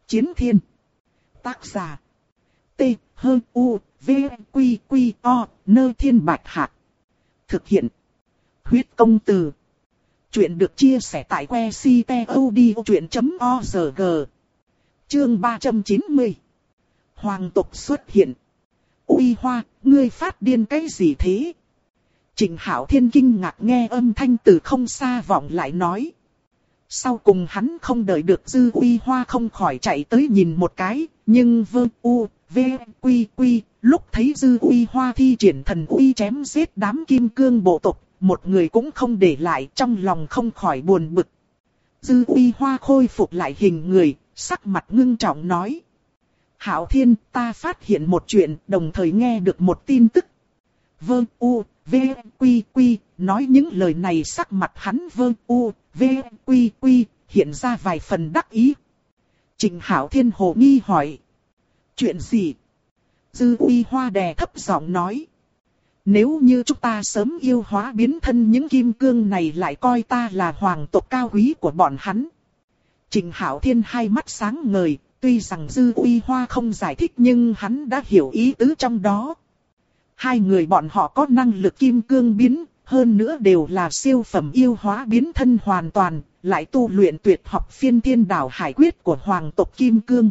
Chiến thiên. Tác giả. T-H-U-V-Q-Q-O, Nơ Thiên Bạch Hạc. Thực hiện. Huyết Công Từ. Chuyện được chia sẻ tại que ctod.org. Chương 390. Hoàng tộc xuất hiện. Uy Hoa, ngươi phát điên cái gì thế? Trịnh Hạo Thiên kinh ngạc nghe âm thanh từ không xa vọng lại nói. Sau cùng hắn không đợi được Dư Uy Hoa không khỏi chạy tới nhìn một cái, nhưng lúc thấy Dư Uy Hoa thi triển thần uy chém giết đám kim cương bộ tộc, một người cũng không để lại, trong lòng không khỏi buồn bực. Dư Uy Hoa khôi phục lại hình người, sắc mặt ngưng trọng nói. Hạo Thiên, ta phát hiện một chuyện, đồng thời nghe được một tin tức. Nói những lời này sắc mặt hắn hiện ra vài phần đắc ý. Trịnh Hạo Thiên hồ nghi hỏi. Chuyện gì? Dư Uy Hoa đè thấp giọng nói. Nếu như chúng ta sớm yêu hóa biến thân những kim cương này lại coi ta là hoàng tộc cao quý của bọn hắn. Trịnh Hạo Thiên hai mắt sáng ngời, tuy rằng Dư Uy Hoa không giải thích nhưng hắn đã hiểu ý tứ trong đó. Hai người bọn họ có năng lực kim cương biến, hơn nữa đều là siêu phẩm yêu hóa biến thân hoàn toàn, lại tu luyện tuyệt học Phiên Thiên Đảo Hải Quyết của hoàng tộc kim cương.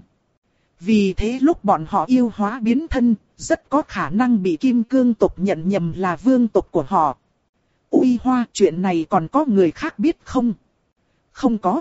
Vì thế lúc bọn họ yêu hóa biến thân, rất có khả năng bị kim cương tộc nhận nhầm là vương tộc của họ. Uy Hoa, chuyện này còn có người khác biết không? Không có.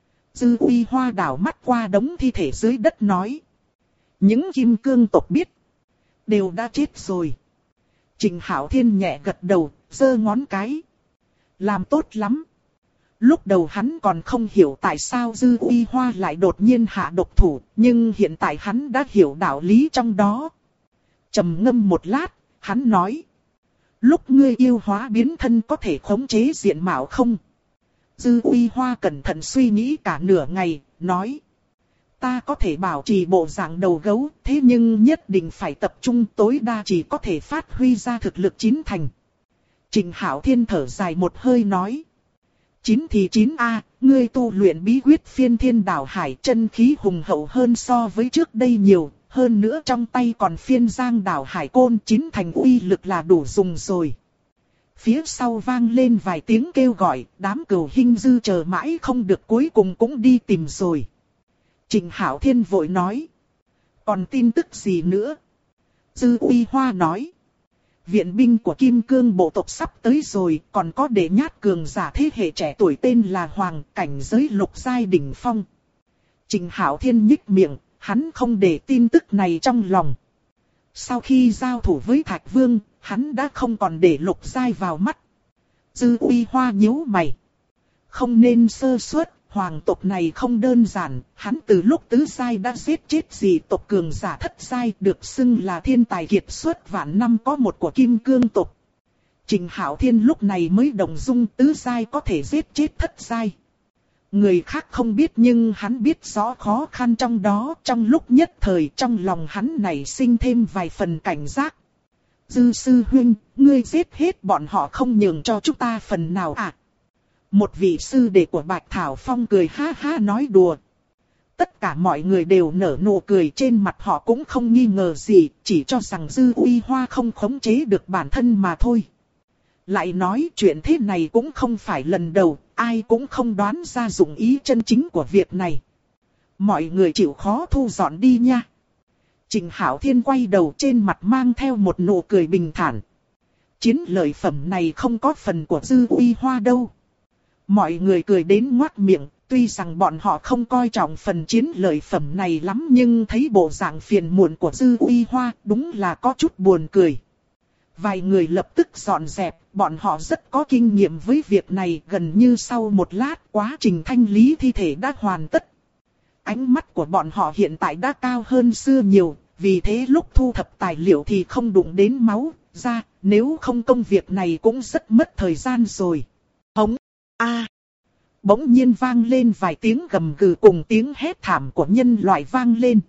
Dư Uy Hoa đảo mắt qua đống thi thể dưới đất nói. Những kim cương tộc biết, đều đã chết rồi. Trịnh Hạo Thiên nhẹ gật đầu, giơ ngón cái. Làm tốt lắm. Lúc đầu hắn còn không hiểu tại sao Dư Uy Hoa lại đột nhiên hạ độc thủ, nhưng hiện tại hắn đã hiểu đạo lý trong đó. Trầm ngâm một lát, hắn nói. Lúc ngươi yêu hóa biến thân có thể khống chế diện mạo không? Dư Uy Hoa cẩn thận suy nghĩ cả nửa ngày, nói. Ta có thể bảo trì bộ dạng đầu gấu, thế nhưng nhất định phải tập trung, tối đa chỉ có thể phát huy ra thực lực 9 thành. Trịnh Hạo Thiên thở dài một hơi nói. 9 thì 9A, ngươi tu luyện bí quyết Phiên Thiên Đảo Hải, chân khí hùng hậu hơn so với trước đây nhiều, hơn nữa trong tay còn Phiên Giang Đảo Hải Côn, 9 thành uy lực là đủ dùng rồi. Phía sau vang lên vài tiếng kêu gọi, đám cừu Hinh Dư chờ mãi không được cuối cùng cũng đi tìm rồi. Trịnh Hạo Thiên vội nói. Còn tin tức gì nữa? Dư Uy Hoa nói. Viện binh của Kim Cương bộ tộc sắp tới rồi, còn có đệ nhát cường giả thế hệ trẻ tuổi tên là Hoàng, cảnh giới lục giai đỉnh phong. Trịnh Hạo Thiên nhích miệng, hắn không để tin tức này trong lòng. Sau khi giao thủ với Thạch Vương, hắn đã không còn để lục giai vào mắt. Dư Uy Hoa nhíu mày. Không nên sơ suất, hoàng tộc này không đơn giản, hắn từ lúc tứ giai đã giết chết dị tộc cường giả thất giai, được xưng là thiên tài kiệt xuất vạn năm có một của Kim Cương tộc. Trịnh Hạo Thiên lúc này mới đồng dung tứ giai có thể giết chết thất giai. Người khác không biết nhưng hắn biết rõ khó khăn trong đó, trong lúc nhất thời trong lòng hắn nảy sinh thêm vài phần cảnh giác. Dư sư huynh, ngươi giết hết bọn họ không nhường cho chúng ta phần nào à? Một vị sư đệ của Bạch Thảo Phong cười ha ha nói đùa. Tất cả mọi người đều nở nụ cười, trên mặt họ cũng không nghi ngờ gì, chỉ cho rằng Dư Uy Hoa không khống chế được bản thân mà thôi. Lại nói chuyện thế này cũng không phải lần đầu, ai cũng không đoán ra dụng ý chân chính của việc này. Mọi người chịu khó thu dọn đi nha. Trịnh Hạo Thiên quay đầu, trên mặt mang theo một nụ cười bình thản. Chiến lợi phẩm này không có phần của Dư Uy Hoa đâu. Mọi người cười đến ngoác miệng, tuy rằng bọn họ không coi trọng phần chiến lợi phẩm này lắm nhưng thấy bộ dạng phiền muộn của Dư Uy Hoa đúng là có chút buồn cười. Vài người lập tức dọn dẹp, bọn họ rất có kinh nghiệm với việc này, gần như sau một lát quá trình thanh lý thi thể đã hoàn tất. Ánh mắt của bọn họ hiện tại đã cao hơn xưa nhiều, vì thế lúc thu thập tài liệu thì không đụng đến máu, da, nếu không công việc này cũng rất mất thời gian rồi. Hống! A! Bỗng nhiên vang lên vài tiếng gầm gừ cùng tiếng hét thảm của nhân loại vang lên.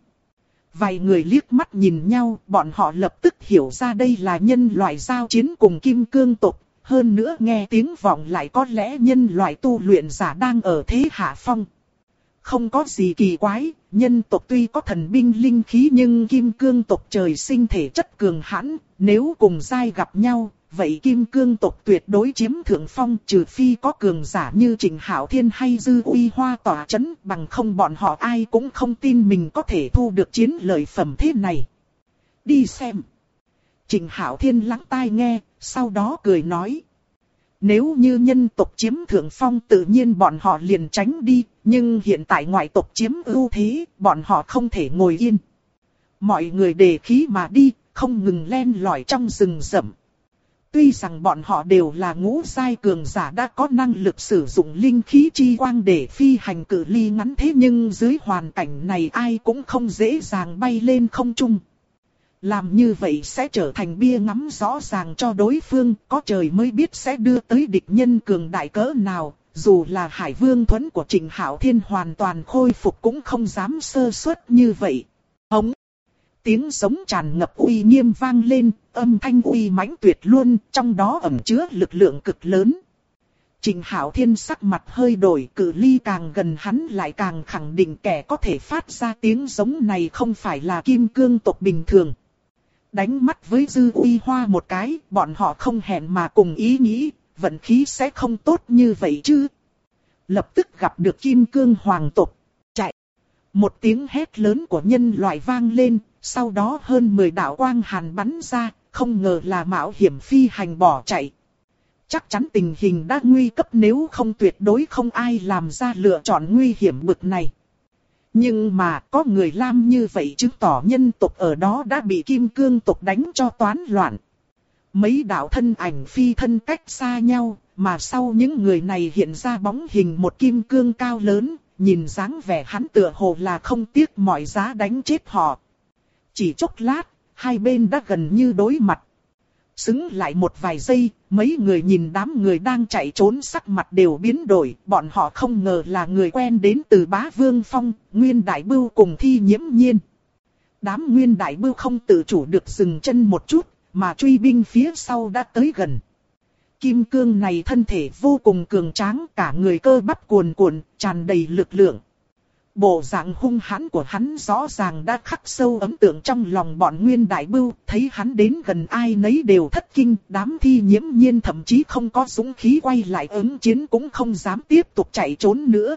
Vài người liếc mắt nhìn nhau, bọn họ lập tức hiểu ra đây là nhân loại giao chiến cùng Kim Cương tộc, hơn nữa nghe tiếng vọng lại có lẽ nhân loại tu luyện giả đang ở thế hạ phong. không có gì kỳ quái, nhân tộc tuy có thần binh linh khí nhưng kim cương tộc trời sinh thể chất cường hãn, nếu cùng giai gặp nhau, vậy kim cương tộc tuyệt đối chiếm thượng phong, trừ phi có cường giả như Trịnh Hạo Thiên hay Dư Uy Hoa tỏa chấn, bằng không bọn họ ai cũng không tin mình có thể thu được chiến lợi phẩm thế này. Đi xem. Trịnh Hạo Thiên lắng tai nghe, sau đó cười nói. Nếu như nhân tộc chiếm thượng phong tự nhiên bọn họ liền tránh đi, nhưng hiện tại ngoại tộc chiếm ưu thế, bọn họ không thể ngồi yên. Mọi người đề khí mà đi, không ngừng len lỏi trong rừng rậm. Tuy rằng bọn họ đều là ngũ giai cường giả đã có năng lực sử dụng linh khí chi quang để phi hành cự ly ngắn, thế nhưng dưới hoàn cảnh này ai cũng không dễ dàng bay lên không trung. Làm như vậy sẽ trở thành bia ngắm rõ ràng cho đối phương, có trời mới biết sẽ đưa tới địch nhân cường đại cỡ nào, dù là Hải Vương Thuẫn của Trịnh Hạo Thiên hoàn toàn khôi phục cũng không dám sơ suất như vậy. Hống! Tiếng giống tràn ngập uy nghiêm vang lên, âm thanh uy mãnh tuyệt luôn, trong đó ẩn chứa lực lượng cực lớn. Trịnh Hạo Thiên sắc mặt hơi đổi, cự ly càng gần hắn lại càng khẳng định kẻ có thể phát ra tiếng giống này không phải là kim cương tộc bình thường. Đánh mắt với Dư Uy Hoa một cái, bọn họ không hẹn mà cùng ý nghĩ, vận khí sẽ không tốt như vậy chứ. Lập tức gặp được kim cương hoàng tộc. Chạy! Một tiếng hét lớn của nhân loại vang lên, sau đó hơn 10 đạo quang hàn bắn ra, không ngờ là mạo hiểm phi hành bỏ chạy. Chắc chắn tình hình đã nguy cấp, nếu không tuyệt đối không ai làm ra lựa chọn nguy hiểm bực này. Nhưng mà có người làm như vậy chứng tỏ nhân tộc ở đó đã bị kim cương tộc đánh cho toán loạn. Mấy đạo thân ảnh phi thân cách xa nhau, mà sau những người này hiện ra bóng hình một kim cương cao lớn, nhìn dáng vẻ hắn tựa hồ là không tiếc mọi giá đánh chết họ. Chỉ chốc lát, hai bên đã gần như đối mặt. Xứng lại một vài giây, mấy người nhìn đám người đang chạy trốn sắc mặt đều biến đổi, bọn họ không ngờ là người quen đến từ Bá Vương Phong, Nguyên Đại Bưu cùng Thi Nhiễm Nhiên. Đám Nguyên Đại Bưu không tự chủ được dừng chân một chút, mà truy binh phía sau đã tới gần. Kim cương này thân thể vô cùng cường tráng, cả người cơ bắp cuồn cuộn, tràn đầy lực lượng. Bộ dạng hung hãn của hắn rõ ràng đã khắc sâu ấn tượng trong lòng bọn Nguyên Đại Bưu, thấy hắn đến gần ai nấy đều thất kinh, đám Thi Nhiễm Nhiên thậm chí không có dũng khí quay lại ứng chiến cũng không dám tiếp tục chạy trốn nữa.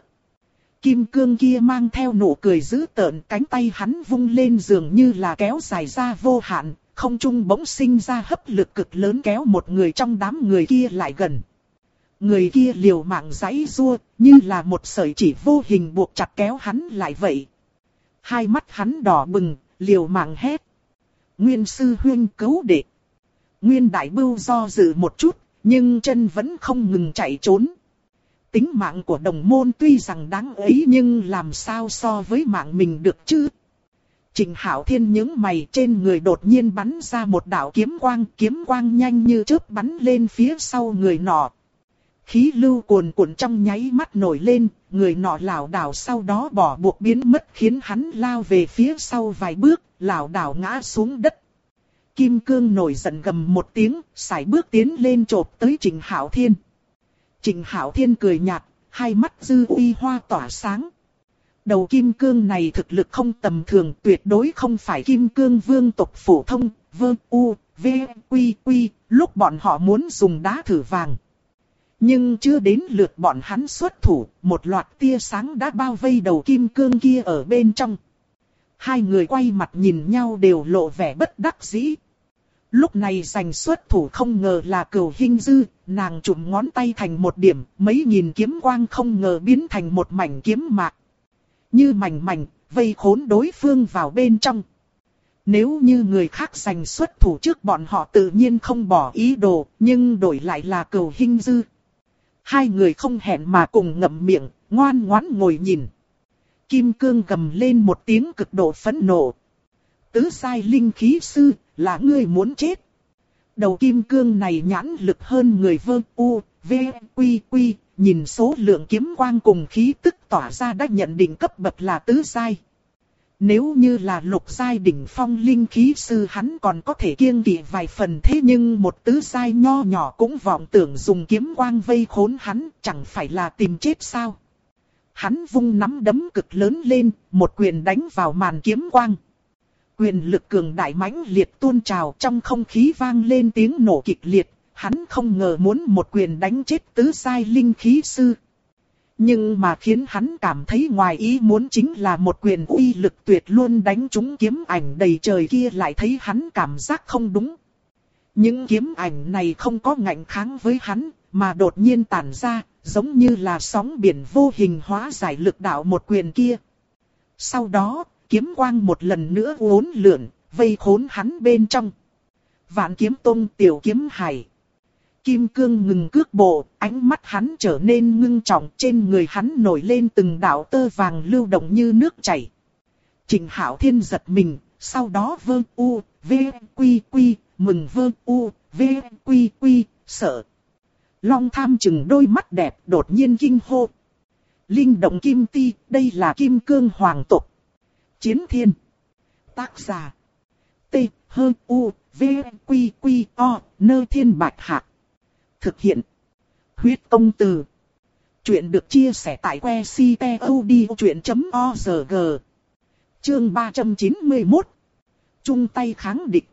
Kim cương kia mang theo nụ cười dữ tợn, cánh tay hắn vung lên dường như là kéo dài ra vô hạn, không trung bỗng sinh ra hấp lực cực lớn kéo một người trong đám người kia lại gần. Người kia liều mạng giãy giụa, như là một sợi chỉ vô hình buộc chặt kéo hắn lại vậy. Hai mắt hắn đỏ bừng, liều mạng hét. Nguyên sư huynh cứu đệ. Nguyên Đại Bưu do dự một chút, nhưng chân vẫn không ngừng chạy trốn. Tính mạng của đồng môn tuy rằng đáng ấy nhưng làm sao so với mạng mình được chứ? Trịnh Hạo Thiên nhướng mày, trên người đột nhiên bắn ra một đạo kiếm quang nhanh như chớp bắn lên phía sau người nọ. Khí lưu cuồn cuộn trong nháy mắt nổi lên, người nọ lảo đảo sau đó bỏ buộc biến mất khiến hắn lao về phía sau vài bước, lảo đảo ngã xuống đất. Kim cương nổi giận gầm một tiếng, sải bước tiến lên chộp tới Trịnh Hạo Thiên. Trịnh Hạo Thiên cười nhạt, hai mắt Dư Uy Hoa tỏa sáng. Đầu kim cương này thực lực không tầm thường, tuyệt đối không phải kim cương vương tộc phổ thông, Quy, lúc bọn họ muốn dùng đá thử vàng. Nhưng chưa đến lượt bọn hắn xuất thủ, một loạt tia sáng đã bao vây đầu kim cương kia ở bên trong. Hai người quay mặt nhìn nhau đều lộ vẻ bất đắc dĩ. Lúc này giành xuất thủ không ngờ là Cửu Hinh Dư, nàng chụm ngón tay thành một điểm, mấy nghìn kiếm quang không ngờ biến thành một mảnh kiếm mạc. Như mảnh mảnh, vây khốn đối phương vào bên trong. Nếu như người khác giành xuất thủ trước bọn họ tự nhiên không bỏ ý đồ, nhưng đổi lại là Cửu Hinh Dư. Hai người không hẹn mà cùng ngậm miệng, ngoan ngoãn ngồi nhìn. Kim cương gầm lên một tiếng cực độ phẫn nộ. Tứ giai linh khí sư, là ngươi muốn chết. Đầu kim cương này nhãn lực hơn người Quy, nhìn số lượng kiếm quang cùng khí tức tỏa ra đã nhận định cấp bậc là tứ giai. Nếu như là lục giai đỉnh phong linh khí sư hắn còn có thể kiêng kỵ vài phần, thế nhưng một tứ giai nho nhỏ cũng vọng tưởng dùng kiếm quang vây khốn hắn, chẳng phải là tìm chết sao? hắn vung nắm đấm cực lớn lên, một quyền đánh vào màn kiếm quang. Quyền lực cường đại mãnh liệt tuôn trào, trong không khí vang lên tiếng nổ kịch liệt, hắn không ngờ muốn một quyền đánh chết tứ giai linh khí sư. Nhưng mà khiến hắn cảm thấy ngoài ý muốn chính là một quyền uy lực tuyệt luôn đánh trúng kiếm ảnh đầy trời kia, lại thấy hắn cảm giác không đúng. Những kiếm ảnh này không có ngạnh kháng với hắn, mà đột nhiên tản ra, giống như là sóng biển vô hình hóa giải lực đạo một quyền kia. Sau đó, kiếm quang một lần nữa uốn lượn, vây khốn hắn bên trong. Vạn Kiếm Tông Tiểu Kiếm Hải. Kim Cương ngừng cước bộ, ánh mắt hắn trở nên ngưng trọng, trên người hắn nổi lên từng đạo tơ vàng lưu động như nước chảy. Trịnh Hạo Thiên giật mình, sau đó vơ u, v, quy quy, mừng vơ u, v, quy quy, sợ. Long Tham chừng đôi mắt đẹp, đột nhiên kinh hô. Linh động kim ti, đây là Kim Cương hoàng tộc. Chiến Thiên. Tác giả. T, H, U, V, Quy, Quy, O, Nơ Thiên Bạch Hạc. Thực hiện. Huyết Công Từ. Chuyện được chia sẻ tại que ctod.org. Chương 391. Chung tay kháng địch.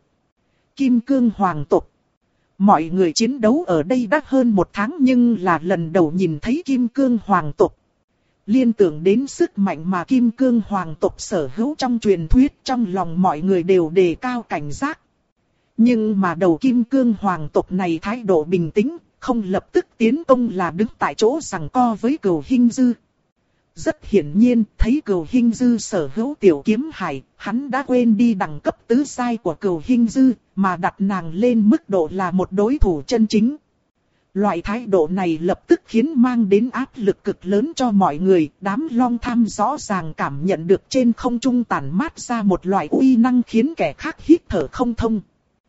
Kim Cương hoàng tộc. Mọi người chiến đấu ở đây đã hơn một tháng nhưng là lần đầu nhìn thấy Kim Cương hoàng tộc. Liên tưởng đến sức mạnh mà Kim Cương hoàng tộc sở hữu trong truyền thuyết, trong lòng mọi người đều đề cao cảnh giác. Nhưng mà đầu Kim Cương hoàng tộc này thái độ bình tĩnh, không lập tức tiến công là đứng tại chỗ giằng co với Cửu Hinh Dư. Rất hiển nhiên, thấy Cửu Hinh Dư sở hữu Tiểu Kiếm Hải, hắn đã quên đi đẳng cấp tứ giai của Cửu Hinh Dư, mà đặt nàng lên mức độ là một đối thủ chân chính. Loại thái độ này lập tức khiến mang đến áp lực cực lớn cho mọi người, đám Long Tham rõ ràng cảm nhận được trên không trung tản mát ra một loại uy năng khiến kẻ khác hít thở không thông.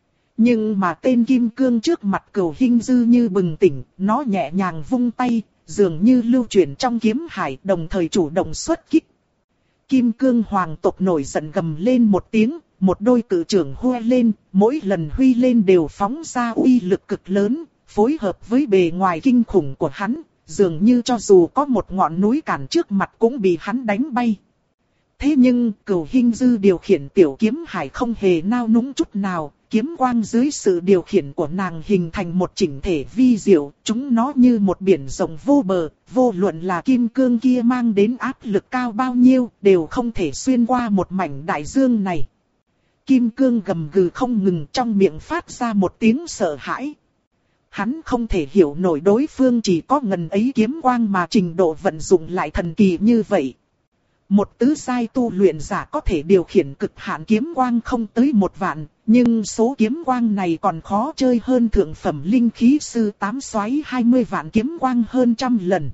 Nhưng mà tên Kim Cương trước mặt Cửu Hinh Dư như bừng tỉnh, nó nhẹ nhàng vung tay, dường như lưu chuyển trong kiếm hải, đồng thời chủ động xuất kích. Kim Cương hoàng tộc nổi giận gầm lên một tiếng, một đôi cự trưởng huy lên, mỗi lần huy lên đều phóng ra uy lực cực lớn, phối hợp với bề ngoài kinh khủng của hắn, dường như cho dù có một ngọn núi cản trước mặt cũng bị hắn đánh bay. Thế nhưng, Cửu Hinh Dư điều khiển Tiểu Kiếm Hải không hề nao núng chút nào, kiếm quang dưới sự điều khiển của nàng hình thành một chỉnh thể vi diệu, chúng nó như một biển rộng vô bờ, vô luận là kim cương kia mang đến áp lực cao bao nhiêu, đều không thể xuyên qua một mảnh đại dương này. Kim cương gầm gừ không ngừng, trong miệng phát ra một tiếng sợ hãi. Hắn không thể hiểu nổi đối phương chỉ có ngần ấy kiếm quang mà trình độ vận dụng lại thần kỳ như vậy. Một tứ giai tu luyện giả có thể điều khiển cực hạn kiếm quang không tới 1.000.000, nhưng số kiếm quang này còn khó chơi hơn thượng phẩm linh khí sư 8 xoáy 20 vạn kiếm quang hơn 100 lần.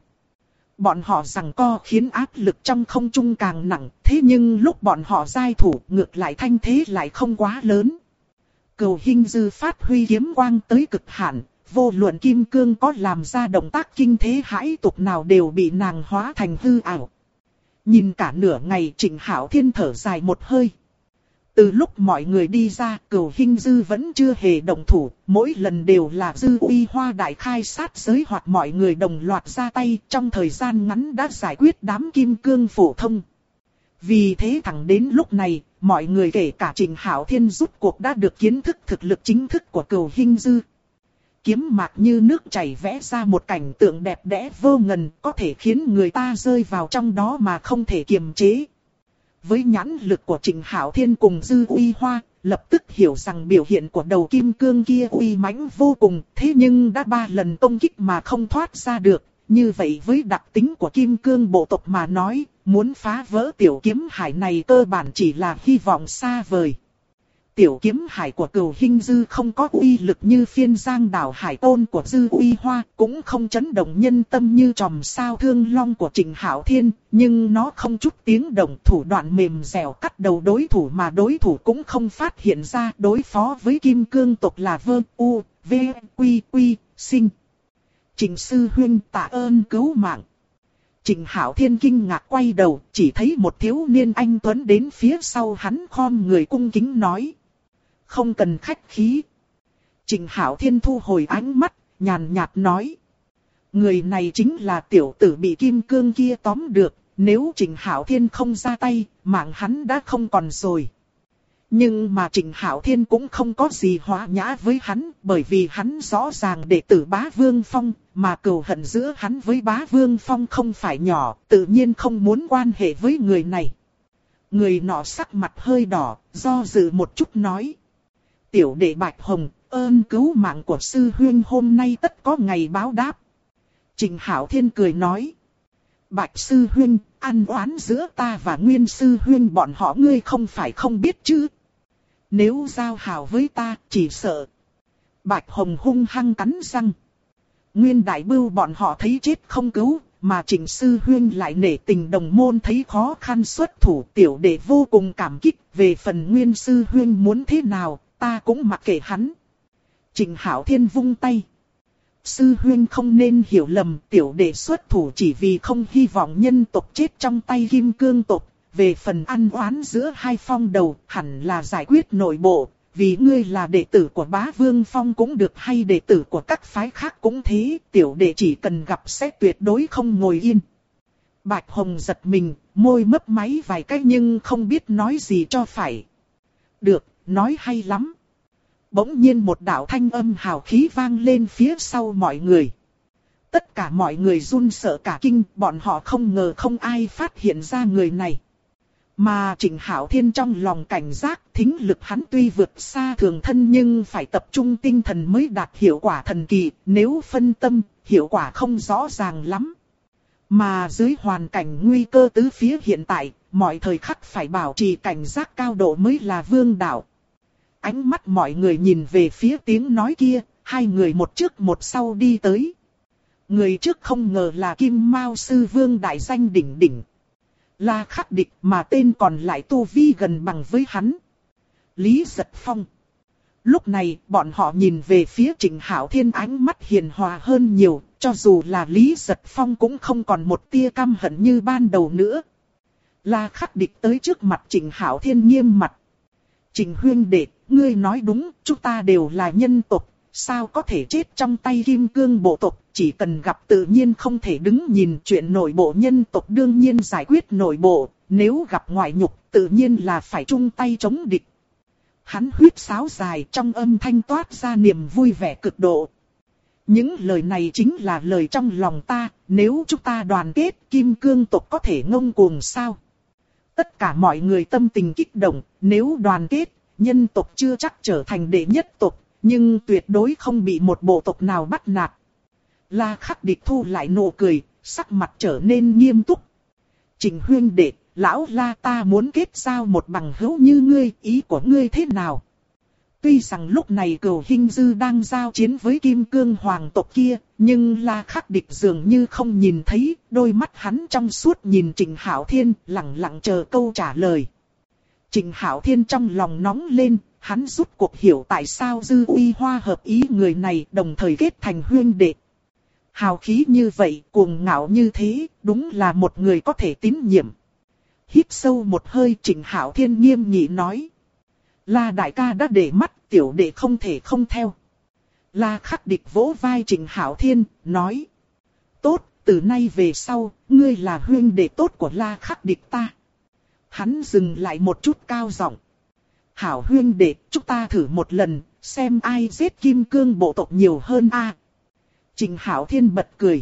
Bọn họ giằng co khiến áp lực trong không trung càng nặng, thế nhưng lúc bọn họ giai thủ ngược lại thanh thế lại không quá lớn. Cửu Hinh Dư phát huy kiếm quang tới cực hạn, vô luận kim cương có làm ra động tác kinh thế hãi tục nào đều bị nàng hóa thành hư ảo. Nhìn cả nửa ngày, Trịnh Hạo Thiên thở dài một hơi. Từ lúc mọi người đi ra, Cửu Hinh Dư vẫn chưa hề động thủ, mỗi lần đều là Dư Uy Hoa đại khai sát giới hoặc mọi người đồng loạt ra tay, trong thời gian ngắn đã giải quyết đám kim cương phổ thông. Vì thế thẳng đến lúc này, mọi người kể cả Trịnh Hạo Thiên rút cuộc đã được kiến thức thực lực chính thức của Cửu Hinh Dư. Kiếm mạc như nước chảy vẽ ra một cảnh tượng đẹp đẽ vô ngần, có thể khiến người ta rơi vào trong đó mà không thể kiềm chế. Với nhãn lực của Trịnh Hạo Thiên cùng Dư Uy Hoa, lập tức hiểu rằng biểu hiện của đầu kim cương kia uy mãnh vô cùng, thế nhưng đã 3 lần công kích mà không thoát ra được. Như vậy với đặc tính của kim cương bộ tộc mà nói, muốn phá vỡ tiểu kiếm hải này cơ bản chỉ là hy vọng xa vời. Tiểu kiếm hải của Cửu Hinh Dư không có uy lực như phiên giang đảo hải tôn của Dư Uy Hoa, cũng không chấn động nhân tâm như tròm sao thương long của Trịnh Hạo Thiên, nhưng nó không chút tiếng động, thủ đoạn mềm dẻo cắt đầu đối thủ mà đối thủ cũng không phát hiện ra. Đối phó với kim cương tộc là Vơ U, V, Quy Quy, Sinh. Trịnh sư huynh tạ ơn cứu mạng. Trịnh Hạo Thiên kinh ngạc quay đầu, chỉ thấy một thiếu niên anh tuấn đến phía sau hắn khom người cung kính nói. Không cần khách khí. Trịnh Hạo Thiên thu hồi ánh mắt, nhàn nhạt nói. Người này chính là tiểu tử bị kim cương kia tóm được, Nếu Trịnh Hạo Thiên không ra tay, mạng hắn đã không còn rồi. Nhưng mà Trịnh Hạo Thiên cũng không có gì hòa nhã với hắn, bởi vì hắn rõ ràng đệ tử Bá Vương Phong, mà cừu hận giữa hắn với Bá Vương Phong không phải nhỏ, tự nhiên không muốn quan hệ với người này. Người nọ sắc mặt hơi đỏ, do dự một chút nói. Tiểu đệ Bạch Hồng, ơn cứu mạng của sư huynh hôm nay tất có ngày báo đáp. Trịnh Hạo Thiên cười nói. Bạch sư huynh, ăn oán giữa ta và Nguyên sư huynh bọn họ ngươi không phải không biết chứ. Nếu giao hảo với ta, chỉ sợ. Bạch Hồng hung hăng cắn răng. Nguyên đại bưu bọn họ thấy chết không cứu, mà Trịnh sư huynh lại nể tình đồng môn thấy khó khăn xuất thủ, tiểu đệ vô cùng cảm kích. Về phần Nguyên sư huynh muốn thế nào, ta cũng mặc kệ hắn. Trịnh Hạo Thiên vung tay. Sư huynh không nên hiểu lầm, tiểu đệ xuất thủ chỉ vì không hy vọng nhân tộc chết trong tay Kim Cương tộc. Về phần ăn oán giữa hai phong đầu, hẳn là giải quyết nội bộ. Vì ngươi là đệ tử của Bá Vương Phong cũng được hay đệ tử của các phái khác cũng thế, tiểu đệ chỉ cần gặp sẽ tuyệt đối không ngồi yên. Bạch Hồng giật mình, môi mấp máy vài cái nhưng không biết nói gì cho phải. Được, nói hay lắm. Bỗng nhiên một đạo thanh âm hào khí vang lên phía sau mọi người. Tất cả mọi người run sợ cả kinh, bọn họ không ngờ không ai phát hiện ra người này. Mà Trịnh Hạo Thiên trong lòng cảnh giác, thính lực hắn tuy vượt xa thường thân nhưng phải tập trung tinh thần mới đạt hiệu quả thần kỳ, nếu phân tâm, hiệu quả không rõ ràng lắm. Mà dưới hoàn cảnh nguy cơ tứ phía hiện tại, mọi thời khắc phải bảo trì cảnh giác cao độ mới là vương đạo. Ánh mắt mọi người nhìn về phía tiếng nói kia, hai người một trước một sau đi tới. Người trước không ngờ là Kim Mao Sư Vương đại danh đỉnh đỉnh. La Khắc Địch mà tên còn lại tu vi gần bằng với hắn. Lý Giật Phong. Lúc này bọn họ nhìn về phía Trịnh Hạo Thiên ánh mắt hiền hòa hơn nhiều, cho dù là Lý Giật Phong cũng không còn một tia căm hận như ban đầu nữa. La Khắc Địch tới trước mặt Trịnh Hạo Thiên nghiêm mặt. Trịnh huynh đệ, ngươi nói đúng, chúng ta đều là nhân tộc, sao có thể chết trong tay Kim Cương bộ tộc, chỉ cần gặp tự nhiên không thể đứng nhìn, chuyện nội bộ nhân tộc đương nhiên giải quyết nội bộ, nếu gặp ngoại nhục tự nhiên là phải chung tay chống địch. Hắn huýt sáo dài, trong âm thanh toát ra niềm vui vẻ cực độ. Những lời này chính là lời trong lòng ta, nếu chúng ta đoàn kết, Kim Cương tộc có thể ngông cuồng sao? Tất cả mọi người tâm tình kích động, nếu đoàn kết, nhân tộc chưa chắc trở thành đệ nhất tộc, nhưng tuyệt đối không bị một bộ tộc nào bắt nạt. La Khắc Địch thu lại nụ cười, sắc mặt trở nên nghiêm túc. Trịnh huynh đệ, lão La ta muốn kết giao một bằng hữu như ngươi, ý của ngươi thế nào? Tuy rằng lúc này Cửu Hinh Dư đang giao chiến với Kim Cương hoàng tộc kia, nhưng La Khắc Địch dường như không nhìn thấy, đôi mắt hắn trong suốt nhìn Trịnh Hạo Thiên, lặng lặng chờ câu trả lời. Trịnh Hạo Thiên trong lòng nóng lên, hắn rút cuộc hiểu tại sao Dư Uy Hoa hợp ý người này đồng thời kết thành huynh đệ. Hào khí như vậy, cuồng ngạo như thế, đúng là một người có thể tín nhiệm. Hít sâu một hơi, Trịnh Hạo Thiên nghiêm nghị nói. La đại ca đã để mắt, tiểu đệ không thể không theo. La Khắc Địch vỗ vai Trịnh Hạo Thiên, nói. Tốt, từ nay về sau, ngươi là huynh đệ tốt của La Khắc Địch ta. Hắn dừng lại một chút cao giọng. Hảo huynh đệ, chúng ta thử một lần, xem ai giết Kim Cương bộ tộc nhiều hơn a. Trịnh Hạo Thiên bật cười.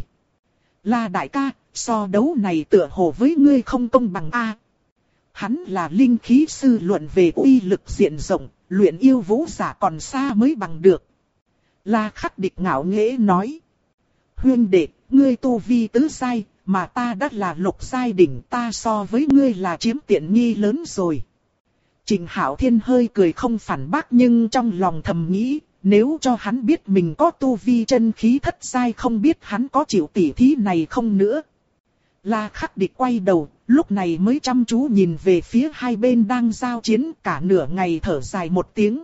La đại ca, so đấu này tựa hồ với ngươi không công bằng a. Hắn là linh khí sư, luận về uy lực diện rộng, luyện yêu vũ giả còn xa mới bằng được. La Khắc Địch ngạo nghễ nói. Huynh đệ, ngươi tu vi tứ giai, mà ta đã là lục giai đỉnh, ta so với ngươi là chiếm tiện nghi lớn rồi. Trịnh Hạo Thiên hơi cười không phản bác nhưng trong lòng thầm nghĩ, nếu cho hắn biết mình có tu vi chân khí thất giai không biết hắn có chịu tỉ thí này không nữa. La Khắc Địch quay đầu, lúc này mới chăm chú nhìn về phía hai bên đang giao chiến, cả nửa ngày thở dài một tiếng.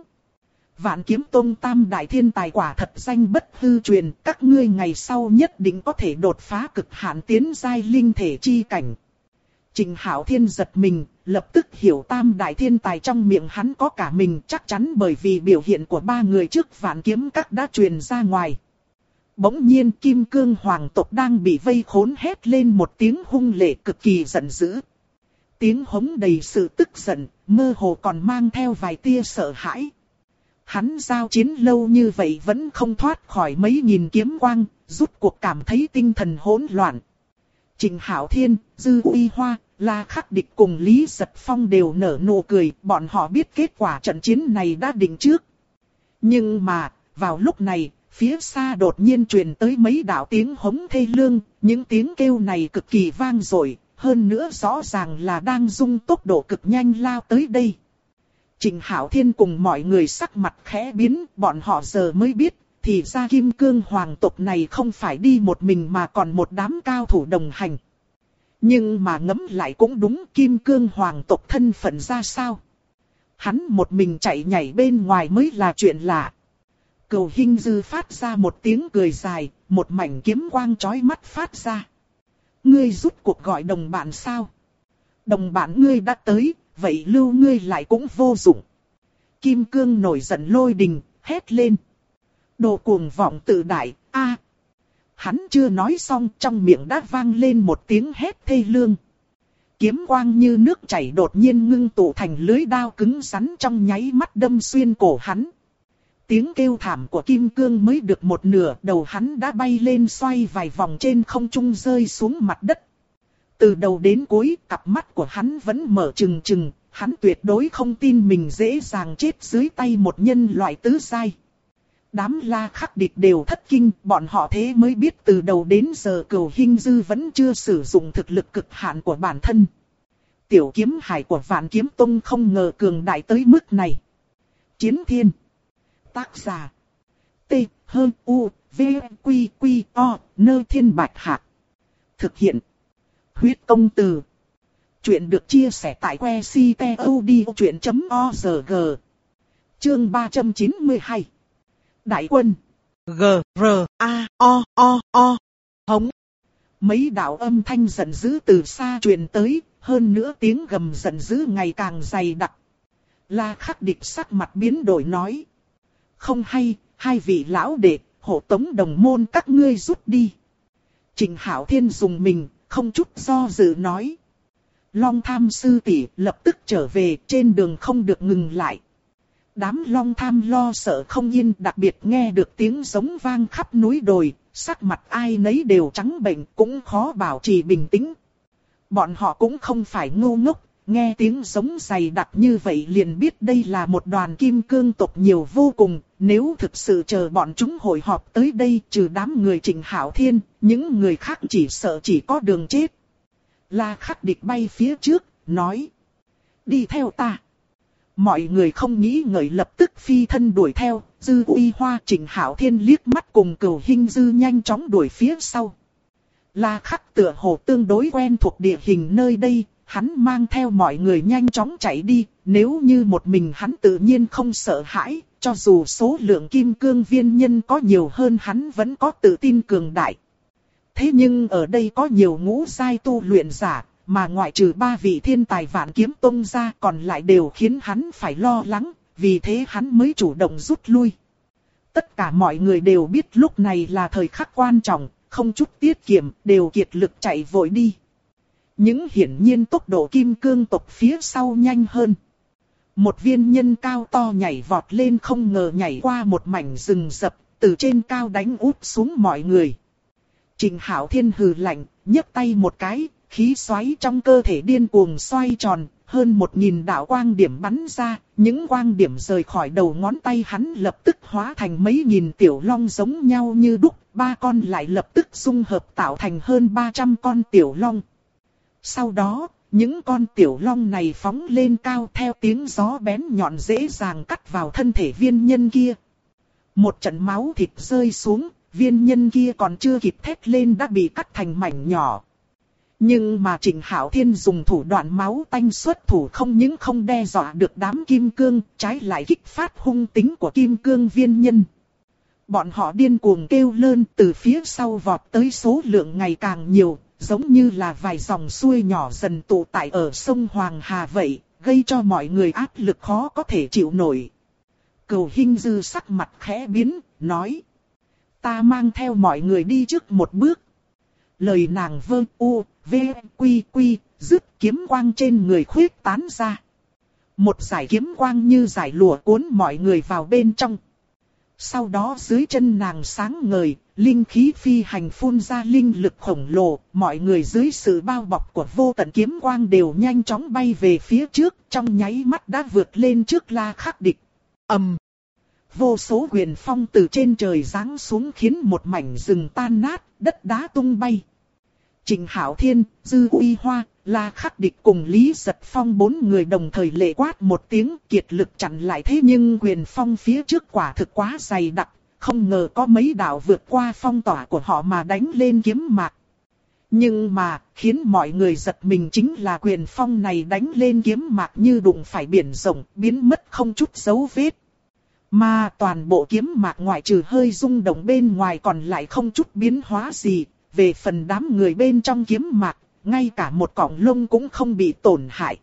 Vạn Kiếm Tông tam đại thiên tài quả thật danh bất hư truyền, các ngươi ngày sau nhất định có thể đột phá cực hạn tiến giai linh thể chi cảnh. Trịnh Hạo Thiên giật mình, lập tức hiểu tam đại thiên tài trong miệng hắn có cả mình, chắc chắn bởi vì biểu hiện của ba người trước Vạn Kiếm Các đã truyền ra ngoài. Bỗng nhiên kim cương hoàng tộc đang bị vây khốn hét lên một tiếng hung lệ cực kỳ giận dữ. Tiếng hống đầy sự tức giận, mơ hồ còn mang theo vài tia sợ hãi. Hắn giao chiến lâu như vậy vẫn không thoát khỏi mấy nghìn kiếm quang, rút cuộc cảm thấy tinh thần hỗn loạn. Trịnh Hạo Thiên, Dư Uy Hoa, La Khắc Địch cùng Lý Giật Phong đều nở nụ cười, bọn họ biết kết quả trận chiến này đã định trước. Nhưng mà, vào lúc này, phía xa đột nhiên truyền tới mấy đạo tiếng hống thê lương, những tiếng kêu này cực kỳ vang dội, hơn nữa rõ ràng là đang dùng tốc độ cực nhanh lao tới đây. Trịnh Hạo Thiên cùng mọi người sắc mặt khẽ biến, bọn họ giờ mới biết, thì ra kim cương hoàng tộc này không phải đi một mình mà còn một đám cao thủ đồng hành. Nhưng mà ngẫm lại cũng đúng, kim cương hoàng tộc thân phận ra sao? Hắn một mình chạy nhảy bên ngoài mới là chuyện lạ. Cửu Hinh Dư phát ra một tiếng cười dài, một mảnh kiếm quang chói mắt phát ra. Ngươi rút cuộc gọi đồng bạn sao? Đồng bạn ngươi đã tới, vậy lưu ngươi lại cũng vô dụng. Kim cương nổi giận lôi đình, hét lên. Đồ cuồng vọng tự đại, a! Hắn chưa nói xong, trong miệng đã vang lên một tiếng hét thê lương. Kiếm quang như nước chảy đột nhiên ngưng tụ thành lưới đao cứng rắn trong nháy mắt đâm xuyên cổ hắn. Tiếng kêu thảm của kim cương mới được một nửa, đầu hắn đã bay lên xoay vài vòng trên không trung rơi xuống mặt đất. Từ đầu đến cuối, cặp mắt của hắn vẫn mở trừng trừng, hắn tuyệt đối không tin mình dễ dàng chết dưới tay một nhân loại tứ giai. Đám La Khắc Địch đều thất kinh, bọn họ thế mới biết từ đầu đến giờ Cửu Hinh Dư vẫn chưa sử dụng thực lực cực hạn của bản thân. Tiểu kiếm hải của Vạn Kiếm Tông không ngờ cường đại tới mức này. Chiến Thiên. Tác giả. T. U. V. Quy. Quy. O. Nơ Thiên Bạch Hạc. Thực hiện. Huyết Công Từ. Chuyện được chia sẻ tại que ctod.org. Chương 392. Đại quân. G-R-A-O-O-O. Hống. Mấy đạo âm thanh giận dữ từ xa truyền tới, hơn nữa tiếng gầm giận dữ ngày càng dày đặc. La Khắc Địch sắc mặt biến đổi nói. Không hay, hai vị lão đệ, hộ tống đồng môn các ngươi rút đi. Trịnh Hạo Thiên dùng mình, không chút do dự nói. Long Tham sư tỷ lập tức trở về, trên đường không được ngừng lại. Đám Long Tham lo sợ không yên, đặc biệt nghe được tiếng giống vang khắp núi đồi, sắc mặt ai nấy đều trắng bệch, cũng khó bảo trì bình tĩnh. Bọn họ cũng không phải ngu ngốc, nghe tiếng giống dày đặc như vậy liền biết đây là một đoàn kim cương tộc nhiều vô cùng. Nếu thực sự chờ bọn chúng hội họp tới đây, trừ đám người Trịnh Hạo Thiên, những người khác chỉ sợ chỉ có đường chết. La Khắc Địch bay phía trước, nói. Đi theo ta. Mọi người không nghĩ ngợi lập tức phi thân đuổi theo, Dư Uy Hoa Trịnh Hạo Thiên liếc mắt cùng Cửu Hinh Dư nhanh chóng đuổi phía sau. La Khắc tựa hồ tương đối quen thuộc địa hình nơi đây, hắn mang theo mọi người nhanh chóng chạy đi, nếu như một mình hắn tự nhiên không sợ hãi, cho dù số lượng kim cương viên nhân có nhiều hơn hắn vẫn có tự tin cường đại. Thế nhưng ở đây có nhiều ngũ giai tu luyện giả, mà ngoại trừ 3 vị thiên tài Vạn Kiếm Tông ra còn lại đều khiến hắn phải lo lắng, vì thế hắn mới chủ động rút lui. Tất cả mọi người đều biết lúc này là thời khắc quan trọng, không chút tiết kiệm, đều kiệt lực chạy vội đi. Nhưng hiển nhiên tốc độ kim cương tộc phía sau nhanh hơn. Một viên nhân cao to nhảy vọt lên không ngờ nhảy qua một mảnh rừng rậm, từ trên cao đánh úp xuống mọi người. Trịnh Hạo Thiên hừ lạnh, nhấc tay một cái, khí xoáy trong cơ thể điên cuồng xoay tròn, hơn 1000 đạo quang điểm bắn ra, những quang điểm rời khỏi đầu ngón tay hắn lập tức hóa thành mấy nghìn tiểu long giống nhau như đúc, 3 con lại lập tức dung hợp tạo thành hơn 300 con tiểu long. Sau đó, những con tiểu long này phóng lên cao theo tiếng gió bén nhọn dễ dàng cắt vào thân thể viên nhân kia. Một trận máu thịt rơi xuống, viên nhân kia còn chưa kịp thét lên đã bị cắt thành mảnh nhỏ. Nhưng mà Trịnh Hạo Thiên dùng thủ đoạn máu tanh xuất thủ không những không đe dọa được đám kim cương, trái lại kích phát hung tính của kim cương viên nhân. Bọn họ điên cuồng kêu lớn từ phía sau vọt tới số lượng ngày càng nhiều, giống như là vài dòng xuôi nhỏ dần tụ tại ở sông Hoàng Hà vậy, gây cho mọi người áp lực khó có thể chịu nổi. Cửu Hinh Dư sắc mặt khẽ biến, nói. Ta mang theo mọi người đi trước một bước. Lời nàng vơ u, v, quy quy, dứt kiếm quang trên người khuyết tán ra. Một dải kiếm quang như dải lụa cuốn mọi người vào bên trong. Sau đó dưới chân nàng sáng ngời, linh khí phi hành phun ra linh lực khổng lồ, mọi người dưới sự bao bọc của vô tận kiếm quang đều nhanh chóng bay về phía trước, trong nháy mắt đã vượt lên trước La Khắc Địch. ầm, vô số huyền phong từ trên trời giáng xuống khiến một mảnh rừng tan nát, đất đá tung bay. Trịnh Hạo Thiên, Dư Uy Hoa, La Khắc Địch cùng Lý Giật Phong 4 người đồng thời lệ quát một tiếng, kiệt lực chặn lại, thế nhưng huyền phong phía trước quả thực quá dày đặc, không ngờ có mấy đạo vượt qua phong tỏa của họ mà đánh lên kiếm mạc. Nhưng mà, khiến mọi người giật mình chính là huyền phong này đánh lên kiếm mạc như đụng phải biển rộng, biến mất không chút dấu vết. Mà toàn bộ kiếm mạc ngoại trừ hơi rung động bên ngoài còn lại không chút biến hóa gì. Về phần đám người bên trong kiếm mạc, ngay cả một cọng lông cũng không bị tổn hại.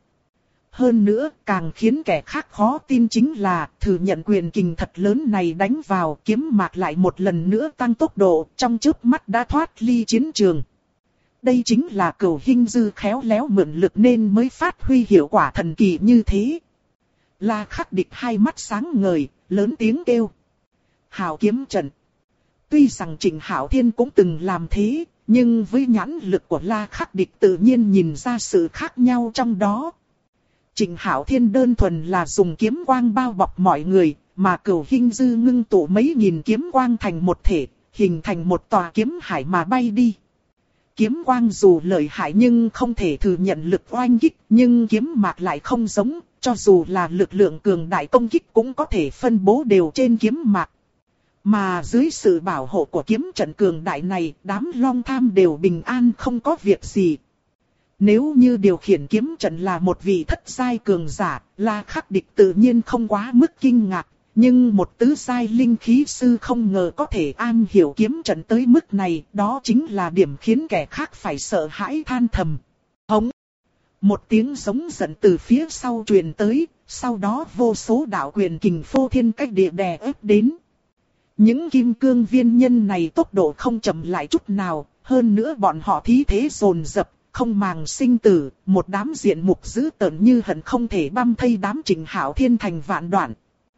Hơn nữa, càng khiến kẻ khác khó tin chính là, thừa nhận quyền kình thật lớn này đánh vào, kiếm mạc lại một lần nữa tăng tốc độ, trong chớp mắt đã thoát ly chiến trường. Đây chính là Cửu Hinh Dư khéo léo mượn lực nên mới phát huy hiệu quả thần kỳ như thế. La Khắc Địch hai mắt sáng ngời, lớn tiếng kêu. Hào kiếm trận. Tuy rằng Trịnh Hạo Thiên cũng từng làm thế, nhưng với nhãn lực của La Khắc Địch tự nhiên nhìn ra sự khác nhau trong đó. Trịnh Hạo Thiên đơn thuần là dùng kiếm quang bao bọc mọi người, mà Cửu Hinh Dư ngưng tụ mấy nghìn kiếm quang thành một thể, hình thành một tòa kiếm hải mà bay đi. Kiếm quang dù lợi hại nhưng không thể thừa nhận lực oanh kích, nhưng kiếm mạc lại không giống, cho dù là lực lượng cường đại công kích cũng có thể phân bố đều trên kiếm mạc. Mà dưới sự bảo hộ của kiếm trận cường đại này, đám Long Tham đều bình an không có việc gì. Nếu như điều khiển kiếm trận là một vị thất giai cường giả, La Khắc Địch tự nhiên không quá mức kinh ngạc. Nhưng một tứ giai linh khí sư không ngờ có thể am hiểu kiếm trận tới mức này, đó chính là điểm khiến kẻ khác phải sợ hãi than thầm. Hống! Một tiếng giống giận từ phía sau truyền tới, sau đó vô số đạo quyền kình phô thiên cách địa đè ép đến. Những kim cương viên nhân này tốc độ không chậm lại chút nào, hơn nữa bọn họ thí thế dồn dập, không màng sinh tử, một đám diện mục dữ tợn như hận không thể băm thây đám Trịnh Hạo Thiên thành vạn đoạn.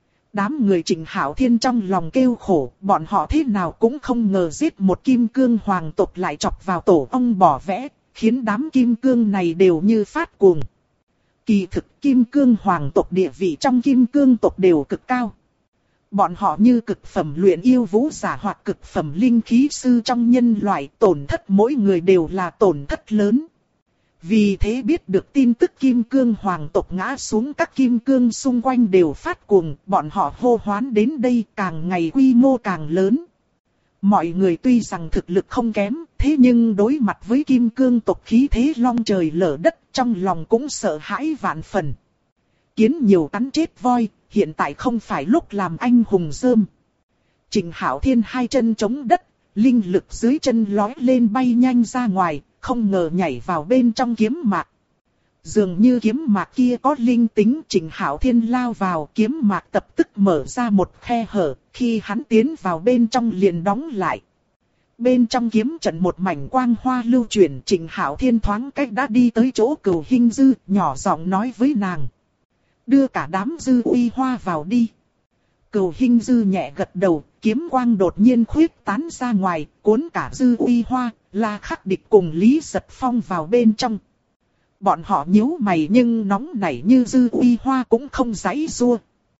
Đám người Trịnh Hạo Thiên trong lòng kêu khổ, bọn họ thế nào cũng không ngờ giết một kim cương hoàng tộc lại chọc vào tổ ong bỏ vẽ, khiến đám kim cương này đều như phát cuồng. Kỳ thực kim cương hoàng tộc địa vị trong kim cương tộc đều cực cao. Bọn họ như cực phẩm luyện yêu vũ giả hoặc cực phẩm linh khí sư trong nhân loại, tổn thất mỗi người đều là tổn thất lớn. Vì thế biết được tin tức kim cương hoàng tộc ngã xuống, các kim cương xung quanh đều phát cuồng, bọn họ hô hoán đến đây, càng ngày quy mô càng lớn. Mọi người tuy rằng thực lực không kém, thế nhưng đối mặt với kim cương tộc khí thế long trời lở đất, trong lòng cũng sợ hãi vạn phần. Kiến nhiều cắn chết voi, hiện tại không phải lúc làm anh hùng rơm. Trịnh Hạo Thiên hai chân chống đất, linh lực dưới chân lói lên bay nhanh ra ngoài, không ngờ nhảy vào bên trong kiếm mạc. Dường như kiếm mạc kia có linh tính, Trịnh Hạo Thiên lao vào, kiếm mạc lập tức mở ra một khe hở, khi hắn tiến vào bên trong liền đóng lại. Bên trong kiếm trận một mảnh quang hoa lưu chuyển, Trịnh Hạo Thiên thoáng cách đã đi tới chỗ Cửu Hinh Dư, nhỏ giọng nói với nàng. Đưa cả đám Dư Uy Hoa vào đi. Cửu Hinh Dư nhẹ gật đầu, kiếm quang đột nhiên khuyết tán ra ngoài, cuốn cả Dư Uy Hoa, La Khắc Địch cùng Lý Giật Phong vào bên trong. Bọn họ nhíu mày nhưng nóng nảy như Dư Uy Hoa cũng không giãy giụa.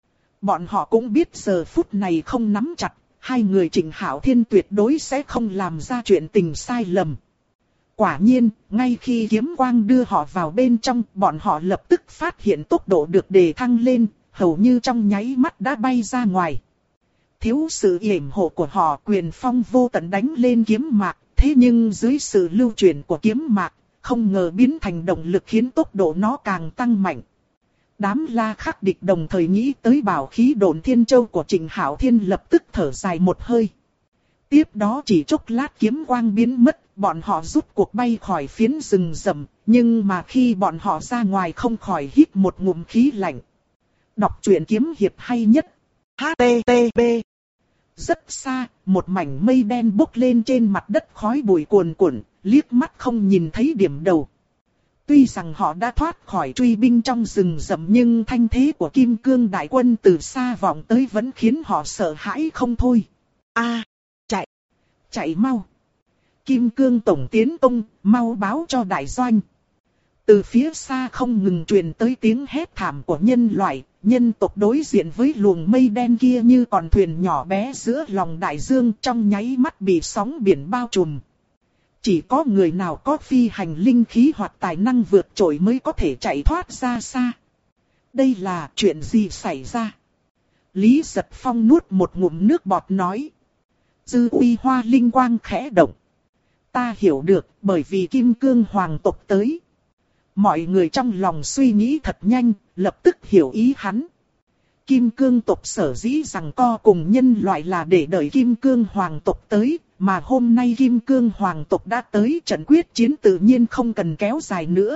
Bọn họ cũng biết giờ phút này không nắm chặt, hai người Trịnh Hạo Thiên tuyệt đối sẽ không làm ra chuyện tình sai lầm. Quả nhiên, ngay khi kiếm quang đưa họ vào bên trong, bọn họ lập tức phát hiện tốc độ được đề thăng lên, hầu như trong nháy mắt đã bay ra ngoài. Thiếu sự yểm hộ của họ, quyền phong vô tận đánh lên kiếm mạc, thế nhưng dưới sự lưu chuyển của kiếm mạc, không ngờ biến thành động lực khiến tốc độ nó càng tăng mạnh. Đám La Khắc Địch đồng thời nghĩ tới bảo khí độn thiên châu của Trịnh Hạo Thiên, lập tức thở dài một hơi. Tiếp đó chỉ chốc lát kiếm quang biến mất, bọn họ rút cuộc bay khỏi phiến rừng rậm, nhưng mà khi bọn họ ra ngoài không khỏi hít một ngụm khí lạnh. Đọc truyện kiếm hiệp hay nhất. HTTP Rất xa, một mảnh mây đen bốc lên trên mặt đất khói bụi cuồn cuộn, liếc mắt không nhìn thấy điểm đầu. Tuy rằng họ đã thoát khỏi truy binh trong rừng rậm nhưng thanh thế của Kim Cương đại quân từ xa vọng tới vẫn khiến họ sợ hãi không thôi. Chạy! Chạy mau! Kim Cương tổng tiến công, mau báo cho đại doanh. Từ phía xa không ngừng truyền tới tiếng hét thảm của nhân loại, nhân tộc đối diện với luồng mây đen kia như con thuyền nhỏ bé giữa lòng đại dương trong nháy mắt bị sóng biển bao trùm. Chỉ có người nào có phi hành linh khí hoặc tài năng vượt trội mới có thể chạy thoát ra xa. Đây là chuyện gì xảy ra? Lý Giật Phong nuốt một ngụm nước bọt nói. Dư uy hoa linh quang khẽ động. Ta hiểu được, bởi vì Kim Cương hoàng tộc tới. Mọi người trong lòng suy nghĩ thật nhanh, lập tức hiểu ý hắn. Kim Cương tộc sở dĩ rằng co cùng nhân loại là để đợi Kim Cương hoàng tộc tới, mà hôm nay Kim Cương hoàng tộc đã tới, trận quyết chiến tự nhiên không cần kéo dài nữa.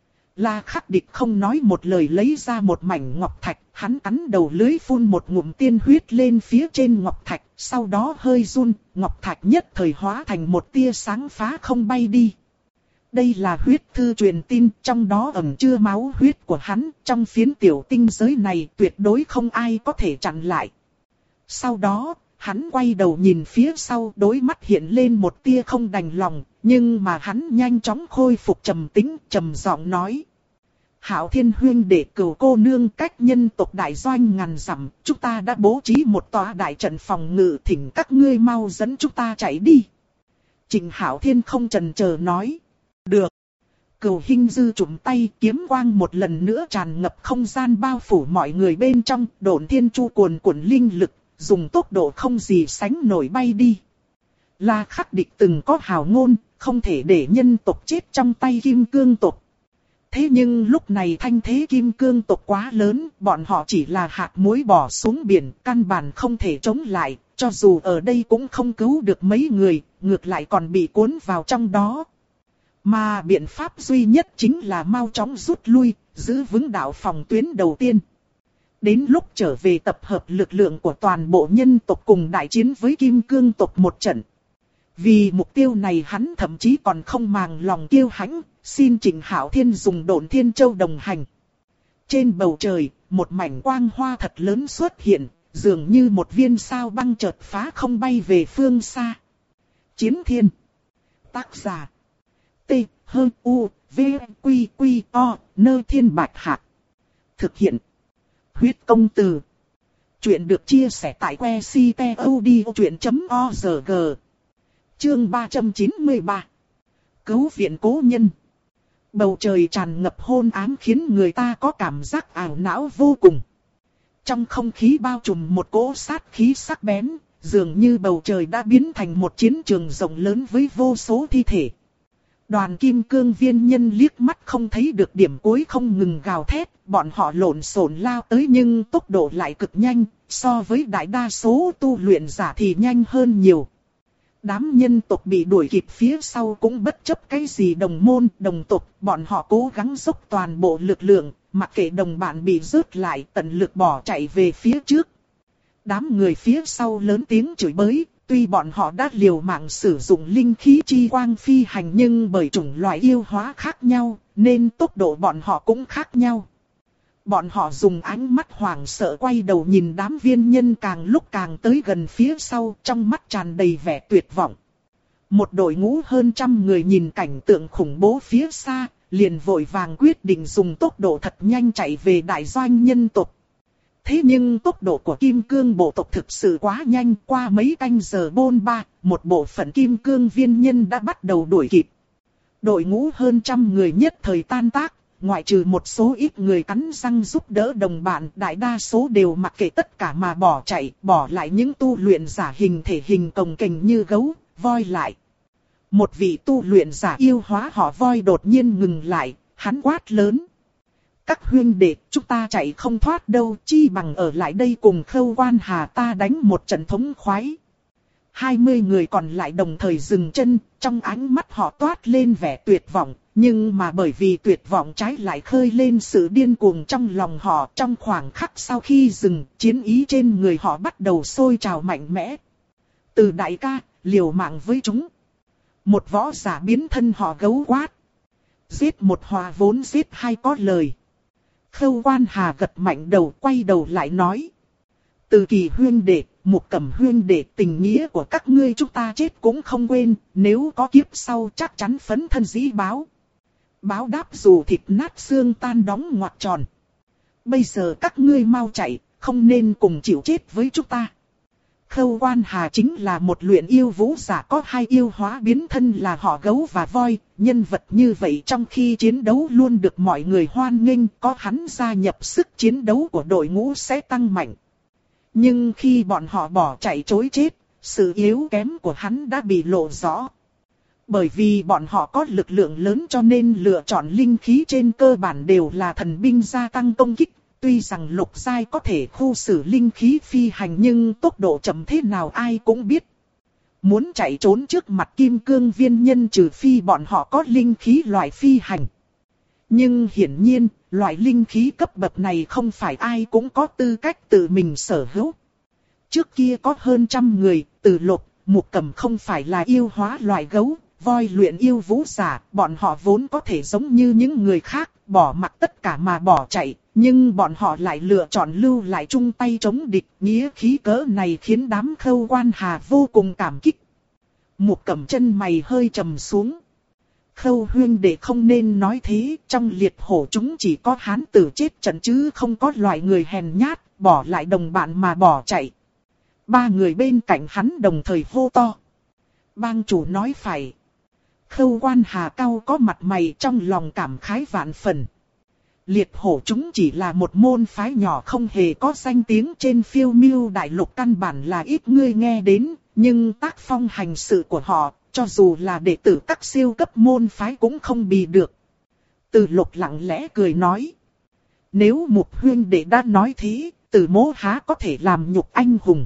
La Khắc Địch không nói một lời lấy ra một mảnh ngọc thạch, hắn cắn đầu lưới phun một ngụm tiên huyết lên phía trên ngọc thạch, sau đó hơi run, ngọc thạch nhất thời hóa thành một tia sáng phá không bay đi. Đây là huyết thư truyền tin, trong đó ẩn chứa máu huyết của hắn, trong phiến tiểu tinh giới này tuyệt đối không ai có thể chặn lại. Sau đó, hắn quay đầu nhìn phía sau, đôi mắt hiện lên một tia không đành lòng, nhưng mà hắn nhanh chóng khôi phục trầm tĩnh, trầm giọng nói. Hạo Thiên huynh đệ cửu cô nương cách nhân tộc đại doanh ngàn dặm, chúng ta đã bố trí một tòa đại trận phòng ngự, thỉnh các ngươi mau dẫn chúng ta chạy đi. Trịnh Hạo Thiên không chần chờ nói. Được. Cửu Hinh Dư trụm tay, kiếm quang một lần nữa tràn ngập không gian bao phủ mọi người bên trong, độn thiên chu cuồn cuộn linh lực, dùng tốc độ không gì sánh nổi bay đi. La Khắc Địch từng có hào ngôn, không thể để nhân tộc chết trong tay Kim Cương tộc. Thế nhưng lúc này thanh thế Kim Cương tộc quá lớn, bọn họ chỉ là hạt muối bỏ xuống biển, căn bản không thể chống lại, cho dù ở đây cũng không cứu được mấy người, ngược lại còn bị cuốn vào trong đó. Mà biện pháp duy nhất chính là mau chóng rút lui, giữ vững đạo phòng tuyến đầu tiên. Đến lúc trở về tập hợp lực lượng của toàn bộ nhân tộc cùng đại chiến với Kim Cương tộc một trận. Vì mục tiêu này hắn thậm chí còn không màng lòng kiêu hãnh, xin Trịnh Hạo Thiên dùng Độn Thiên Châu đồng hành. Trên bầu trời, một mảnh quang hoa thật lớn xuất hiện, dường như một viên sao băng chợt phá không bay về phương xa. Chiến Thiên. Tác giả. T, H, U, V, Quy, Quy, O, Nơ Thiên Bạch Hạc. Thực hiện. Huyết công từ. Chuyện được chia sẻ tại que ctod.org. Chương 393. Cứu viện cố nhân. Bầu trời tràn ngập hôn ám khiến người ta có cảm giác ảo não vô cùng. Trong không khí bao trùm một cỗ sát khí sắc bén, dường như bầu trời đã biến thành một chiến trường rộng lớn với vô số thi thể. Đoàn Kim Cương viên nhân liếc mắt không thấy được điểm cuối không ngừng gào thét, bọn họ lộn xộn lao tới nhưng tốc độ lại cực nhanh, so với đại đa số tu luyện giả thì nhanh hơn nhiều. Đám nhân tộc bị đuổi kịp phía sau cũng bất chấp cái gì đồng môn, đồng tộc, bọn họ cố gắng dốc toàn bộ lực lượng, mặc kệ đồng bạn bị rớt lại tận lực bỏ chạy về phía trước. Đám người phía sau lớn tiếng chửi bới, tuy bọn họ đã liều mạng sử dụng linh khí chi quang phi hành nhưng bởi chủng loại yêu hóa khác nhau, nên tốc độ bọn họ cũng khác nhau. Bọn họ dùng ánh mắt hoảng sợ quay đầu nhìn đám viên nhân càng lúc càng tới gần phía sau, trong mắt tràn đầy vẻ tuyệt vọng. Một đội ngũ hơn 100 người nhìn cảnh tượng khủng bố phía xa, liền vội vàng quyết định dùng tốc độ thật nhanh chạy về đại doanh nhân tộc. Thế nhưng tốc độ của Kim Cương bộ tộc thực sự quá nhanh, qua mấy canh giờ bôn ba, một bộ phận Kim Cương viên nhân đã bắt đầu đuổi kịp. Đội ngũ hơn 100 người nhất thời tan tác. Ngoại trừ một số ít người cắn răng giúp đỡ đồng bạn, đại đa số đều mặc kệ tất cả mà bỏ chạy, bỏ lại những tu luyện giả hình thể hình cồng kềnh như gấu, voi lại. Một vị tu luyện giả yêu hóa họ voi đột nhiên ngừng lại, hắn quát lớn. Các huynh đệ, chúng ta chạy không thoát đâu, chi bằng ở lại đây cùng Khâu Quan Hà ta đánh một trận thống khoái. 20 người còn lại đồng thời dừng chân, trong ánh mắt họ toát lên vẻ tuyệt vọng, nhưng mà bởi vì tuyệt vọng trái lại khơi lên sự điên cuồng trong lòng họ. Trong khoảng khắc sau khi dừng, chiến ý trên người họ bắt đầu sôi trào mạnh mẽ. Từ đại ca, liều mạng với chúng. Một võ giả biến thân họ gấu quát. Giết một hòa vốn giết hai có lời. Khâu Quan Hà gật mạnh đầu, quay đầu lại nói. Từ Kỳ huyên đệ, Mục Cẩm huyên đệ, tình nghĩa của các ngươi chúng ta chết cũng không quên, nếu có kiếp sau chắc chắn phấn thân dĩ báo. Báo đáp dù thịt nát xương tan đóng ngoặc tròn. Bây giờ các ngươi mau chạy, không nên cùng chịu chết với chúng ta. Khâu Quan Hà chính là một luyện yêu vũ giả có hai yêu hóa biến thân là họ gấu và voi. Nhân vật như vậy trong khi chiến đấu luôn được mọi người hoan nghênh, có hắn gia nhập sức chiến đấu của đội ngũ sẽ tăng mạnh. Nhưng khi bọn họ bỏ chạy trối chết, sự yếu kém của hắn đã bị lộ rõ. Bởi vì bọn họ có lực lượng lớn cho nên lựa chọn linh khí trên cơ bản đều là thần binh gia tăng công kích. Tuy rằng lục giai có thể khu xử linh khí phi hành nhưng tốc độ chậm thế nào ai cũng biết. Muốn chạy trốn trước mặt kim cương viên nhân trừ phi bọn họ có linh khí loại phi hành. Nhưng hiển nhiên, loại linh khí cấp bậc này không phải ai cũng có tư cách tự mình sở hữu. Trước kia có hơn 100 người, Từ Lục, Mục Cẩm không phải là yêu hóa loại gấu, voi luyện yêu vũ giả, bọn họ vốn có thể giống như những người khác, bỏ mặc tất cả mà bỏ chạy, nhưng bọn họ lại lựa chọn lưu lại chung tay chống địch, nghĩa khí cỡ này khiến đám Khâu Quan Hà vô cùng cảm kích. Mục Cẩm chân mày hơi trầm xuống. Khâu huyên đệ không nên nói thế, trong liệt hổ chúng chỉ có hán tử chết trận chứ không có loại người hèn nhát, bỏ lại đồng bạn mà bỏ chạy. Ba người bên cạnh hắn đồng thời hô to. Bang chủ nói phải. Khâu Quan Hà cau có mặt mày trong lòng cảm khái vạn phần. Liệt hổ chúng chỉ là một môn phái nhỏ không hề có danh tiếng trên phiêu miêu đại lục, căn bản là ít người nghe đến, nhưng tác phong hành sự của họ, cho dù là đệ tử các siêu cấp môn phái cũng không bì được. Từ Lục lặng lẽ cười nói. Nếu Mục huyên đệ đã nói thế, Từ mỗ há có thể làm nhục anh hùng.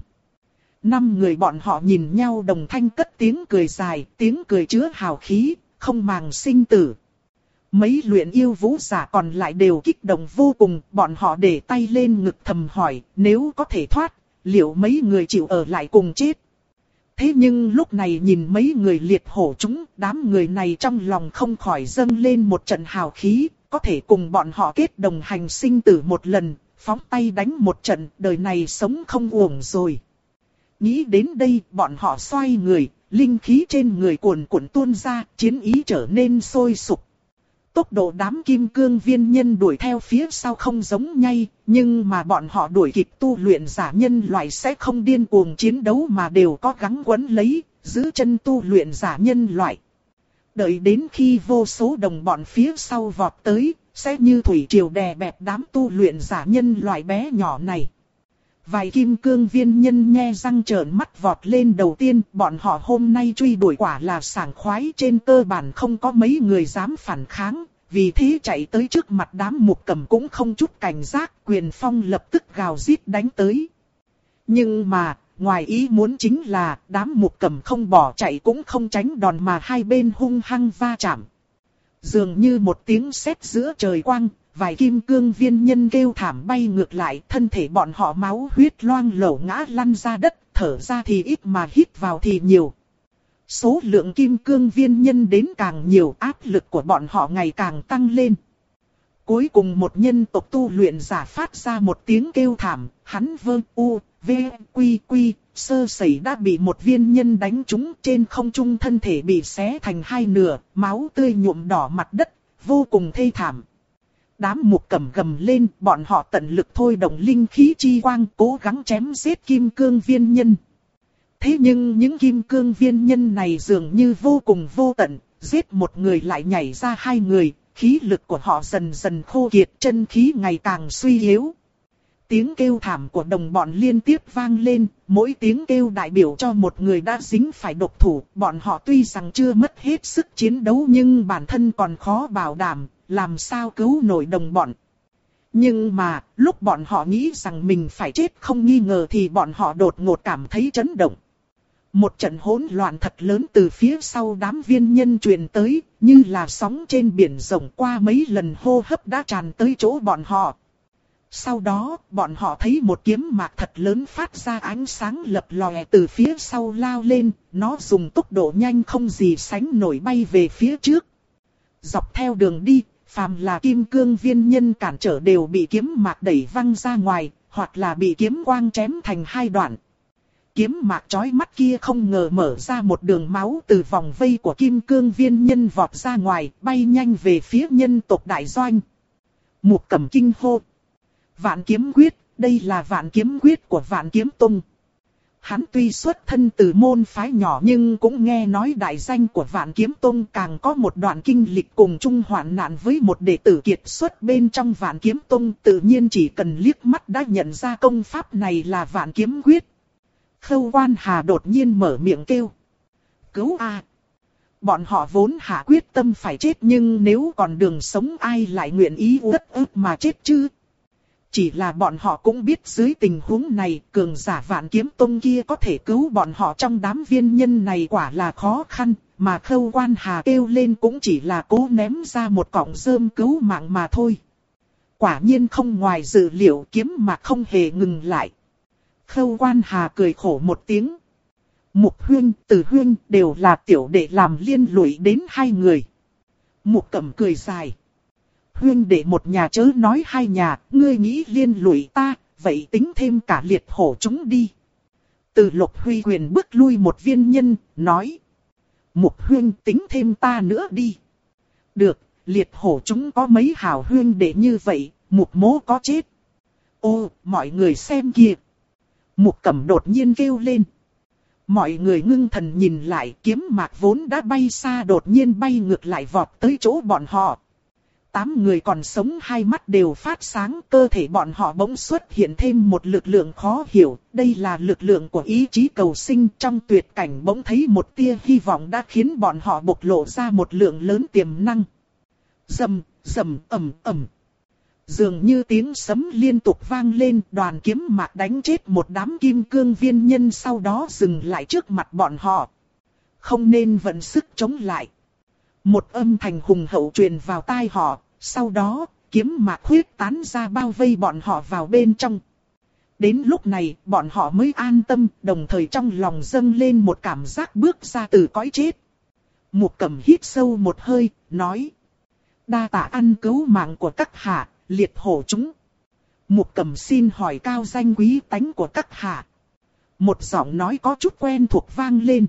5 người bọn họ nhìn nhau đồng thanh cất tiếng cười dài, tiếng cười chứa hào khí, không màng sinh tử. Mấy luyện yêu vũ giả còn lại đều kích động vô cùng, bọn họ để tay lên ngực thầm hỏi, nếu có thể thoát, liệu mấy người chịu ở lại cùng chết? Thế nhưng lúc này nhìn mấy người liệt hổ chúng, đám người này trong lòng không khỏi dâng lên một trận hào khí, có thể cùng bọn họ kết đồng hành sinh tử một lần, phóng tay đánh một trận, đời này sống không uổng rồi. Nghĩ đến đây, bọn họ xoay người, linh khí trên người cuồn cuộn tuôn ra, chiến ý trở nên sôi sục. Tốc độ đám kim cương viên nhân đuổi theo phía sau không giống nhây, nhưng mà bọn họ đuổi kịp tu luyện giả nhân loại sẽ không điên cuồng chiến đấu mà đều có gắng quấn lấy, giữ chân tu luyện giả nhân loại. Đợi đến khi vô số đồng bọn phía sau vọt tới, sẽ như thủy triều đè bẹp đám tu luyện giả nhân loại bé nhỏ này. Vài kim cương viên nhân nhe răng trợn mắt vọt lên đầu tiên, bọn họ hôm nay truy đuổi quả là sảng khoái, trên cơ bản không có mấy người dám phản kháng, vì thế chạy tới trước mặt đám Mục Cẩm cũng không chút cảnh giác, Quyền Phong lập tức gào rít đánh tới. Nhưng mà, ngoài ý muốn chính là, đám Mục Cẩm không bỏ chạy cũng không tránh đòn mà hai bên hung hăng va chạm. Dường như một tiếng sét giữa trời quang, vài kim cương viên nhân kêu thảm bay ngược lại, thân thể bọn họ máu huyết loang lổ ngã lăn ra đất, thở ra thì ít mà hít vào thì nhiều. Số lượng kim cương viên nhân đến càng nhiều, áp lực của bọn họ ngày càng tăng lên. Cuối cùng một nhân tộc tu luyện giả phát ra một tiếng kêu thảm, hắn vơ u, v, quy quy, sơ sẩy đã bị một viên nhân đánh trúng, trên không trung thân thể bị xé thành hai nửa, máu tươi nhuộm đỏ mặt đất, vô cùng thê thảm. Đám Mục Cẩm gầm lên, bọn họ tận lực thôi động linh khí chi quang, cố gắng chém giết kim cương viên nhân. Thế nhưng những kim cương viên nhân này dường như vô cùng vô tận, giết một người lại nhảy ra hai người, khí lực của họ dần dần khô kiệt, chân khí ngày càng suy yếu. Tiếng kêu thảm của đồng bọn liên tiếp vang lên, mỗi tiếng kêu đại biểu cho một người đã dính phải độc thủ. Bọn họ tuy rằng chưa mất hết sức chiến đấu nhưng bản thân còn khó bảo đảm, làm sao cứu nổi đồng bọn. Nhưng mà, lúc bọn họ nghĩ rằng mình phải chết không nghi ngờ thì bọn họ đột ngột cảm thấy chấn động. Một trận hỗn loạn thật lớn từ phía sau đám viên nhân truyền tới, như là sóng trên biển rộng, qua mấy lần hô hấp đã tràn tới chỗ bọn họ. Sau đó, bọn họ thấy một kiếm mạc thật lớn phát ra ánh sáng lập lòe từ phía sau lao lên, nó dùng tốc độ nhanh không gì sánh nổi bay về phía trước. Dọc theo đường đi, phàm là kim cương viên nhân cản trở đều bị kiếm mạc đẩy văng ra ngoài, hoặc là bị kiếm quang chém thành hai đoạn. Kiếm mạc chói mắt kia không ngờ mở ra một đường máu từ vòng vây của kim cương viên nhân vọt ra ngoài, bay nhanh về phía nhân tộc đại doanh. Mục Cẩm kinh hô. Vạn kiếm quyết, đây là vạn kiếm quyết của Vạn Kiếm Tông. Hắn tuy xuất thân từ môn phái nhỏ nhưng cũng nghe nói đại danh của Vạn Kiếm Tông, càng có một đoạn kinh lịch cùng chung hoạn nạn với một đệ tử kiệt xuất bên trong Vạn Kiếm Tông, tự nhiên chỉ cần liếc mắt đã nhận ra công pháp này là Vạn Kiếm Quyết. Khâu Quan Hà đột nhiên mở miệng kêu. Cứu a! Bọn họ vốn hạ quyết tâm phải chết, nhưng nếu còn đường sống ai lại nguyện ý uất ức mà chết chứ? Chỉ là bọn họ cũng biết dưới tình huống này, cường giả Vạn Kiếm Tông kia có thể cứu bọn họ trong đám viên nhân này quả là khó khăn, mà Khâu Quan Hà kêu lên cũng chỉ là cố ném ra một cọng rơm cứu mạng mà thôi. Quả nhiên không ngoài dự liệu, kiếm mạc không hề ngừng lại. Khâu Quan Hà cười khổ một tiếng. Mục huynh, Từ huynh đều là tiểu đệ làm liên lụy đến hai người. Mục Cẩm cười dài. Huynh đệ một nhà chớ nói hai nhà, ngươi nghĩ liên lụy ta, vậy tính thêm cả liệt hổ chúng đi. Từ Lục Huy quyền bước lui một viên nhân, nói. Mục huynh tính thêm ta nữa đi. Được, liệt hổ chúng có mấy hảo huynh đệ như vậy, Mục mỗ có chết. Ô, mọi người xem kìa. Mục Cẩm đột nhiên kêu lên. Mọi người ngưng thần nhìn lại, kiếm mạc vốn đã bay xa đột nhiên bay ngược lại vọt tới chỗ bọn họ. 8 người còn sống hai mắt đều phát sáng, cơ thể bọn họ bỗng xuất hiện thêm một lực lượng khó hiểu. Đây là lực lượng của ý chí cầu sinh, trong tuyệt cảnh bỗng thấy một tia hy vọng đã khiến bọn họ bộc lộ ra một lượng lớn tiềm năng. Rầm, rầm, ầm, ầm. Dường như tiếng sấm liên tục vang lên, đoàn kiếm mạc đánh chết một đám kim cương viên nhân, sau đó dừng lại trước mặt bọn họ. Không nên vận sức chống lại. Một âm thanh hùng hậu truyền vào tai họ, sau đó, kiếm mạc huyết tán ra bao vây bọn họ vào bên trong. Đến lúc này, bọn họ mới an tâm, đồng thời trong lòng dâng lên một cảm giác bước ra từ cõi chết. Mục Cẩm hít sâu một hơi, nói. Đa tạ ăn cứu mạng của các hạ, liệt hổ chúng. Mục Cẩm xin hỏi cao danh quý tánh của các hạ. Một giọng nói có chút quen thuộc vang lên.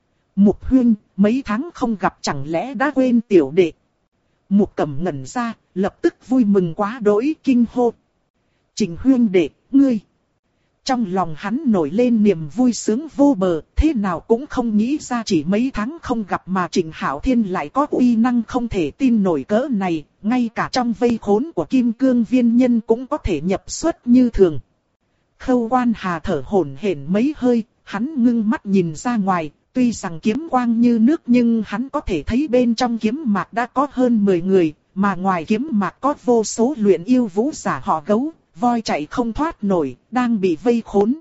Mục huynh, mấy tháng không gặp chẳng lẽ đã quên tiểu đệ. Mục Cẩm ngẩn ra, lập tức vui mừng quá đỗi, kinh hô. Trình huynh đệ, ngươi. Trong lòng hắn nổi lên niềm vui sướng vô bờ, thế nào cũng không nghĩ ra chỉ mấy tháng không gặp mà Trình Hạo Thiên lại có uy năng không thể tin nổi cỡ này, ngay cả trong vây khốn của kim cương viên nhân cũng có thể nhập xuất như thường. Khâu Quan Hà thở hổn hển mấy hơi, hắn ngưng mắt nhìn ra ngoài, tuy rằng kiếm quang như nước nhưng hắn có thể thấy bên trong kiếm mạc đã có hơn 10 người, mà ngoài kiếm mạc có vô số luyện yêu vũ giả họ Gấu, voi chạy không thoát nổi, đang bị vây khốn.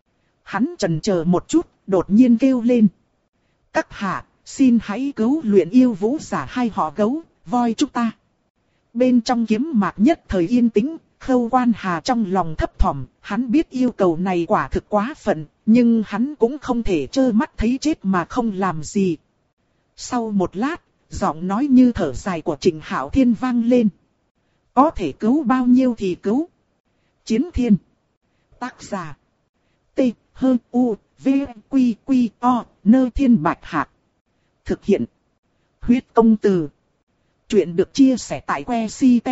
Hắn chần chờ một chút, đột nhiên kêu lên. Các hạ, xin hãy cứu luyện yêu vũ giả hai họ Gấu, voi chúng ta. Bên trong kiếm mạc nhất thời yên tĩnh, Khâu Quan Hà trong lòng thấp thỏm, hắn biết yêu cầu này quả thực quá phận, nhưng hắn cũng không thể trơ mắt thấy chết mà không làm gì. Sau một lát, giọng nói như thở dài của Trình Hạo Thiên vang lên. Có thể cứu bao nhiêu thì cứu. Chiến Thiên. Tác giả. T, H, U, V, Quy, Quy, O, Nơ Thiên Bạch Hạc. Thực hiện. Huyết Công Từ. Chuyện được chia sẻ tại que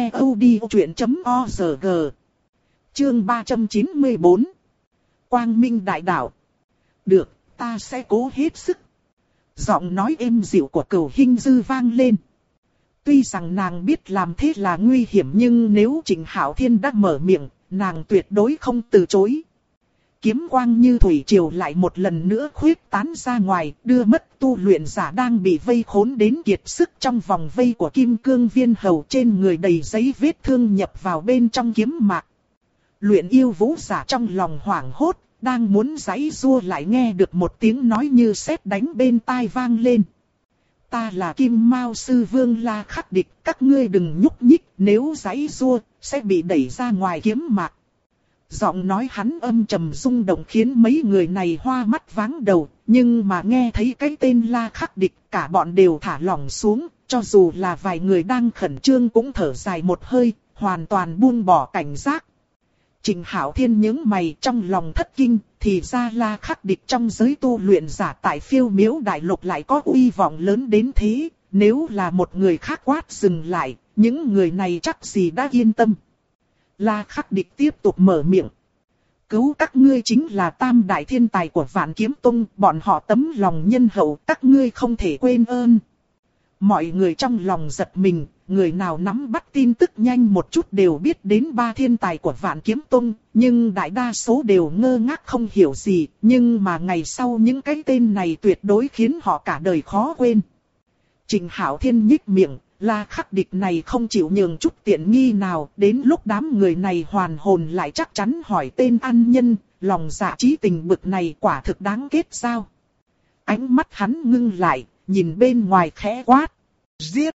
ctod.org. Chương 394. Quang Minh Đại Đạo. Được, ta sẽ cố hết sức. Giọng nói êm dịu của Cửu Hinh Dư vang lên. Tuy rằng nàng biết làm thế là nguy hiểm nhưng nếu Trình Hạo Thiên đã mở miệng, nàng tuyệt đối không từ chối. Kiếm quang như thủy triều lại một lần nữa khuyết tán ra ngoài, đưa mất tu luyện giả đang bị vây khốn đến kiệt sức trong vòng vây của kim cương viên hầu, trên người đầy giấy vết thương nhập vào bên trong kiếm mạc. Luyện yêu vũ giả trong lòng hoảng hốt, đang muốn giãy giụa lại nghe được một tiếng nói như sét đánh bên tai vang lên. Ta là Kim Mao Sư Vương La Khắc Địch, các ngươi đừng nhúc nhích, nếu giãy giụa sẽ bị đẩy ra ngoài kiếm mạc. Giọng nói hắn âm trầm rung động khiến mấy người này hoa mắt váng đầu, nhưng mà nghe thấy cái tên La Khắc Địch cả bọn đều thả lỏng xuống, cho dù là vài người đang khẩn trương cũng thở dài một hơi, hoàn toàn buông bỏ cảnh giác. Trịnh Hạo Thiên nhướng mày trong lòng thất kinh, thì ra La Khắc Địch trong giới tu luyện giả tại Phiêu Miếu Đại Lục lại có uy vọng lớn đến thế, nếu là một người khác quát dừng lại, những người này chắc gì đã yên tâm. La Khắc Địch tiếp tục mở miệng. Cứu các ngươi chính là tam đại thiên tài của Vạn Kiếm Tông, bọn họ tấm lòng nhân hậu, các ngươi không thể quên ơn. Mọi người trong lòng giật mình, người nào nắm bắt tin tức nhanh một chút đều biết đến ba thiên tài của Vạn Kiếm Tông, nhưng đại đa số đều ngơ ngác không hiểu gì, nhưng mà ngày sau những cái tên này tuyệt đối khiến họ cả đời khó quên. Trịnh Hạo Thiên nhích miệng, La Khắc Địch này không chịu nhường chút tiện nghi nào, đến lúc đám người này hoàn hồn lại chắc chắn hỏi tên ăn nhân, lòng dạ chí tình bực này quả thực đáng kết sao. Ánh mắt hắn ngưng lại, nhìn bên ngoài khẽ quát, giết.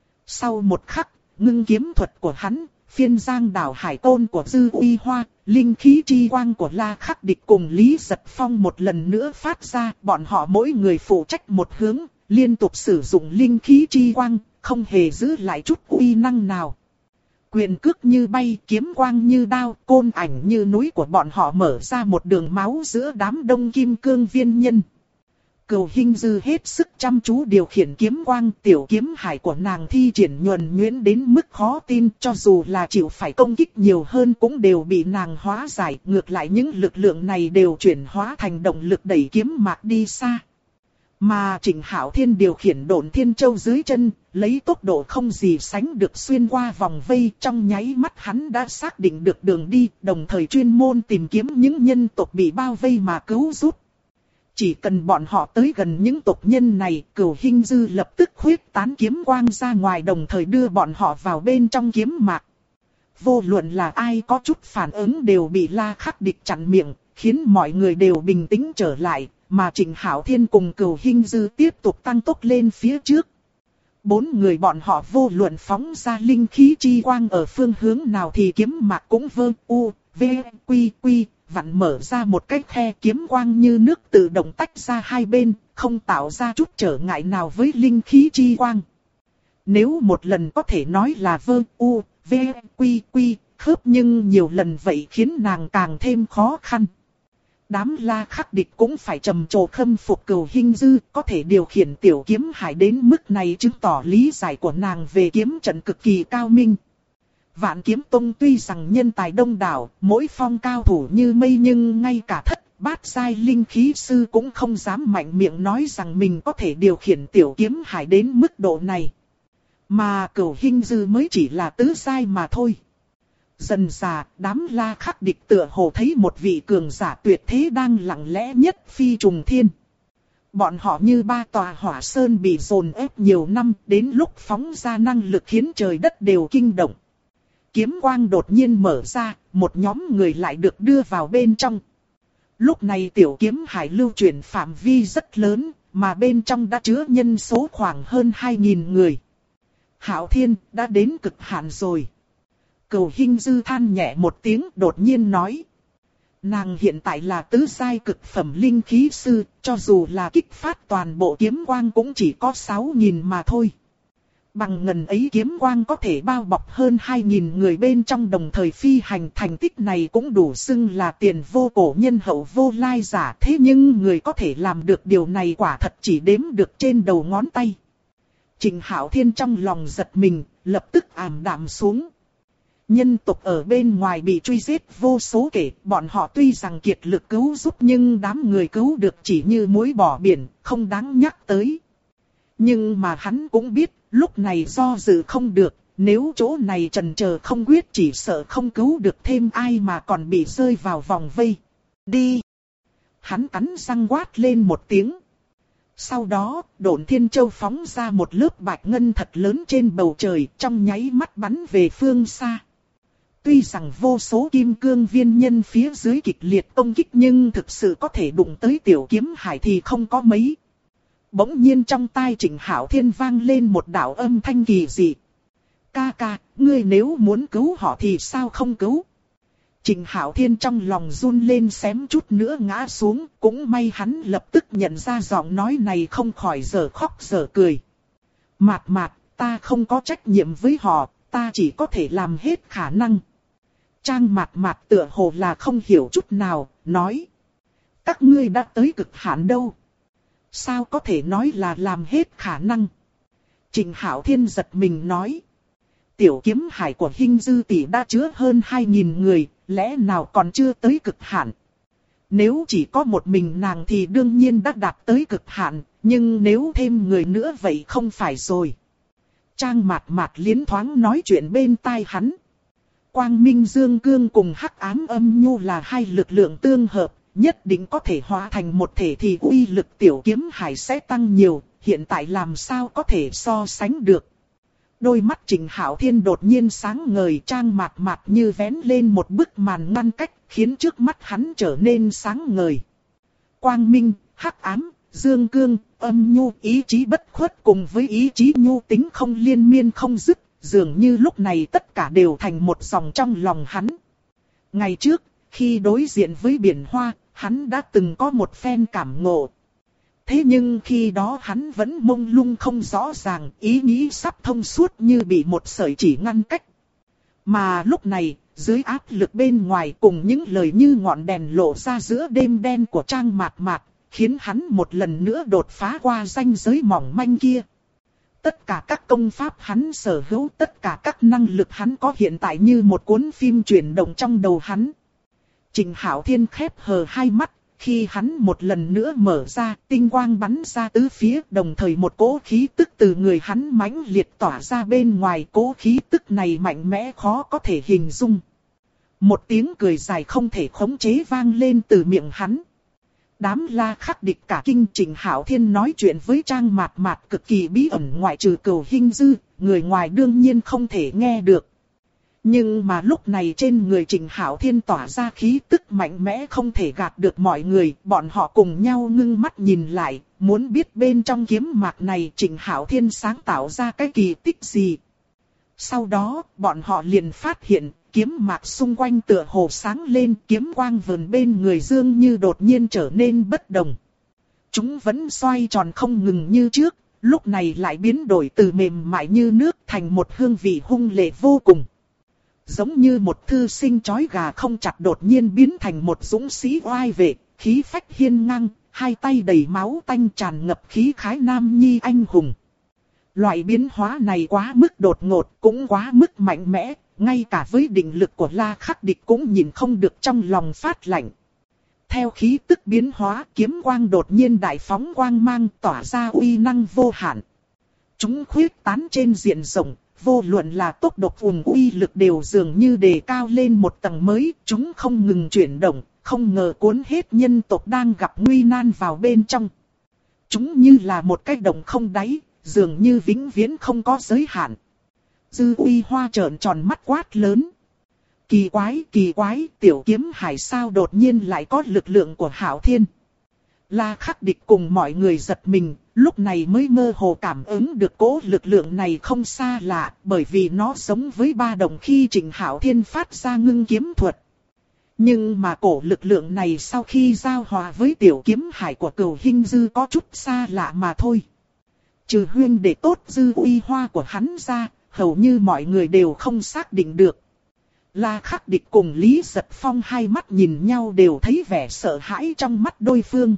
Sau một khắc, ngưng kiếm thuật của hắn, phiên giang đảo hải tôn của Dư Uy Hoa, linh khí chi quang của La Khắc Địch cùng Lý Giật Phong một lần nữa phát ra, bọn họ mỗi người phụ trách một hướng, liên tục sử dụng linh khí chi quang, không hề giữ lại chút uy năng nào. Quyền cước như bay, kiếm quang như đao, côn ảnh như núi của bọn họ mở ra một đường máu giữa đám đông kim cương viên nhân. Cửu Hinh Dư hết sức chăm chú điều khiển kiếm quang, tiểu kiếm hải của nàng thi triển nhuần nhuyễn đến mức khó tin, cho dù là chịu phải công kích nhiều hơn cũng đều bị nàng hóa giải, ngược lại những lực lượng này đều chuyển hóa thành động lực đẩy kiếm mạc đi xa. Mà Trịnh Hạo Thiên điều khiển Độn Thiên Châu dưới chân, lấy tốc độ không gì sánh được xuyên qua vòng vây, trong nháy mắt hắn đã xác định được đường đi, đồng thời chuyên môn tìm kiếm những nhân tộc bị bao vây mà cứu giúp. Chỉ cần bọn họ tới gần những tộc nhân này, Cửu Hinh Dư lập tức khuyết tán kiếm quang ra ngoài, đồng thời đưa bọn họ vào bên trong kiếm mạc. Vô luận là ai có chút phản ứng đều bị La Khắc Địch chặn miệng, khiến mọi người đều bình tĩnh trở lại, mà Trịnh Hạo Thiên cùng Cửu Hinh Dư tiếp tục tăng tốc lên phía trước. Bốn người bọn họ vô luận phóng ra linh khí chi quang ở phương hướng nào thì kiếm mạc cũng vơ u, v, quy quy, vặn mở ra một cái khe, kiếm quang như nước tự động tách ra hai bên, không tạo ra chút trở ngại nào với linh khí chi quang. Nếu một lần có thể nói là vơ u, v, quy quy, khớp, nhưng nhiều lần vậy khiến nàng càng thêm khó khăn. Đám La Khắc Địch cũng phải trầm trồ khâm phục Cửu Hinh Dư, có thể điều khiển tiểu kiếm hải đến mức này chứng tỏ lý giải của nàng về kiếm trận cực kỳ cao minh. Vạn Kiếm Tông tuy rằng nhân tài đông đảo, mỗi phong cao thủ như mây, nhưng ngay cả thất bát giai linh khí sư cũng không dám mạnh miệng nói rằng mình có thể điều khiển tiểu kiếm hải đến mức độ này. Mà Cửu Hinh Dư mới chỉ là tứ giai mà thôi. Dần dà, đám La Khắc Địch tựa hồ thấy một vị cường giả tuyệt thế đang lặng lẽ nhất phi trùng thiên. Bọn họ như ba tòa hỏa sơn bị dồn ép nhiều năm, đến lúc phóng ra năng lực khiến trời đất đều kinh động. Kiếm quang đột nhiên mở ra, một nhóm người lại được đưa vào bên trong. Lúc này tiểu kiếm hải lưu chuyển phạm vi rất lớn, mà bên trong đã chứa nhân số khoảng hơn 2.000 người. Hạo Thiên đã đến cực hạn rồi. Cửu Hinh Dư than nhẹ một tiếng, đột nhiên nói. Nàng hiện tại là tứ giai cực phẩm linh khí sư, cho dù là kích phát toàn bộ kiếm quang cũng chỉ có 6.000 mà thôi. Bằng ngần ấy kiếm quang có thể bao bọc hơn 2.000 người bên trong đồng thời phi hành, thành tích này cũng đủ xưng là tiền vô cổ nhân hậu vô lai giả. Thế nhưng người có thể làm được điều này quả thật chỉ đếm được trên đầu ngón tay. Trịnh Hạo Thiên trong lòng giật mình, lập tức ảm đạm xuống. Nhân tộc ở bên ngoài bị truy giết vô số kể, bọn họ tuy rằng kiệt lực cứu giúp nhưng đám người cứu được chỉ như muối bỏ biển, không đáng nhắc tới. Nhưng mà hắn cũng biết, lúc này do dự không được, nếu chỗ này chần chờ không quyết chỉ sợ không cứu được thêm ai mà còn bị rơi vào vòng vây. Đi! Hắn cắn răng quát lên một tiếng. Sau đó, Độn Thiên Châu phóng ra một lớp bạch ngân thật lớn trên bầu trời, trong nháy mắt bắn về phương xa. Tuy rằng vô số kim cương viên nhân phía dưới kịch liệt công kích nhưng thực sự có thể đụng tới Tiểu Kiếm Hải thì không có mấy. Bỗng nhiên trong tai Trịnh Hạo Thiên vang lên một đạo âm thanh kỳ dị. Ca ca, ngươi nếu muốn cứu họ thì sao không cứu? Trịnh Hạo Thiên trong lòng run lên xém chút nữa ngã xuống, cũng may hắn lập tức nhận ra giọng nói này không khỏi dở khóc dở cười. Mạt mạt, ta không có trách nhiệm với họ, ta chỉ có thể làm hết khả năng. Trang Mạt Mạt tựa hồ là không hiểu chút nào, nói. Các ngươi đã tới cực hạn đâu? Sao có thể nói là làm hết khả năng? Trịnh Hạo Thiên giật mình nói. Tiểu Kiếm Hải của Hinh Dư tỷ đã chứa hơn 2.000 người, lẽ nào còn chưa tới cực hạn? Nếu chỉ có một mình nàng thì đương nhiên đã đạt tới cực hạn, nhưng nếu thêm người nữa vậy không phải rồi. Trang Mạt Mạt liến thoáng nói chuyện bên tai hắn. Quang Minh Dương Cương cùng Hắc Ám Âm Nhu là hai lực lượng tương hợp, nhất định có thể hóa thành một thể thì uy lực Tiểu Kiếm Hải sẽ tăng nhiều, hiện tại làm sao có thể so sánh được. Đôi mắt Trịnh Hạo Thiên đột nhiên sáng ngời, Trang Mạt Mạt như vén lên một bức màn ngăn cách, khiến trước mắt hắn trở nên sáng ngời. Quang Minh, Hắc Ám, Dương Cương, Âm Nhu, ý chí bất khuất cùng với ý chí nhu tính không liên miên không dứt, dường như lúc này tất cả đều thành một dòng trong lòng hắn. Ngày trước, khi đối diện với biển hoa, hắn đã từng có một phen cảm ngộ. Thế nhưng khi đó hắn vẫn mông lung không rõ ràng, ý nghĩ sắp thông suốt như bị một sợi chỉ ngăn cách. Mà lúc này, dưới áp lực bên ngoài cùng những lời như ngọn đèn lộ ra giữa đêm đen của Trang Mạt Mạt, khiến hắn một lần nữa đột phá qua ranh giới mỏng manh kia. Tất cả các công pháp hắn sở hữu, tất cả các năng lực hắn có hiện tại như một cuốn phim chuyển động trong đầu hắn. Trịnh Hạo Thiên khép hờ hai mắt, khi hắn một lần nữa mở ra, tinh quang bắn ra tứ phía, đồng thời một cỗ khí tức từ người hắn mãnh liệt tỏa ra bên ngoài, cỗ khí tức này mạnh mẽ khó có thể hình dung. Một tiếng cười dài không thể khống chế vang lên từ miệng hắn. Đám La Khắc địch cả kinh. Trịnh Hạo Thiên nói chuyện với Trang Mạt Mạt cực kỳ bí ẩn, ngoại trừ Cửu Hinh Dư, người ngoài đương nhiên không thể nghe được. Nhưng mà lúc này trên người Trịnh Hạo Thiên tỏa ra khí tức mạnh mẽ không thể gạt được mọi người, bọn họ cùng nhau ngưng mắt nhìn lại, muốn biết bên trong kiếm mạc này Trịnh Hạo Thiên sáng tạo ra cái kỳ tích gì. Sau đó, bọn họ liền phát hiện, kiếm mạc xung quanh tựa hồ sáng lên, kiếm quang vờn bên người Dương Như đột nhiên trở nên bất đồng. Chúng vẫn xoay tròn không ngừng như trước, lúc này lại biến đổi từ mềm mại như nước thành một hương vị hung lệ vô cùng. Giống như một thư sinh chói gà không chặt đột nhiên biến thành một dũng sĩ oai vệ, khí phách hiên ngang, hai tay đầy máu tanh tràn ngập khí khái nam nhi anh hùng. Loại biến hóa này quá mức đột ngột, cũng quá mức mạnh mẽ, ngay cả với định lực của La Khắc địch cũng nhìn không được trong lòng phát lạnh. Theo khí tức biến hóa, kiếm quang đột nhiên đại phóng quang mang tỏa ra uy năng vô hạn. Chúng khuyết tán trên diện rộng, vô luận là tốc độ cùng uy lực đều dường như đề cao lên một tầng mới, chúng không ngừng chuyển động, không ngờ cuốn hết nhân tộc đang gặp nguy nan vào bên trong. Chúng như là một cái động không đáy, dường như vĩnh viễn không có giới hạn. Dư Uy Hoa trợn tròn mắt quát lớn. Kỳ quái, Tiểu Kiếm Hải sao đột nhiên lại có lực lượng của Hạo Thiên. La Khắc địch cùng mọi người giật mình, lúc này mới mơ hồ cảm ứng được cỗ lực lượng này không xa lạ, bởi vì nó giống với ba đồng khi Trịnh Hạo Thiên phát ra ngưng kiếm thuật. Nhưng mà cổ lực lượng này sau khi giao hòa với Tiểu Kiếm Hải của Cửu Hinh Dư có chút xa lạ mà thôi. Trừ huyên đệ tốt Dư Uy Hoa của hắn ra, hầu như mọi người đều không xác định được. La Khắc địch cùng Lý Giật Phong hai mắt nhìn nhau đều thấy vẻ sợ hãi trong mắt đối phương.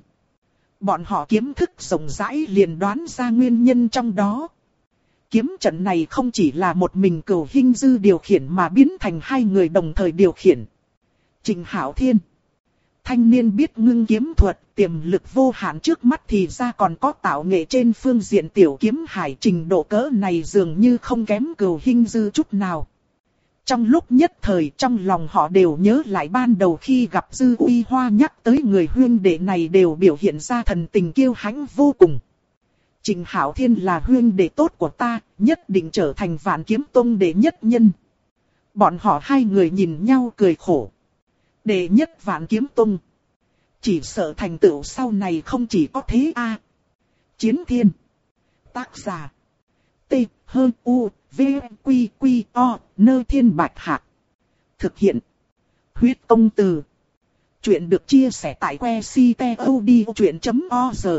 Bọn họ kiếm thức rộng rãi liền đoán ra nguyên nhân trong đó. Kiếm trận này không chỉ là một mình Cửu Hinh Dư điều khiển mà biến thành hai người đồng thời điều khiển. Trịnh Hạo Thiên, thanh niên biết ngưng kiếm thuật, tiềm lực vô hạn trước mắt thì ra còn có tạo nghệ trên phương diện Tiểu Kiếm Hải, trình độ cỡ này dường như không kém Cửu Hinh Dư chút nào. Trong lúc nhất thời trong lòng họ đều nhớ lại ban đầu khi gặp Dư Uy Hoa nhắc tới người huyên đệ này đều biểu hiện ra thần tình kiêu hãnh vô cùng. Trịnh Hạo Thiên là huyên đệ tốt của ta, nhất định trở thành Vạn Kiếm Tông đệ nhất nhân. Bọn họ hai người nhìn nhau cười khổ. Đệ nhất Vạn Kiếm Tông. Chỉ sợ thành tựu sau này không chỉ có thế a. Chiến Thiên. Tác giả. T. U. V. Quy. Quy. O. Nơ Thiên Bạch Hạc. Thực hiện. Huyết Công Từ. Chuyện được chia sẻ tại que ctod.org.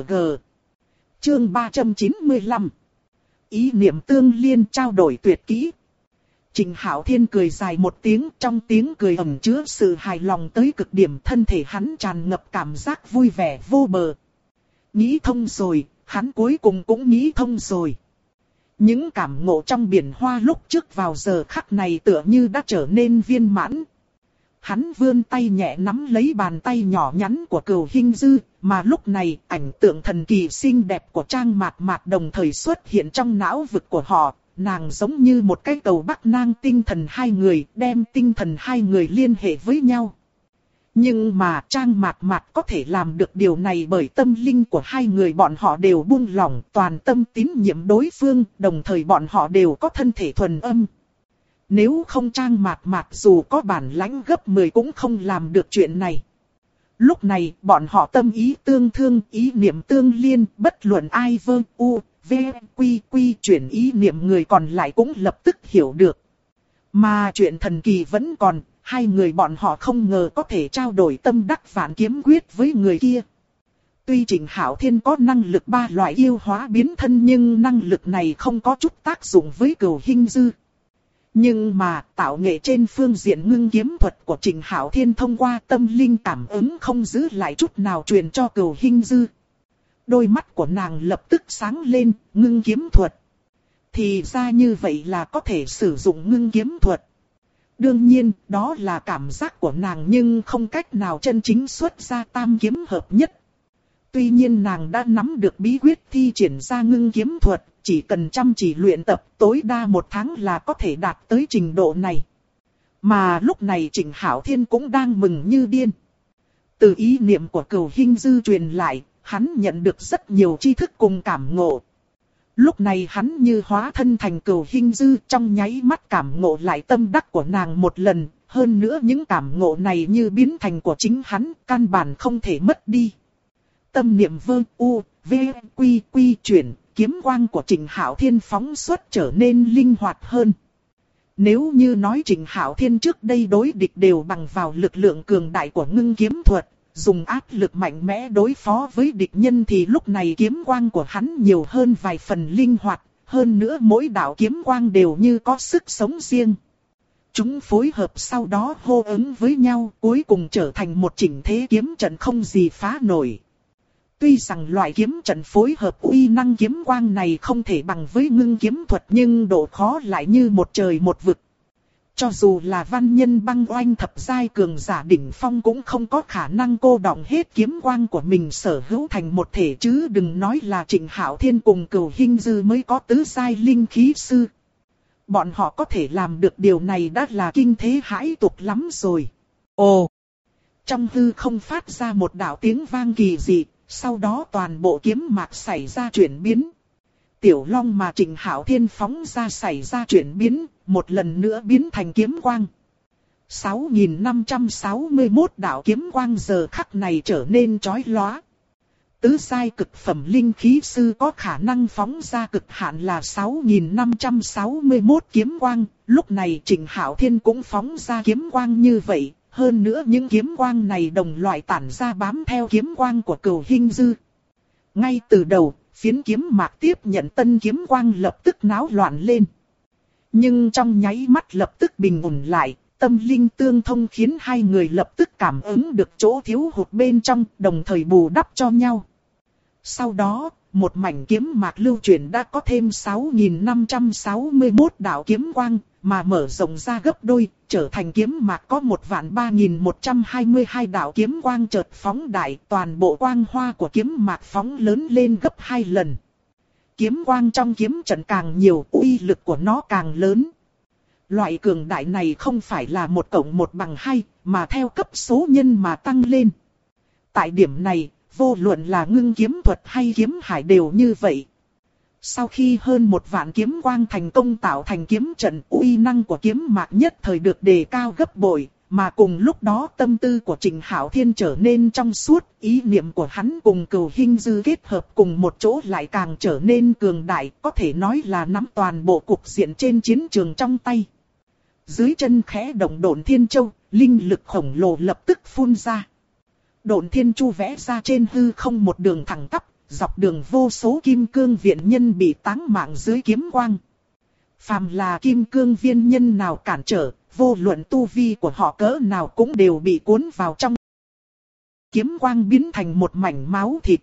Chương 395. Ý niệm tương liên trao đổi tuyệt kỹ. Trình Hạo Thiên cười dài một tiếng, trong tiếng cười ẩn chứa sự hài lòng tới cực điểm, thân thể hắn tràn ngập cảm giác vui vẻ vô bờ. Nghĩ thông rồi, hắn cuối cùng cũng nghĩ thông rồi. Những cảm ngộ trong biển hoa lúc trước vào giờ khắc này tựa như đã trở nên viên mãn. Hắn vươn tay nhẹ nắm lấy bàn tay nhỏ nhắn của Cửu Hinh Dư, mà lúc này ảnh tượng thần kỳ xinh đẹp của Trang Mạt Mạt đồng thời xuất hiện trong não vực của họ. Nàng giống như một cái cầu bắc nang tinh thần hai người, đem tinh thần hai người liên hệ với nhau. Nhưng mà Trang Mạt Mạt có thể làm được điều này bởi tâm linh của hai người bọn họ đều buông lỏng, toàn tâm tín nhiệm đối phương, đồng thời bọn họ đều có thân thể thuần âm. Nếu không Trang Mạt Mạt dù có bản lãnh gấp 10 cũng không làm được chuyện này. Lúc này bọn họ tâm ý tương thương, ý niệm tương liên, bất luận ai vơ u, v, quy quy chuyển ý niệm người còn lại cũng lập tức hiểu được. Mà chuyện thần kỳ vẫn còn, hai người bọn họ không ngờ có thể trao đổi tâm đắc Vạn Kiếm Quyết với người kia. Tuy Trình Hạo Thiên có năng lực ba loại yêu hóa biến thân nhưng năng lực này không có chút tác dụng với Cửu Hinh Dư. Nhưng mà tạo nghệ trên phương diện ngưng kiếm thuật của Trình Hạo Thiên thông qua tâm linh cảm ứng không giữ lại chút nào truyền cho Cửu Hinh Dư. Đôi mắt của nàng lập tức sáng lên, ngưng kiếm thuật. Thì ra như vậy là có thể sử dụng ngưng kiếm thuật. Đương nhiên, đó là cảm giác của nàng nhưng không cách nào chân chính xuất ra tam kiếm hợp nhất. Tuy nhiên nàng đã nắm được bí quyết thi triển ra ngưng kiếm thuật, chỉ cần chăm chỉ luyện tập tối đa 1 tháng là có thể đạt tới trình độ này. Mà lúc này Trình Hạo Thiên cũng đang mừng như điên. Từ ý niệm của Cửu Hinh Dư truyền lại, hắn nhận được rất nhiều tri thức cùng cảm ngộ. Lúc này hắn như hóa thân thành Cửu Hinh Dư, trong nháy mắt cảm ngộ lại tâm đắc của nàng một lần. Hơn nữa những cảm ngộ này như biến thành của chính hắn, căn bản không thể mất đi. Tâm niệm vơ u, v, quy quy chuyển, kiếm quang của Trình Hạo Thiên phóng xuất trở nên linh hoạt hơn. Nếu như nói Trình Hạo Thiên trước đây đối địch đều bằng vào lực lượng cường đại của ngưng kiếm thuật, dùng áp lực mạnh mẽ đối phó với địch nhân thì lúc này kiếm quang của hắn nhiều hơn vài phần linh hoạt, hơn nữa mỗi đạo kiếm quang đều như có sức sống riêng. Chúng phối hợp sau đó hô ứng với nhau, cuối cùng trở thành một chỉnh thế kiếm trận không gì phá nổi. Tuy rằng loại kiếm trận phối hợp uy năng kiếm quang này không thể bằng với ngưng kiếm thuật nhưng độ khó lại như một trời một vực. Cho dù là văn nhân băng oanh thập giai cường giả đỉnh phong cũng không có khả năng cô đọng hết kiếm quang của mình sở hữu thành một thể, chứ đừng nói là Trình Hạo Thiên cùng Cửu Hinh Dư mới có tứ giai linh khí sư. Bọn họ có thể làm được điều này đã là kinh thế hãi tục lắm rồi. Ồ! Trong hư không phát ra một đạo tiếng vang kỳ dị, sau đó toàn bộ kiếm mạc xảy ra chuyển biến. Tiểu long mà Trình Hạo Thiên phóng ra xảy ra chuyển biến, một lần nữa biến thành kiếm quang. 6.561 đạo kiếm quang giờ khắc này trở nên chói lóa. Tứ giai cực phẩm linh khí sư có khả năng phóng ra cực hạn là 6.561 kiếm quang, lúc này Trình Hạo Thiên cũng phóng ra kiếm quang như vậy. Hơn nữa những kiếm quang này đồng loại tản ra bám theo kiếm quang của Cửu Hinh Dư. Ngay từ đầu, phiến kiếm mạc tiếp nhận tân kiếm quang lập tức náo loạn lên. Nhưng trong nháy mắt lập tức bình ổn lại, tâm linh tương thông khiến hai người lập tức cảm ứng được chỗ thiếu hụt bên trong, đồng thời bù đắp cho nhau. Sau đó, một mảnh kiếm mạc lưu chuyển đã có thêm 6.561 đạo kiếm quang, mà mở rộng ra gấp đôi, trở thành kiếm mạc có 1.3122 đạo kiếm quang chợt phóng đại, toàn bộ quang hoa của kiếm mạc phóng lớn lên gấp 2 lần. Kiếm quang trong kiếm trận càng nhiều, uy lực của nó càng lớn. Loại cường đại này không phải là 1 cộng 1 bằng 2, mà theo cấp số nhân mà tăng lên. Tại điểm này, vô luận là ngưng kiếm thuật hay kiếm hải đều như vậy. Sau khi hơn 1 vạn kiếm quang thành công tạo thành kiếm trận, uy năng của kiếm mạc nhất thời được đề cao gấp bội, mà cùng lúc đó tâm tư của Trịnh Hạo Thiên trở nên trong suốt, ý niệm của hắn cùng Cửu Hinh Dư kết hợp cùng một chỗ lại càng trở nên cường đại, có thể nói là nắm toàn bộ cục diện trên chiến trường trong tay. Dưới chân khẽ động Độn Thiên Châu, linh lực khổng lồ lập tức phun ra. Độn Thiên Chu vẽ ra trên hư không một đường thẳng tắp, dọc đường vô số kim cương viện nhân bị táng mạng dưới kiếm quang. Phàm là kim cương viên nhân nào cản trở, vô luận tu vi của họ cỡ nào cũng đều bị cuốn vào trong. Kiếm quang biến thành một mảnh máu thịt.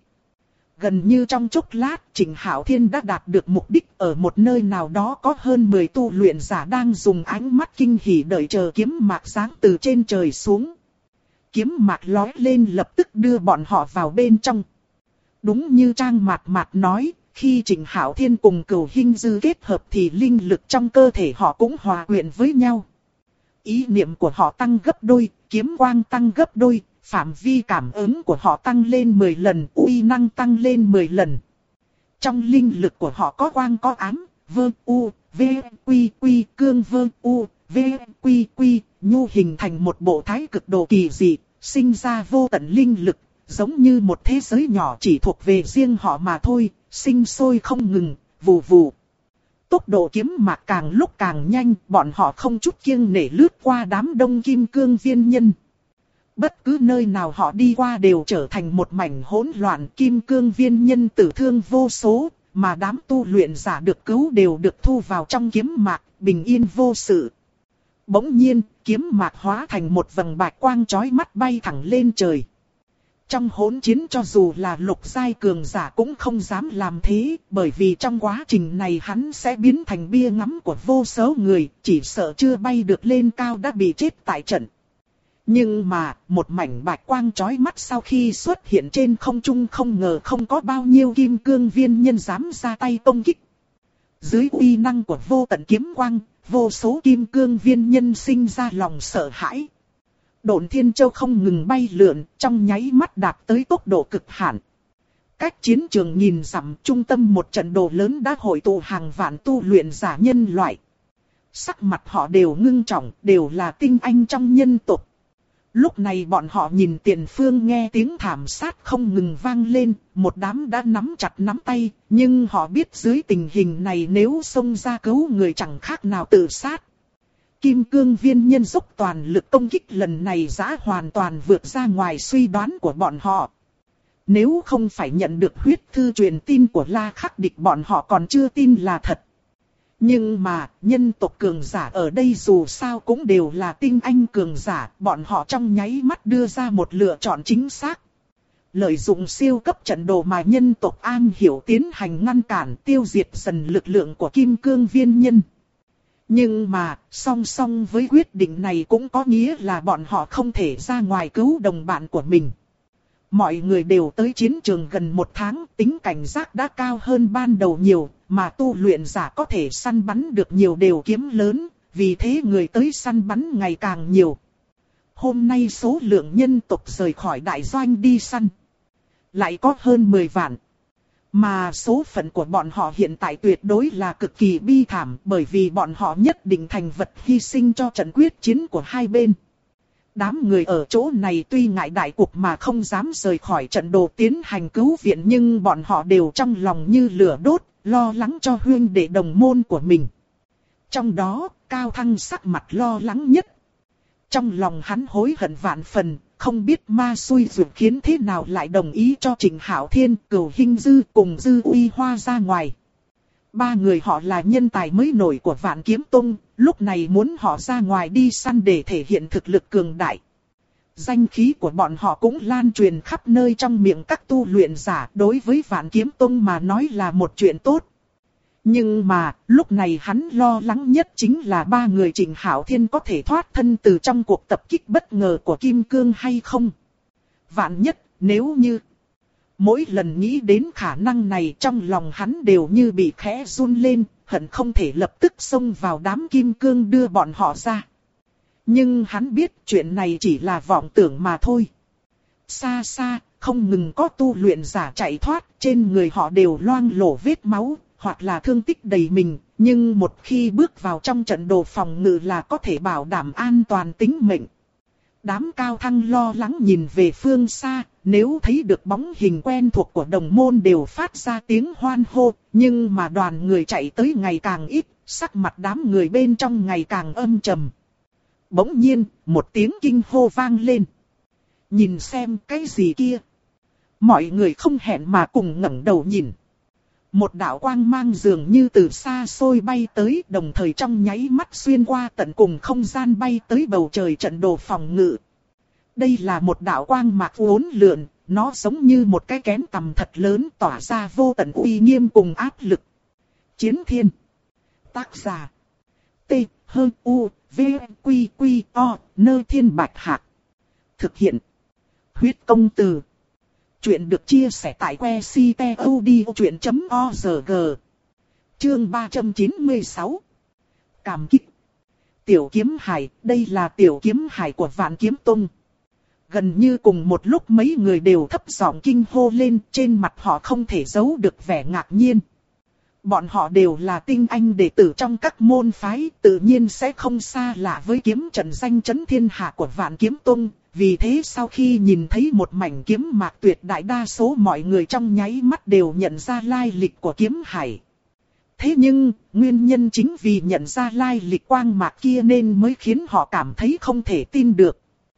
Gần như trong chốc lát, Trịnh Hạo Thiên đã đạt được mục đích, ở một nơi nào đó có hơn 10 tu luyện giả đang dùng ánh mắt kinh hỉ đợi chờ kiếm mạc giáng từ trên trời xuống. Kiếm mạc lói lên lập tức đưa bọn họ vào bên trong. Đúng như Trang Mạt Mạt nói, khi Trịnh Hạo Thiên cùng Cửu Hinh Dư kết hợp thì linh lực trong cơ thể họ cũng hòa quyện với nhau. Ý niệm của họ tăng gấp đôi, kiếm quang tăng gấp đôi, phạm vi cảm ứng của họ tăng lên 10 lần, uy năng tăng lên 10 lần. Trong linh lực của họ có quang có ám, vơ u, v quy quy, cương vơ u, v quy quy, nhu hình thành một bộ thái cực độ kỳ dị, sinh ra vô tận linh lực, giống như một thế giới nhỏ chỉ thuộc về riêng họ mà thôi, sinh sôi không ngừng, vù vù. Tốc độ kiếm mạc càng lúc càng nhanh, bọn họ không chút kiêng nể lướt qua đám đông kim cương viên nhân. Bất cứ nơi nào họ đi qua đều trở thành một mảnh hỗn loạn, kim cương viên nhân tử thương vô số, mà đám tu luyện giả được cứu đều được thu vào trong kiếm mạc, bình yên vô sự. Bỗng nhiên, kiếm mạc hóa thành một vầng bạch quang chói mắt bay thẳng lên trời. Trong hỗn chiến cho dù là lục giai cường giả cũng không dám làm thế, bởi vì trong quá trình này hắn sẽ biến thành bia ngắm của vô số người, chỉ sợ chưa bay được lên cao đã bị chết tại trận. Nhưng mà, một mảnh bạch quang chói mắt sau khi xuất hiện trên không trung không ngờ không có bao nhiêu kim cương viên nhân dám ra tay công kích. Dưới uy năng của vô tận kiếm quang, vô số kim cương viên nhân sinh ra lòng sợ hãi. Độn Thiên Châu không ngừng bay lượn, trong nháy mắt đạt tới tốc độ cực hạn. Cách chiến trường nghìn dặm, trung tâm một trận đồ lớn đã hội tụ hàng vạn tu luyện giả nhân loại. Sắc mặt họ đều ngưng trọng, đều là tinh anh trong nhân tộc. Lúc này bọn họ nhìn tiền phương nghe tiếng thảm sát không ngừng vang lên, một đám đã nắm chặt nắm tay, nhưng họ biết dưới tình hình này nếu xông ra cứu người chẳng khác nào tự sát. Kim cương viên nhân dốc toàn lực công kích lần này đã hoàn toàn vượt ra ngoài suy đoán của bọn họ. Nếu không phải nhận được huyết thư truyền tin của La Khắc Địch bọn họ còn chưa tin là thật. Nhưng mà, nhân tộc cường giả ở đây dù sao cũng đều là tinh anh cường giả, bọn họ trong nháy mắt đưa ra một lựa chọn chính xác. Lợi dụng siêu cấp trận đồ mà nhân tộc An Hiểu tiến hành ngăn cản tiêu diệt dần lực lượng của kim cương viên nhân. Nhưng mà, song song với quyết định này cũng có nghĩa là bọn họ không thể ra ngoài cứu đồng bạn của mình. Mọi người đều tới chiến trường gần 1 tháng, tính cảnh giác đã cao hơn ban đầu nhiều, mà tu luyện giả có thể săn bắn được nhiều đều kiếm lớn, vì thế người tới săn bắn ngày càng nhiều. Hôm nay số lượng nhân tộc rời khỏi đại doanh đi săn lại có hơn 10 vạn. Mà số phận của bọn họ hiện tại tuyệt đối là cực kỳ bi thảm, bởi vì bọn họ nhất định thành vật hy sinh cho trận quyết chiến của hai bên. Đám người ở chỗ này tuy ngại đại cục mà không dám rời khỏi trận đồ tiến hành cứu viện, nhưng bọn họ đều trong lòng như lửa đốt, lo lắng cho huynh đệ đồng môn của mình. Trong đó, Cao Thăng sắc mặt lo lắng nhất. Trong lòng hắn hối hận vạn phần, không biết ma xui ruột khiến thế nào lại đồng ý cho Trịnh Hạo Thiên, Cửu Hinh Dư cùng Dư Uy Hoa ra ngoài. 3 người họ là nhân tài mới nổi của Vạn Kiếm Tông, lúc này muốn họ ra ngoài đi săn để thể hiện thực lực cường đại. Danh khí của bọn họ cũng lan truyền khắp nơi trong miệng các tu luyện giả, đối với Vạn Kiếm Tông mà nói là một chuyện tốt. Nhưng mà, lúc này hắn lo lắng nhất chính là 3 người Trịnh Hạo Thiên có thể thoát thân từ trong cuộc tập kích bất ngờ của Kim Cương hay không. Vạn nhất, nếu như... Mỗi lần nghĩ đến khả năng này trong lòng hắn đều như bị khẽ run lên, hận không thể lập tức xông vào đám Kim Cương đưa bọn họ ra. Nhưng hắn biết chuyện này chỉ là vọng tưởng mà thôi. Xa xa, không ngừng có tu luyện giả chạy thoát, trên người họ đều loang lổ vết máu. hoặc là thương tích đầy mình, nhưng một khi bước vào trong trận đồ phòng ngự là có thể bảo đảm an toàn tính mệnh. Đám cao thăng lo lắng nhìn về phương xa, nếu thấy được bóng hình quen thuộc của đồng môn đều phát ra tiếng hoan hô, nhưng mà đoàn người chạy tới ngày càng ít, sắc mặt đám người bên trong ngày càng âm trầm. Bỗng nhiên, một tiếng kinh hô vang lên. Nhìn xem cái gì kia. Mọi người không hẹn mà cùng ngẩng đầu nhìn. Một đạo quang mang dường như từ xa xôi bay tới, đồng thời trong nháy mắt xuyên qua tận cùng không gian bay tới bầu trời trận đồ phòng ngự. Đây là một đạo quang mạc uốn lượn, nó giống như một cái kén tầm thật lớn tỏa ra vô tận uy nghiêm cùng áp lực. Chiến Thiên. Tác giả. T. H. U. V. Q. Q. O. Nơ Thiên Bạch Hạc. Thực hiện. Huyết Công Từ. Chuyện được chia sẻ tại website.odchuyện.org. Chương 396. Cảm kích. Tiểu Kiếm Hải, đây là Tiểu Kiếm Hải của Vạn Kiếm Tông. Gần như cùng một lúc mấy người đều thấp giọng kinh hô lên, trên mặt họ không thể giấu được vẻ ngạc nhiên. Bọn họ đều là tinh anh đệ tử trong các môn phái, tự nhiên sẽ không xa lạ với kiếm trận danh chấn thiên hạ của Vạn Kiếm Tông. Vì thế sau khi nhìn thấy một mảnh kiếm mạc tuyệt đại đa số mọi người trong nháy mắt đều nhận ra lai lịch của kiếm hải. Thế nhưng, nguyên nhân chính vì nhận ra lai lịch quang mạc kia nên mới khiến họ cảm thấy không thể tin được.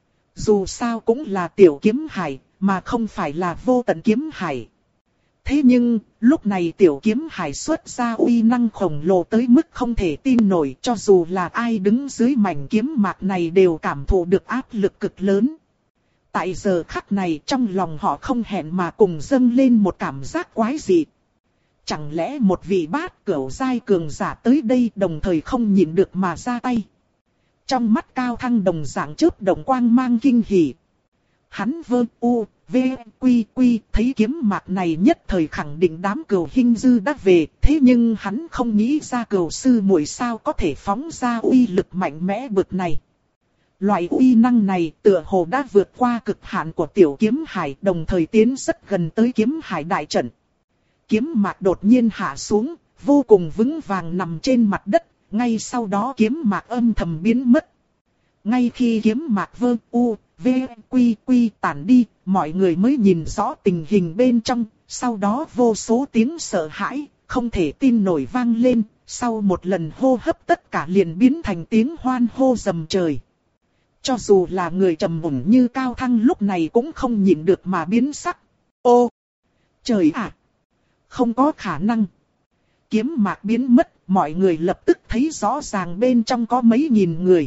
Dù sao cũng là tiểu kiếm hải, mà không phải là vô tận kiếm hải. Thế nhưng, lúc này tiểu kiếm hải xuất ra uy năng khổng lồ tới mức không thể tin nổi, cho dù là ai đứng dưới mảnh kiếm mạc này đều cảm thụ được áp lực cực lớn. Tại giờ khắc này trong lòng họ không hẹn mà cùng dâng lên một cảm giác quái dị. Chẳng lẽ một vị bát cửu giai cường giả tới đây đồng thời không nhịn được mà ra tay. Trong mắt Cao Thăng đồng dạng chớp động quang mang kinh hỉ. Hắn vơ u, v, quy quy, thấy kiếm mạc này nhất thời khẳng định đám cừu hình dư đã về. Thế nhưng hắn không nghĩ ra cừu sư muội sao có thể phóng ra uy lực mạnh mẽ bực này. Loại uy năng này tựa hồ đã vượt qua cực hạn của tiểu kiếm hải, đồng thời tiến rất gần tới kiếm hải đại trận. Kiếm mạc đột nhiên hạ xuống, vô cùng vững vàng nằm trên mặt đất, ngay sau đó kiếm mạc âm thầm biến mất. Ngay khi kiếm mạc vơ u, v, quy quy tản đi, mọi người mới nhìn rõ tình hình bên trong, sau đó vô số tiếng sợ hãi, không thể tin nổi vang lên, sau một lần hô hấp tất cả liền biến thành tiếng hoan hô rầm trời. Cho dù là người trầm mùng như Cao Thăng lúc này cũng không nhịn được mà biến sắc. Ô! Trời ạ! Không có khả năng! Kiếm mạc biến mất, mọi người lập tức thấy rõ ràng bên trong có mấy nghìn người.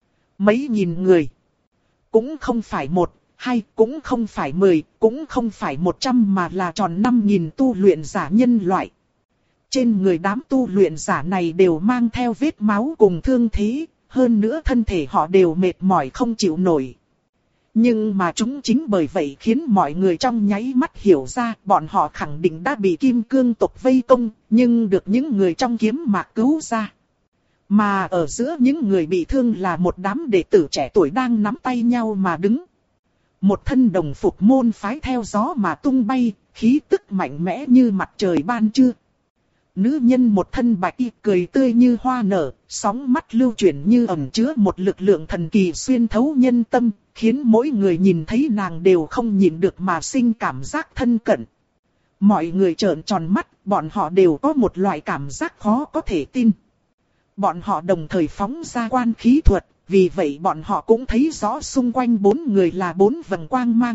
Mấy nghìn người! Cũng không phải một, hai, cũng không phải 10, cũng không phải 100 mà là tròn 5.000 tu luyện giả nhân loại. Trên người đám tu luyện giả này đều mang theo vết máu cùng thương thế. Hơn nữa thân thể họ đều mệt mỏi không chịu nổi. Nhưng mà chúng chính bởi vậy khiến mọi người trong nháy mắt hiểu ra bọn họ khẳng định đã bị kim cương tộc vây công, nhưng được những người trong kiếm mạc cứu ra. Mà ở giữa những người bị thương là một đám đệ tử trẻ tuổi đang nắm tay nhau mà đứng. Một thân đồng phục môn phái theo gió mà tung bay, khí tức mạnh mẽ như mặt trời ban trưa. Nữ nhân một thân bạch y cười tươi như hoa nở, sóng mắt lưu chuyển như ẩn chứa một lực lượng thần kỳ xuyên thấu nhân tâm, khiến mỗi người nhìn thấy nàng đều không nhịn được mà sinh cảm giác thân cận. Mọi người trợn tròn mắt, bọn họ đều có một loại cảm giác khó có thể tin. Bọn họ đồng thời phóng ra quan khí thuật, vì vậy bọn họ cũng thấy rõ xung quanh bốn người là bốn vầng quang mang.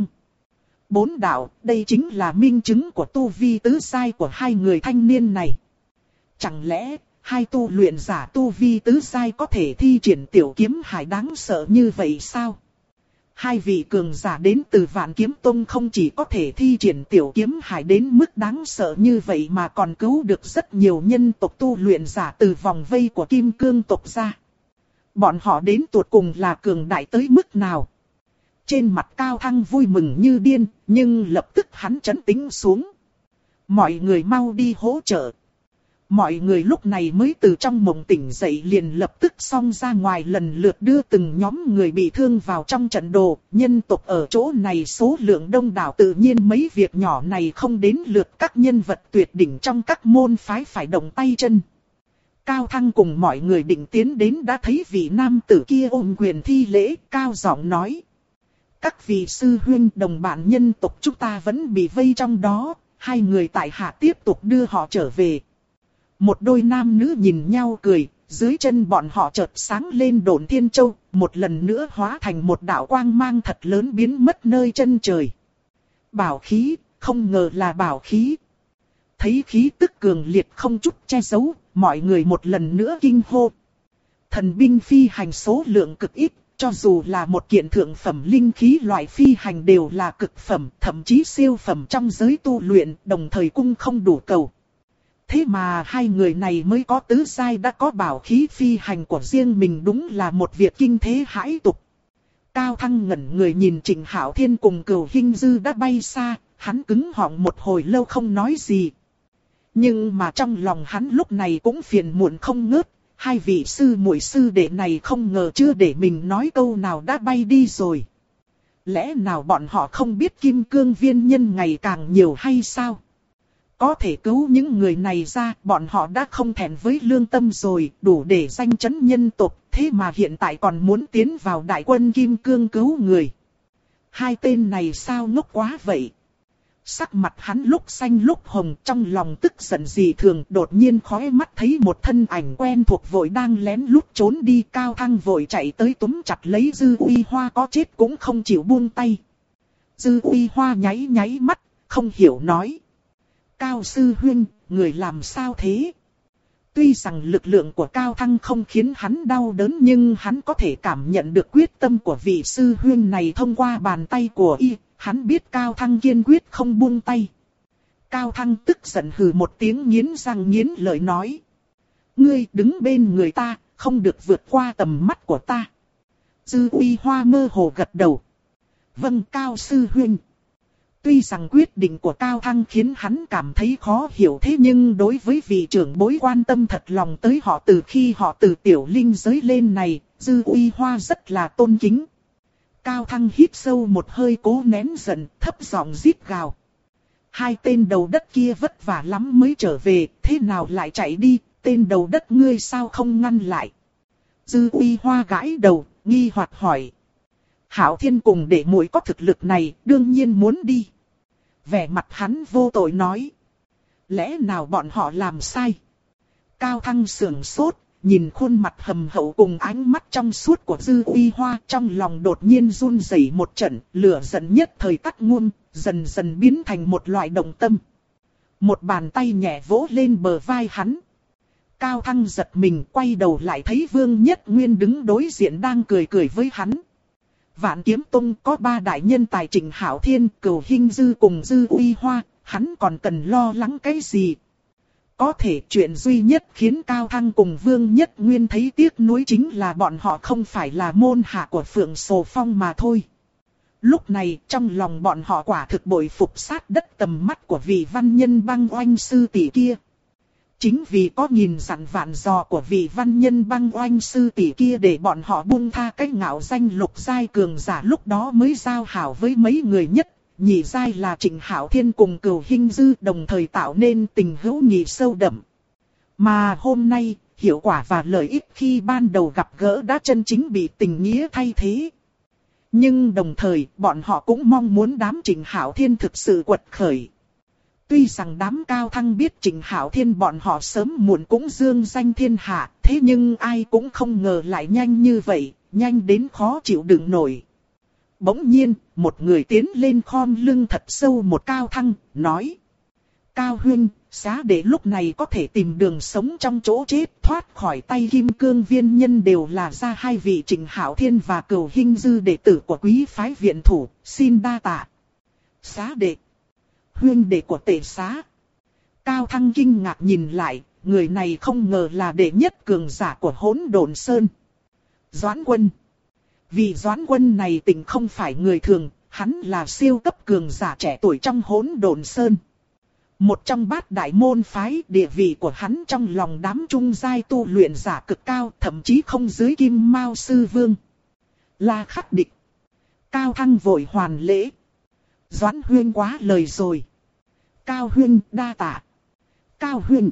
Bốn đạo, đây chính là minh chứng của tu vi tứ giai của hai người thanh niên này. Chẳng lẽ, hai tu luyện giả tu vi tứ giai có thể thi triển tiểu kiếm hải đáng sợ như vậy sao? Hai vị cường giả đến từ Vạn Kiếm Tông không chỉ có thể thi triển tiểu kiếm hải đến mức đáng sợ như vậy mà còn cứu được rất nhiều nhân tộc tu luyện giả từ vòng vây của Kim Cương tộc ra. Bọn họ đến tuột cùng là cường đại tới mức nào? Trên mặt Cao Thăng vui mừng như điên, nhưng lập tức hắn trấn tĩnh xuống. Mọi người mau đi hỗ trợ. Mọi người lúc này mới từ trong mộng tỉnh dậy, liền lập tức xông ra ngoài lần lượt đưa từng nhóm người bị thương vào trong trận đồ. Nhân tộc ở chỗ này số lượng đông đảo, tự nhiên mấy việc nhỏ này không đến lượt các nhân vật tuyệt đỉnh trong các môn phái phải động tay chân. Cao Thăng cùng mọi người định tiến đến đã thấy vị nam tử kia ôm quyền thi lễ, cao giọng nói: các vị sư huynh đồng bạn nhân tộc chúng ta vẫn bị vây trong đó, hai người tại hạ tiếp tục đưa họ trở về. Một đôi nam nữ nhìn nhau cười, dưới chân bọn họ chợt sáng lên Độn Thiên Châu, một lần nữa hóa thành một đạo quang mang thật lớn biến mất nơi chân trời. Bảo khí, không ngờ là bảo khí. Thấy khí tức cường liệt không chút che giấu, mọi người một lần nữa kinh hô. Thần binh phi hành số lượng cực ít, cho dù là một kiện thượng phẩm linh khí loại phi hành đều là cực phẩm, thậm chí siêu phẩm trong giới tu luyện, đồng thời cung không đủ cầu. Thế mà hai người này mới có tứ giai đã có bảo khí phi hành của riêng mình, đúng là một việc kinh thế hãi tục. Cao Thăng ngẩn người nhìn Trịnh Hạo Thiên cùng Cửu Hinh Dư đã bay xa, hắn cứng họng một hồi lâu không nói gì. Nhưng mà trong lòng hắn lúc này cũng phiền muộn không ngớt, hai vị sư muội sư đệ này không ngờ chưa để mình nói câu nào đã bay đi rồi. Lẽ nào bọn họ không biết kim cương viên nhân ngày càng nhiều hay sao? Có thể cứu những người này ra, bọn họ đã không thẹn với lương tâm rồi, đủ để danh chấn nhân tộc, thế mà hiện tại còn muốn tiến vào đại quân kim cương cứu người. Hai tên này sao ngốc quá vậy? Sắc mặt hắn lúc xanh lúc hồng, trong lòng tức giận dị thường, đột nhiên khóe mắt thấy một thân ảnh quen thuộc vội đang lén lút trốn đi. Cao Thăng vội chạy tới túm chặt lấy Dư Uy Hoa, có chết cũng không chịu buông tay. Dư Uy Hoa nháy nháy mắt, không hiểu nói: Cao sư huynh, người làm sao thế? Tuy rằng lực lượng của Cao Thăng không khiến hắn đau đớn, nhưng hắn có thể cảm nhận được quyết tâm của vị sư huynh này thông qua bàn tay của y. Hắn biết Cao Thăng kiên quyết không buông tay. Cao Thăng tức giận hừ một tiếng, nghiến răng nghiến lợi nói: ngươi đứng bên người ta, không được vượt qua tầm mắt của ta. Dư Uy Hoa mơ hồ gật đầu: vâng Cao sư huynh. Tuy rằng quyết định của Cao Thăng khiến hắn cảm thấy khó hiểu, thế nhưng đối với vị trưởng bối quan tâm thật lòng tới họ từ khi họ từ tiểu linh giới lên này, Dư Uy Hoa rất là tôn kính. Cao Thăng hít sâu một hơi cố nén giận, thấp giọng rít gào: hai tên đầu đất kia vất vả lắm mới trở về, thế nào lại chạy đi, tên đầu đất ngươi sao không ngăn lại? Dư Uy Hoa gãi đầu, nghi hoặc hỏi: Hạo Thiên cùng đệ muội có thực lực này, đương nhiên muốn đi. Vẻ mặt hắn vô tội nói: lẽ nào bọn họ làm sai? Cao Thăng sườn sốt, nhìn khuôn mặt hầm hậu cùng ánh mắt trong suốt của Dư Uy Hoa, trong lòng đột nhiên run rẩy một trận, lửa giận nhất thời tắt ngum, dần dần biến thành một loại động tâm. Một bàn tay nhẹ vỗ lên bờ vai hắn. Cao Thăng giật mình, quay đầu lại thấy Vương Nhất Nguyên đứng đối diện đang cười cười với hắn. Vạn Kiếm Tông có ba đại nhân tài Trịnh Hạo Thiên, Cửu Hinh Dư cùng Dư Uy Hoa, hắn còn cần lo lắng cái gì? Có thể chuyện duy nhất khiến Cao Thăng cùng Vương Nhất Nguyên thấy tiếc nuối chính là bọn họ không phải là môn hạ của Phượng Sồ Phong mà thôi. Lúc này trong lòng bọn họ quả thực bội phục sát đất tầm mắt của vị văn nhân Băng Oanh sư tỷ kia. Chính vì có nghìn dặn vạn dò của vị văn nhân Băng Oanh sư tỷ kia để bọn họ buông tha cái ngạo danh lục giai cường giả lúc đó mới giao hảo với mấy người nhất. Nhị giai là Trịnh Hạo Thiên cùng Cửu Hinh Dư, đồng thời tạo nên tình hữu nghị sâu đậm. Mà hôm nay, hiệu quả và lợi ích khi ban đầu gặp gỡ đã chân chính bị tình nghĩa thay thế. Nhưng đồng thời, bọn họ cũng mong muốn đám Trịnh Hạo Thiên thực sự quật khởi. Tuy rằng đám Cao Thăng biết Trịnh Hạo Thiên bọn họ sớm muộn cũng dương danh thiên hạ, thế nhưng ai cũng không ngờ lại nhanh như vậy, nhanh đến khó chịu đựng nổi. Bỗng nhiên, một người tiến lên khom lưng thật sâu một Cao Thăng, nói: Cao huynh, xá đệ lúc này có thể tìm đường sống trong chỗ chết, thoát khỏi tay kim cương viên nhân đều là ra hai vị Trịnh Hạo Thiên và Cửu Hinh Dư đệ tử của quý phái viện thủ, xin đa tạ. Xá đệ, huynh đệ của Tề xá. Cao Thăng kinh ngạc nhìn lại, người này không ngờ là đệ nhất cường giả của Hỗn Độn Sơn. Doãn Quân. Vì Doãn Quân này tình không phải người thường, hắn là siêu cấp cường giả trẻ tuổi trong Hỗn Độn Sơn. Một trong bát đại môn phái, địa vị của hắn trong lòng đám trung giai tu luyện giả cực cao, thậm chí không dưới Kim Mao Sư Vương. La Khắc Địch. Cao Thăng vội hoàn lễ. Doãn huynh quá lời rồi. Cao huynh đa tạ. Cao huynh.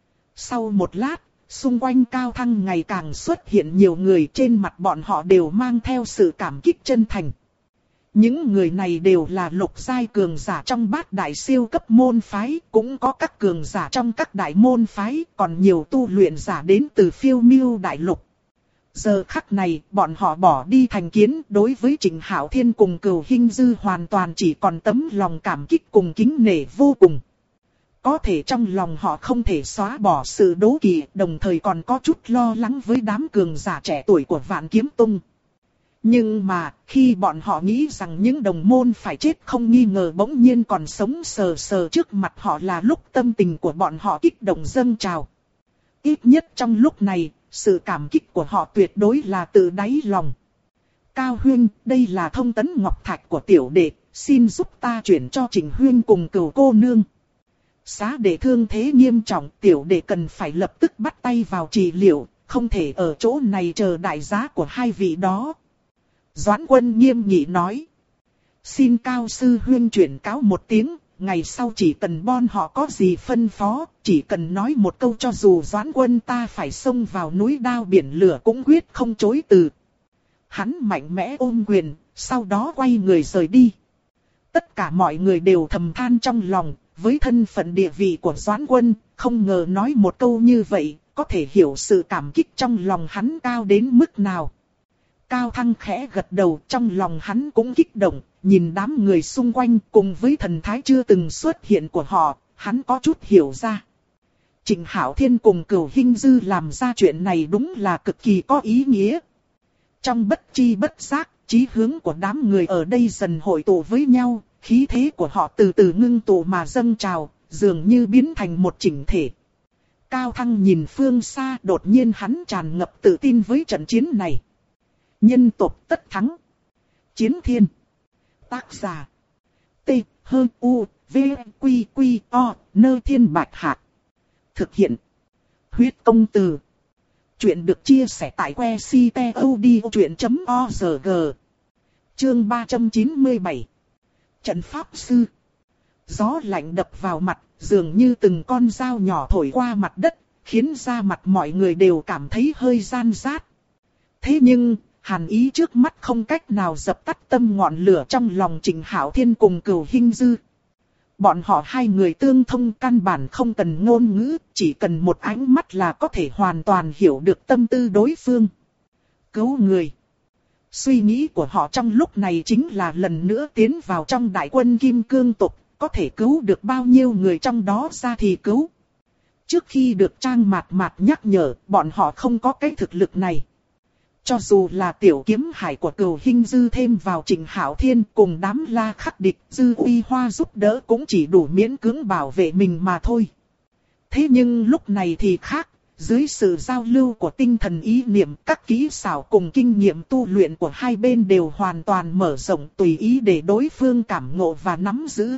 Sau một lát, xung quanh Cao Thăng ngày càng xuất hiện nhiều người, trên mặt bọn họ đều mang theo sự cảm kích chân thành. Những người này đều là lục giai cường giả trong bát đại siêu cấp môn phái, cũng có các cường giả trong các đại môn phái, còn nhiều tu luyện giả đến từ phiêu miêu đại lục. Giờ khắc này, bọn họ bỏ đi thành kiến, đối với Trịnh Hạo Thiên cùng Cửu Hinh Dư hoàn toàn chỉ còn tấm lòng cảm kích cùng kính nể vô cùng. Có thể trong lòng họ không thể xóa bỏ sự đố kỵ, đồng thời còn có chút lo lắng với đám cường giả trẻ tuổi của Vạn Kiếm Tông. Nhưng mà, khi bọn họ nghĩ rằng những đồng môn phải chết không nghi ngờ bỗng nhiên còn sống sờ sờ trước mặt họ là lúc tâm tình của bọn họ kích động dâng trào. Ít nhất trong lúc này, sự cảm kích của họ tuyệt đối là từ đáy lòng. Cao huynh, đây là thông tấn ngọc thạch của tiểu đệ, xin giúp ta chuyển cho Trịnh huynh cùng Cửu cô nương. Xá đệ thương thế nghiêm trọng, tiểu đệ cần phải lập tức bắt tay vào trị liệu, không thể ở chỗ này chờ đại giá của hai vị đó. Doãn Quân nghiêm nghị nói. Xin Cao sư huynh chuyển cáo một tiếng, ngày sau chỉ cần bọn họ có gì phân phó, chỉ cần nói một câu cho dù Doãn Quân ta phải xông vào núi đao biển lửa cũng quyết không chối từ. Hắn mạnh mẽ ôm quyền, sau đó quay người rời đi. Tất cả mọi người đều thầm than trong lòng, với thân phận địa vị của Doãn Quân, không ngờ nói một câu như vậy, có thể hiểu sự cảm kích trong lòng hắn cao đến mức nào. Cao Thăng khẽ gật đầu, trong lòng hắn cũng kích động, nhìn đám người xung quanh cùng với thần thái chưa từng xuất hiện của họ, hắn có chút hiểu ra. Trịnh Hạo Thiên cùng Cửu Hinh Dư làm ra chuyện này đúng là cực kỳ có ý nghĩa. Trong bất chi bất giác, chí hướng của đám người ở đây dần hội tụ với nhau, khí thế của họ từ từ ngưng tụ mà dâng trào, dường như biến thành một chỉnh thể. Cao Thăng nhìn phương xa, đột nhiên hắn tràn ngập tự tin với trận chiến này. Nhân tộc tất thắng. Chiến thiên. Tác giả. T. H. U. V. Quy. Quy. O. Nơ Thiên Bạch Hạc. Thực hiện. Huyết công từ. Chuyện được chia sẻ tại que ctod.org. Chương 397. Trận Pháp Sư. Gió lạnh đập vào mặt, dường như từng con dao nhỏ thổi qua mặt đất, khiến da mặt mọi người đều cảm thấy hơi gian rát. Thế nhưng, hàn ý trước mắt không cách nào dập tắt tâm ngọn lửa trong lòng Trịnh Hạo Thiên cùng Cửu Hinh Dư. Bọn họ hai người tương thông căn bản không cần ngôn ngữ, chỉ cần một ánh mắt là có thể hoàn toàn hiểu được tâm tư đối phương. Cứu người. Suy nghĩ của họ trong lúc này chính là lần nữa tiến vào trong đại quân Kim Cương tộc, có thể cứu được bao nhiêu người trong đó ra thì cứu. Trước khi được Trang Mạt Mạt nhắc nhở, bọn họ không có cái thực lực này. Cho dù là tiểu kiếm hải của Cửu Hinh Dư thêm vào Trịnh Hạo Thiên cùng đám La Khắc Địch, Dư Uy Hoa giúp đỡ cũng chỉ đủ miễn cưỡng bảo vệ mình mà thôi. Thế nhưng lúc này thì khác, dưới sự giao lưu của tinh thần ý niệm, các kỹ xảo cùng kinh nghiệm tu luyện của hai bên đều hoàn toàn mở rộng tùy ý để đối phương cảm ngộ và nắm giữ.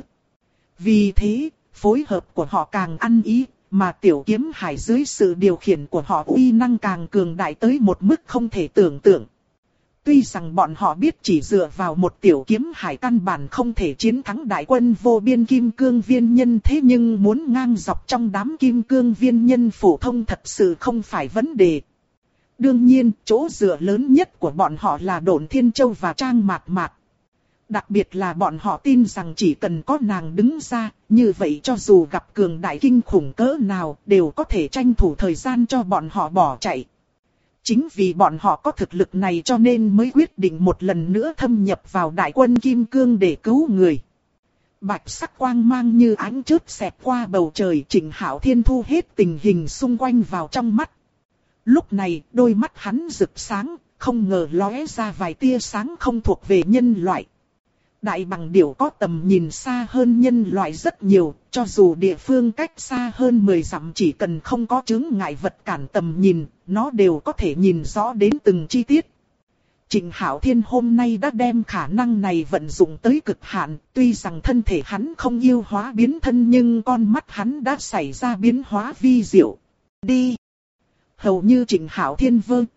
Vì thế, phối hợp của họ càng ăn ý. Mà tiểu kiếm hải dưới sự điều khiển của họ uy năng càng cường đại tới một mức không thể tưởng tượng. Tuy rằng bọn họ biết chỉ dựa vào một tiểu kiếm hải căn bản không thể chiến thắng đại quân vô biên kim cương viên nhân, thế nhưng muốn ngang dọc trong đám kim cương viên nhân phổ thông thật sự không phải vấn đề. Đương nhiên, chỗ dựa lớn nhất của bọn họ là Độn Thiên Châu và Trang Mạt Mạt. Đặc biệt là bọn họ tin rằng chỉ cần có nàng đứng ra, như vậy cho dù gặp cường đại kinh khủng cỡ nào, đều có thể tranh thủ thời gian cho bọn họ bỏ chạy. Chính vì bọn họ có thực lực này cho nên mới quyết định một lần nữa thâm nhập vào đại quân Kim Cương để cứu người. Bạch sắc quang mang như ánh chớp xẹt qua bầu trời, Trịnh Hạo Thiên thu hết tình hình xung quanh vào trong mắt. Lúc này, đôi mắt hắn rực sáng, không ngờ lóe ra vài tia sáng không thuộc về nhân loại. Đại bằng điểu có tầm nhìn xa hơn nhân loại rất nhiều, cho dù địa phương cách xa hơn 10 dặm chỉ cần không có chướng ngại vật cản tầm nhìn, nó đều có thể nhìn rõ đến từng chi tiết. Trịnh Hạo Thiên hôm nay đã đem khả năng này vận dụng tới cực hạn, tuy rằng thân thể hắn không yêu hóa biến thân nhưng con mắt hắn đã xảy ra biến hóa vi diệu. Đi! Hầu như Trịnh Hạo Thiên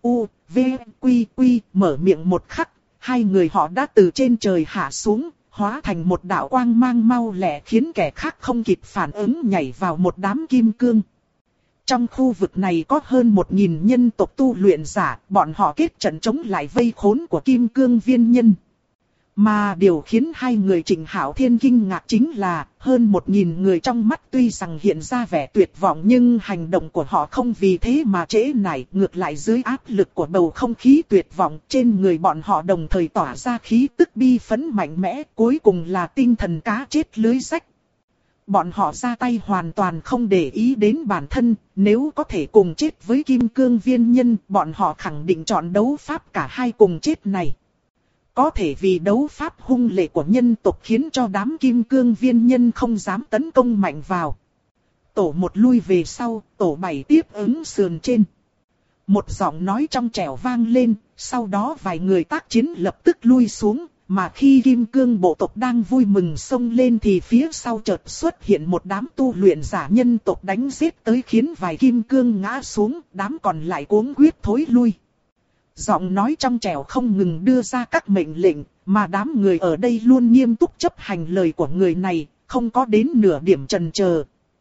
mở miệng một khắc, hai người họ đã từ trên trời hạ xuống, hóa thành một đạo quang mang mau lẹ khiến kẻ khác không kịp phản ứng nhảy vào một đám kim cương. Trong khu vực này có hơn 1000 nhân tộc tu luyện giả, bọn họ kết trận chống lại vây khốn của kim cương viên nhân. Mà điều khiến hai người Trịnh Hạo Thiên kinh ngạc chính là, hơn 1000 người trong mắt tuy rằng hiện ra vẻ tuyệt vọng nhưng hành động của họ không vì thế mà trễ nải, ngược lại dưới áp lực của bầu không khí tuyệt vọng, trên người bọn họ đồng thời tỏa ra khí tức bi phẫn mạnh mẽ, cuối cùng là tinh thần cá chết lưới rách. Bọn họ ra tay hoàn toàn không để ý đến bản thân, nếu có thể cùng chết với kim cương viên nhân, bọn họ khẳng định chọn đấu pháp cả hai cùng chết này. Có thể vì đấu pháp hung lệ của nhân tộc khiến cho đám kim cương viên nhân không dám tấn công mạnh vào. Tổ 1 lui về sau, tổ 7 tiếp ứng sườn trên. Một giọng nói trong trẻo vang lên, sau đó vài người tác chiến lập tức lui xuống. Mà khi kim cương bộ tộc đang vui mừng xông lên thì phía sau chợt xuất hiện một đám tu luyện giả nhân tộc đánh giết tới khiến vài kim cương ngã xuống, đám còn lại cuống quyết thối lui. Giọng nói trong trẻo không ngừng đưa ra các mệnh lệnh, mà đám người ở đây luôn nghiêm túc chấp hành lời của người này, không có đến nửa điểm chần chờ.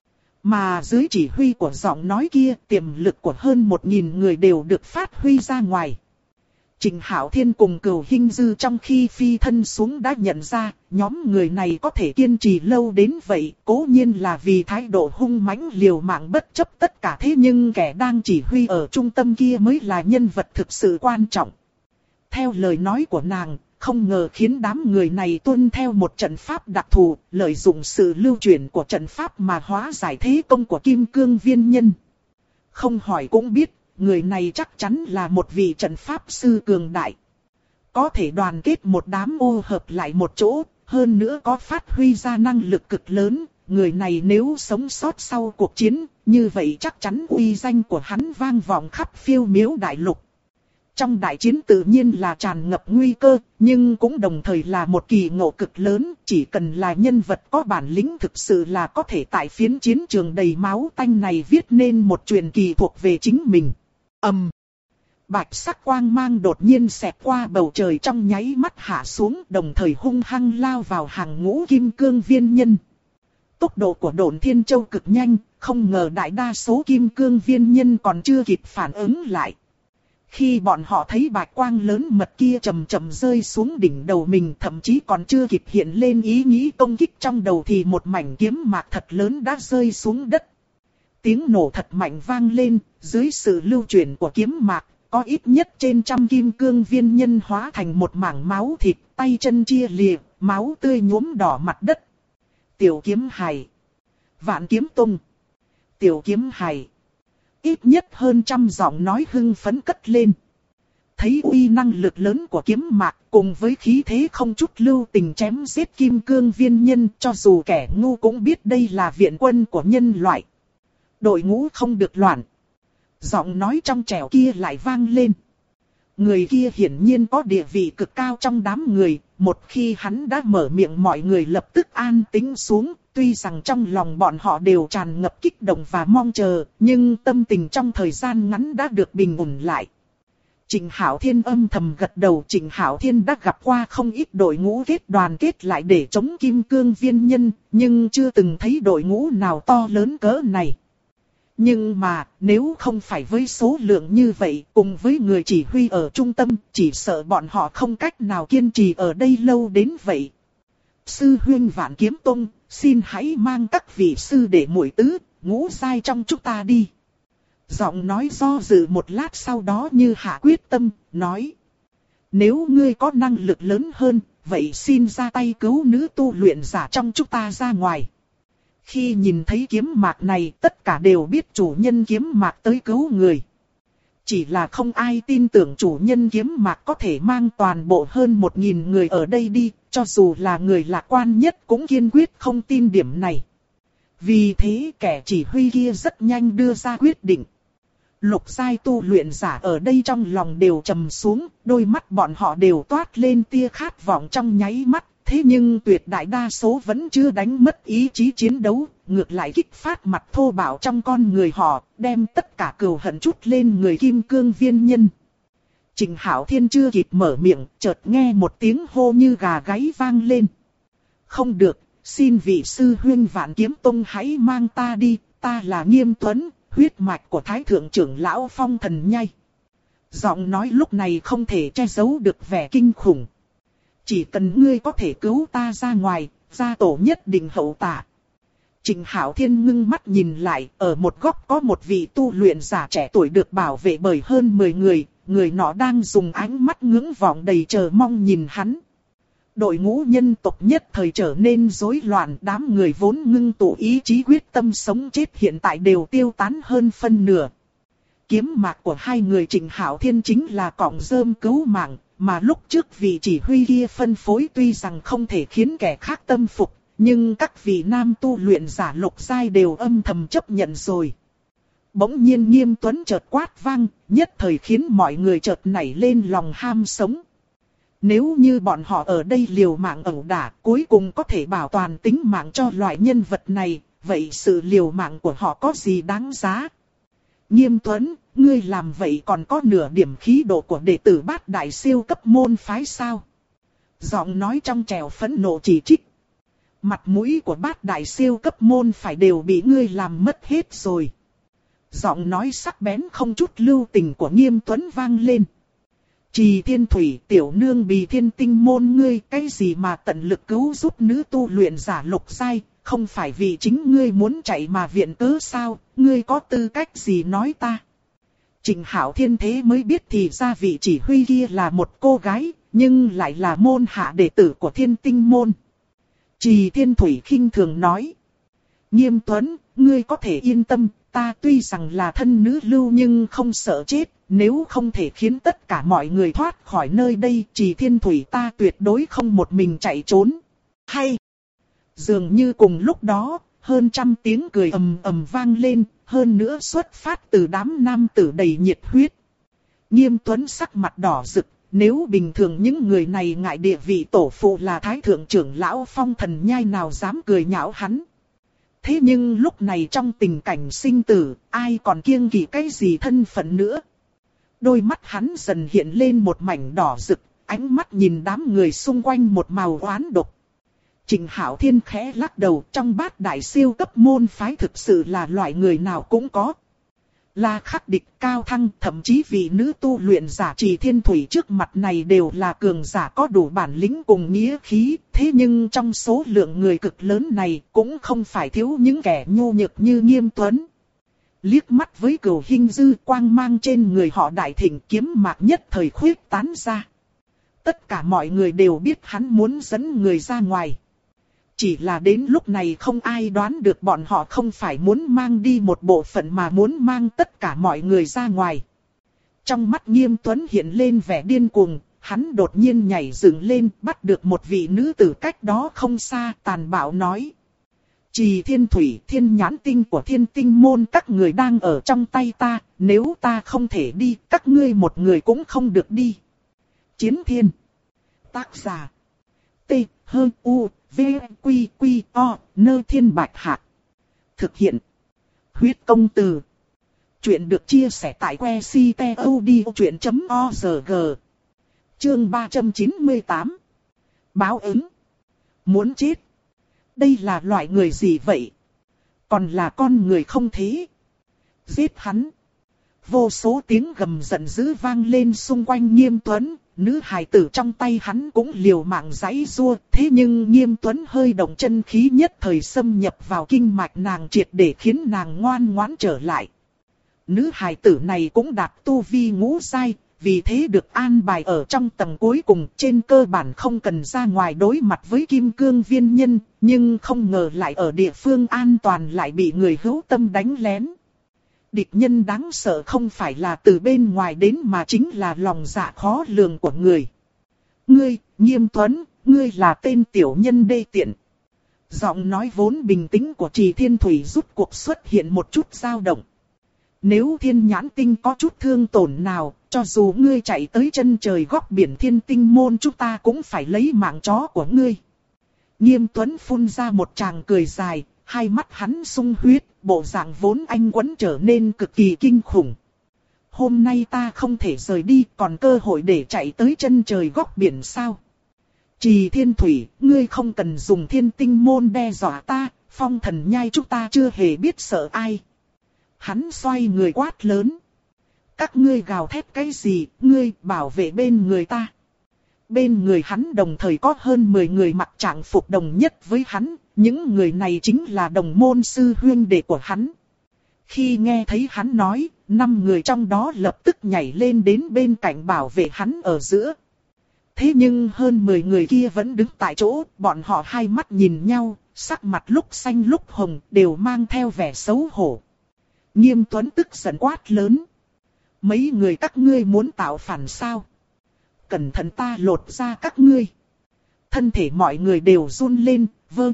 Mà dưới chỉ huy của giọng nói kia, tiềm lực của hơn 1000 người đều được phát huy ra ngoài. Trịnh Hạo Thiên cùng Cửu Hinh Dư trong khi phi thân xuống đã nhận ra, nhóm người này có thể kiên trì lâu đến vậy, cố nhiên là vì thái độ hung mãnh liều mạng bất chấp tất cả, thế nhưng kẻ đang chỉ huy ở trung tâm kia mới là nhân vật thực sự quan trọng. Theo lời nói của nàng, không ngờ khiến đám người này tuân theo một trận pháp đặc thù, lợi dụng sự lưu chuyển của trận pháp mà hóa giải thế công của kim cương viên nhân. Không hỏi cũng biết. Người này chắc chắn là một vị trận pháp sư cường đại. Có thể đoàn kết một đám ô hợp lại một chỗ, hơn nữa có phát huy ra năng lực cực lớn. Người này nếu sống sót sau cuộc chiến, như vậy chắc chắn uy danh của hắn vang vọng khắp phiêu miếu đại lục. Trong đại chiến tự nhiên là tràn ngập nguy cơ, nhưng cũng đồng thời là một kỳ ngộ cực lớn. Chỉ cần là nhân vật có bản lĩnh thực sự là có thể tại phiến chiến trường đầy máu tanh này viết nên một truyền kỳ thuộc về chính mình. Bạch sắc quang mang đột nhiên xẹt qua bầu trời trong nháy mắt hạ xuống, đồng thời hung hăng lao vào hàng ngũ kim cương viên nhân. Tốc độ của Độn Thiên Châu cực nhanh, không ngờ đại đa số kim cương viên nhân còn chưa kịp phản ứng lại. Khi bọn họ thấy bạch quang lớn mật kia chậm chậm rơi xuống đỉnh đầu mình, thậm chí còn chưa kịp hiện lên ý nghĩ công kích trong đầu thì một mảnh kiếm mạc thật lớn đã rơi xuống đất. Tiếng nổ thật mạnh vang lên, dưới sự lưu chuyển của kiếm mạc, có ít nhất trên 100 kim cương viên nhân hóa thành một mảng máu thịt, tay chân chia lìa, máu tươi nhuốm đỏ mặt đất. Tiểu kiếm hài. Vạn kiếm tung. Tiểu kiếm hài. Ít nhất hơn 100 giọng nói hưng phấn cất lên. Thấy uy năng lực lớn của kiếm mạc cùng với khí thế không chút lưu tình chém giết kim cương viên nhân, cho dù kẻ ngu cũng biết đây là viện quân của nhân loại. Đội ngũ không được loạn. Giọng nói trong trẻo kia lại vang lên. Người kia hiển nhiên có địa vị cực cao trong đám người. Một khi hắn đã mở miệng mọi người lập tức an tĩnh xuống. Tuy rằng trong lòng bọn họ đều tràn ngập kích động và mong chờ, nhưng tâm tình trong thời gian ngắn đã được bình ổn lại. Trịnh Hạo Thiên âm thầm gật đầu. Trịnh Hạo Thiên đã gặp qua không ít đội ngũ đoàn kết lại để chống kim cương viên nhân, nhưng chưa từng thấy đội ngũ nào to lớn cỡ này. Nhưng mà, nếu không phải với số lượng như vậy, cùng với người chỉ huy ở trung tâm, chỉ sợ bọn họ không cách nào kiên trì ở đây lâu đến vậy. Sư huynh Vạn Kiếm Tông, xin hãy mang các vị sư đệ muội tứ, ngũ giai trong chúng ta đi. Giọng nói do dự một lát sau đó như hạ quyết tâm, nói. Nếu ngươi có năng lực lớn hơn, vậy xin ra tay cứu nữ tu luyện giả trong chúng ta ra ngoài. Khi nhìn thấy kiếm mạc này, tất cả đều biết chủ nhân kiếm mạc tới cứu người. Chỉ là không ai tin tưởng chủ nhân kiếm mạc có thể mang toàn bộ hơn 1000 người ở đây đi, cho dù là người lạc quan nhất cũng kiên quyết không tin điểm này. Vì thế kẻ chỉ huy kia rất nhanh đưa ra quyết định. Lục giai tu luyện giả ở đây trong lòng đều trầm xuống, đôi mắt bọn họ đều toát lên tia khát vọng trong nháy mắt. Thế nhưng tuyệt đại đa số vẫn chưa đánh mất ý chí chiến đấu, ngược lại kích phát mặt thô bạo trong con người họ, đem tất cả cừu hận trút lên người kim cương viên nhân. Trình Hạo Thiên chưa kịp mở miệng, chợt nghe một tiếng hô như gà gáy vang lên. Không được, xin vị sư huynh Vạn Kiếm Tông hãy mang ta đi, ta là Nghiêm Tuấn, huyết mạch của Thái Thượng trưởng lão Phong Thần Nhai. Giọng nói lúc này không thể che giấu được vẻ kinh khủng. Chỉ cần ngươi có thể cứu ta ra ngoài, gia tổ nhất định hậu tạ. Trình Hạo Thiên ngưng mắt nhìn lại, ở một góc có một vị tu luyện giả trẻ tuổi được bảo vệ bởi hơn 10 người, người nọ đang dùng ánh mắt ngưỡng vọng đầy chờ mong nhìn hắn. Đội ngũ nhân tộc nhất thời trở nên rối loạn, đám người vốn ngưng tụ ý chí quyết tâm sống chết hiện tại đều tiêu tán hơn phân nửa. Kiếm mạc của hai người Trình Hạo Thiên chính là cọng rơm cứu mạng, mà lúc trước vị chỉ huy kia phân phối tuy rằng không thể khiến kẻ khác tâm phục, nhưng các vị nam tu luyện giả lục giai đều âm thầm chấp nhận rồi. Bỗng nhiên Nghiêm Tuấn chợt quát vang, nhất thời khiến mọi người chợt nảy lên lòng ham sống. Nếu như bọn họ ở đây liều mạng ẩu đả, cuối cùng có thể bảo toàn tính mạng cho loại nhân vật này, vậy sự liều mạng của họ có gì đáng giá? Nghiêm Tuấn, ngươi làm vậy còn có nửa điểm khí độ của đệ tử Bát Đại siêu cấp môn phái sao? Giọng nói trong trẻo phẫn nộ chỉ trích. Mặt mũi của Bát Đại siêu cấp môn phái đều bị ngươi làm mất hết rồi. Giọng nói sắc bén không chút lưu tình của Nghiêm Tuấn vang lên. Trì Thiên Thủy tiểu nương Bì Thiên Tinh môn ngươi, cái gì mà tận lực cứu giúp nữ tu luyện giả lục giai, không phải vì chính ngươi muốn chạy mà viện cớ sao, ngươi có tư cách gì nói ta? Trình Hạo Thiên thế mới biết thì ra vị chỉ huy kia là một cô gái, nhưng lại là môn hạ đệ tử của Thiên Tinh môn. Trì Thiên Thủy khinh thường nói. Nghiêm Tuấn, ngươi có thể yên tâm, ta tuy rằng là thân nữ lưu nhưng không sợ chết, nếu không thể khiến tất cả mọi người thoát khỏi nơi đây, Trì Thiên Thủy ta tuyệt đối không một mình chạy trốn. Hay! Dường như cùng lúc đó, hơn trăm tiếng cười ầm ầm vang lên, hơn nữa xuất phát từ đám nam tử đầy nhiệt huyết. Nghiêm Tuấn sắc mặt đỏ rực, nếu bình thường những người này ngại địa vị tổ phụ là Thái Thượng trưởng lão Phong Thần Nhai nào dám cười nhạo hắn. Thế nhưng lúc này trong tình cảnh sinh tử, ai còn kiêng kỵ cái gì thân phận nữa. Đôi mắt hắn dần hiện lên một mảnh đỏ rực, ánh mắt nhìn đám người xung quanh một màu oán độc. Trình Hạo Thiên khẽ lắc đầu, trong Bát Đại siêu cấp môn phái thực sự là loại người nào cũng có. La Khắc Địch, Cao Thăng, thậm chí vị nữ tu luyện giả Trì Thiên Thủy trước mặt này đều là cường giả có đủ bản lĩnh cùng nghĩa khí, thế nhưng trong số lượng người cực lớn này cũng không phải thiếu những kẻ nhu nhược như Nghiêm Tuấn. Liếc mắt với Cửu Hinh Dư, quang mang trên người họ đại thịnh, kiếm mạc nhất thời khuyết tán ra. Tất cả mọi người đều biết hắn muốn dẫn người ra ngoài. Chỉ là đến lúc này không ai đoán được bọn họ không phải muốn mang đi một bộ phận mà muốn mang tất cả mọi người ra ngoài. Trong mắt Nghiêm Tuấn hiện lên vẻ điên cuồng, hắn đột nhiên nhảy dựng lên, bắt được một vị nữ tử cách đó không xa, tàn bạo nói. Trì Thiên Thủy, Thiên Nhãn Tinh của Thiên Tinh môn các người đang ở trong tay ta, nếu ta không thể đi, các ngươi một người cũng không được đi. Chiến Thiên. Tác giả. T. Hơn U. V. Quy. Quy. O. Nơ Thiên Bạch Hạc. Thực hiện. Huyết công từ. Chuyện được chia sẻ tại que ctod.org. Chương 398. Báo ứng. Muốn chết. Đây là loại người gì vậy? Còn là con người không thế? Giết hắn. Vô số tiếng gầm giận dữ vang lên xung quanh Nghiêm Tuấn. Nữ hài tử trong tay hắn cũng liều mạng giãy giụa, thế nhưng Nghiêm Tuấn hơi động chân khí nhất thời xâm nhập vào kinh mạch nàng triệt để khiến nàng ngoan ngoãn trở lại. Nữ hài tử này cũng đạt tu vi ngũ giai, vì thế được an bài ở trong tầng cuối cùng, trên cơ bản không cần ra ngoài đối mặt với kim cương viên nhân, nhưng không ngờ lại ở địa phương an toàn lại bị người hữu tâm đánh lén. Địch nhân đáng sợ không phải là từ bên ngoài đến mà chính là lòng dạ khó lường của người. Ngươi, Nghiêm Tuấn, ngươi là tên tiểu nhân đê tiện. Giọng nói vốn bình tĩnh của Trì Thiên Thủy rút cuộc xuất hiện một chút dao động. Nếu thiên nhãn tinh có chút thương tổn nào, cho dù ngươi chạy tới chân trời góc biển thiên tinh môn chúng ta cũng phải lấy mạng chó của ngươi. Nghiêm Tuấn phun ra một tràng cười dài, hai mắt hắn sung huyết, bộ dạng vốn anh quấn trở nên cực kỳ kinh khủng. Hôm nay ta không thể rời đi, còn cơ hội để chạy tới chân trời góc biển sao? Trì Thiên Thủy, ngươi không cần dùng thiên tinh môn đe dọa ta, Phong Thần Nhai chúng ta chưa hề biết sợ ai. Hắn xoay người quát lớn. Các ngươi gào thét cái gì, ngươi bảo vệ bên người ta. Bên người hắn đồng thời có hơn 10 người mặc trạng phục đồng nhất với hắn, những người này chính là đồng môn sư huynh đệ của hắn. Khi nghe thấy hắn nói, 5 người trong đó lập tức nhảy lên đến bên cạnh bảo vệ hắn ở giữa. Thế nhưng hơn 10 người kia vẫn đứng tại chỗ, bọn họ hai mắt nhìn nhau, sắc mặt lúc xanh lúc hồng đều mang theo vẻ xấu hổ. Nghiêm Tuấn tức giận quát lớn. Mấy người các ngươi muốn tạo phản sao? Cẩn thận ta lột ra các ngươi. Thân thể mọi người đều run lên,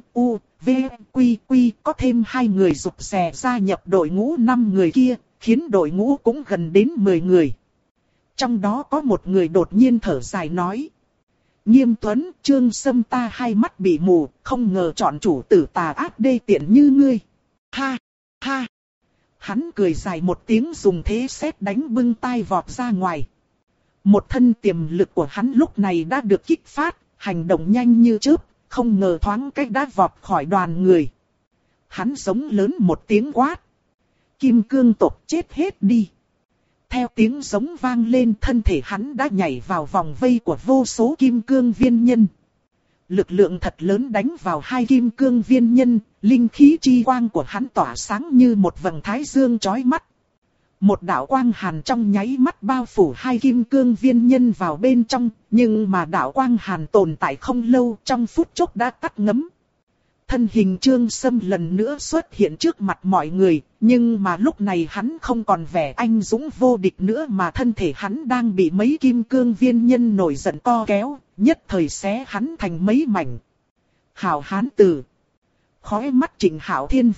quy có thêm 2 người rụt rè gia nhập đội ngũ 5 người kia, khiến đội ngũ cũng gần đến 10 người. Trong đó có một người đột nhiên thở dài nói. Nghiêm Tuấn, Trương Sâm ta hai mắt bị mù, không ngờ chọn chủ tử tà ác đê tiện như ngươi. Ha, ha. Hắn cười dài một tiếng dùng thế sét đánh bưng tai vọt ra ngoài. Một thân tiềm lực của hắn lúc này đã được kích phát, hành động nhanh như chớp, không ngờ thoáng cách đã vọt khỏi đoàn người. Hắn giống lớn một tiếng quát. Kim cương tộc chết hết đi. Theo tiếng giống vang lên, thân thể hắn đã nhảy vào vòng vây của vô số kim cương viên nhân. Lực lượng thật lớn đánh vào 2 kim cương viên nhân, linh khí chi quang của hắn tỏa sáng như một vầng thái dương chói mắt. Một đạo quang hàn trong nháy mắt bao phủ 2 kim cương viên nhân vào bên trong, nhưng mà đạo quang hàn tồn tại không lâu, trong phút chốc đã tắt ngấm. Thân hình Trương Sâm lần nữa xuất hiện trước mặt mọi người, nhưng mà lúc này hắn không còn vẻ anh dũng vô địch nữa mà thân thể hắn đang bị mấy kim cương viên nhân nổi giận co kéo, nhất thời xé hắn thành mấy mảnh. Hảo Hán Tử. Khói mắt Trịnh Hạo Thiên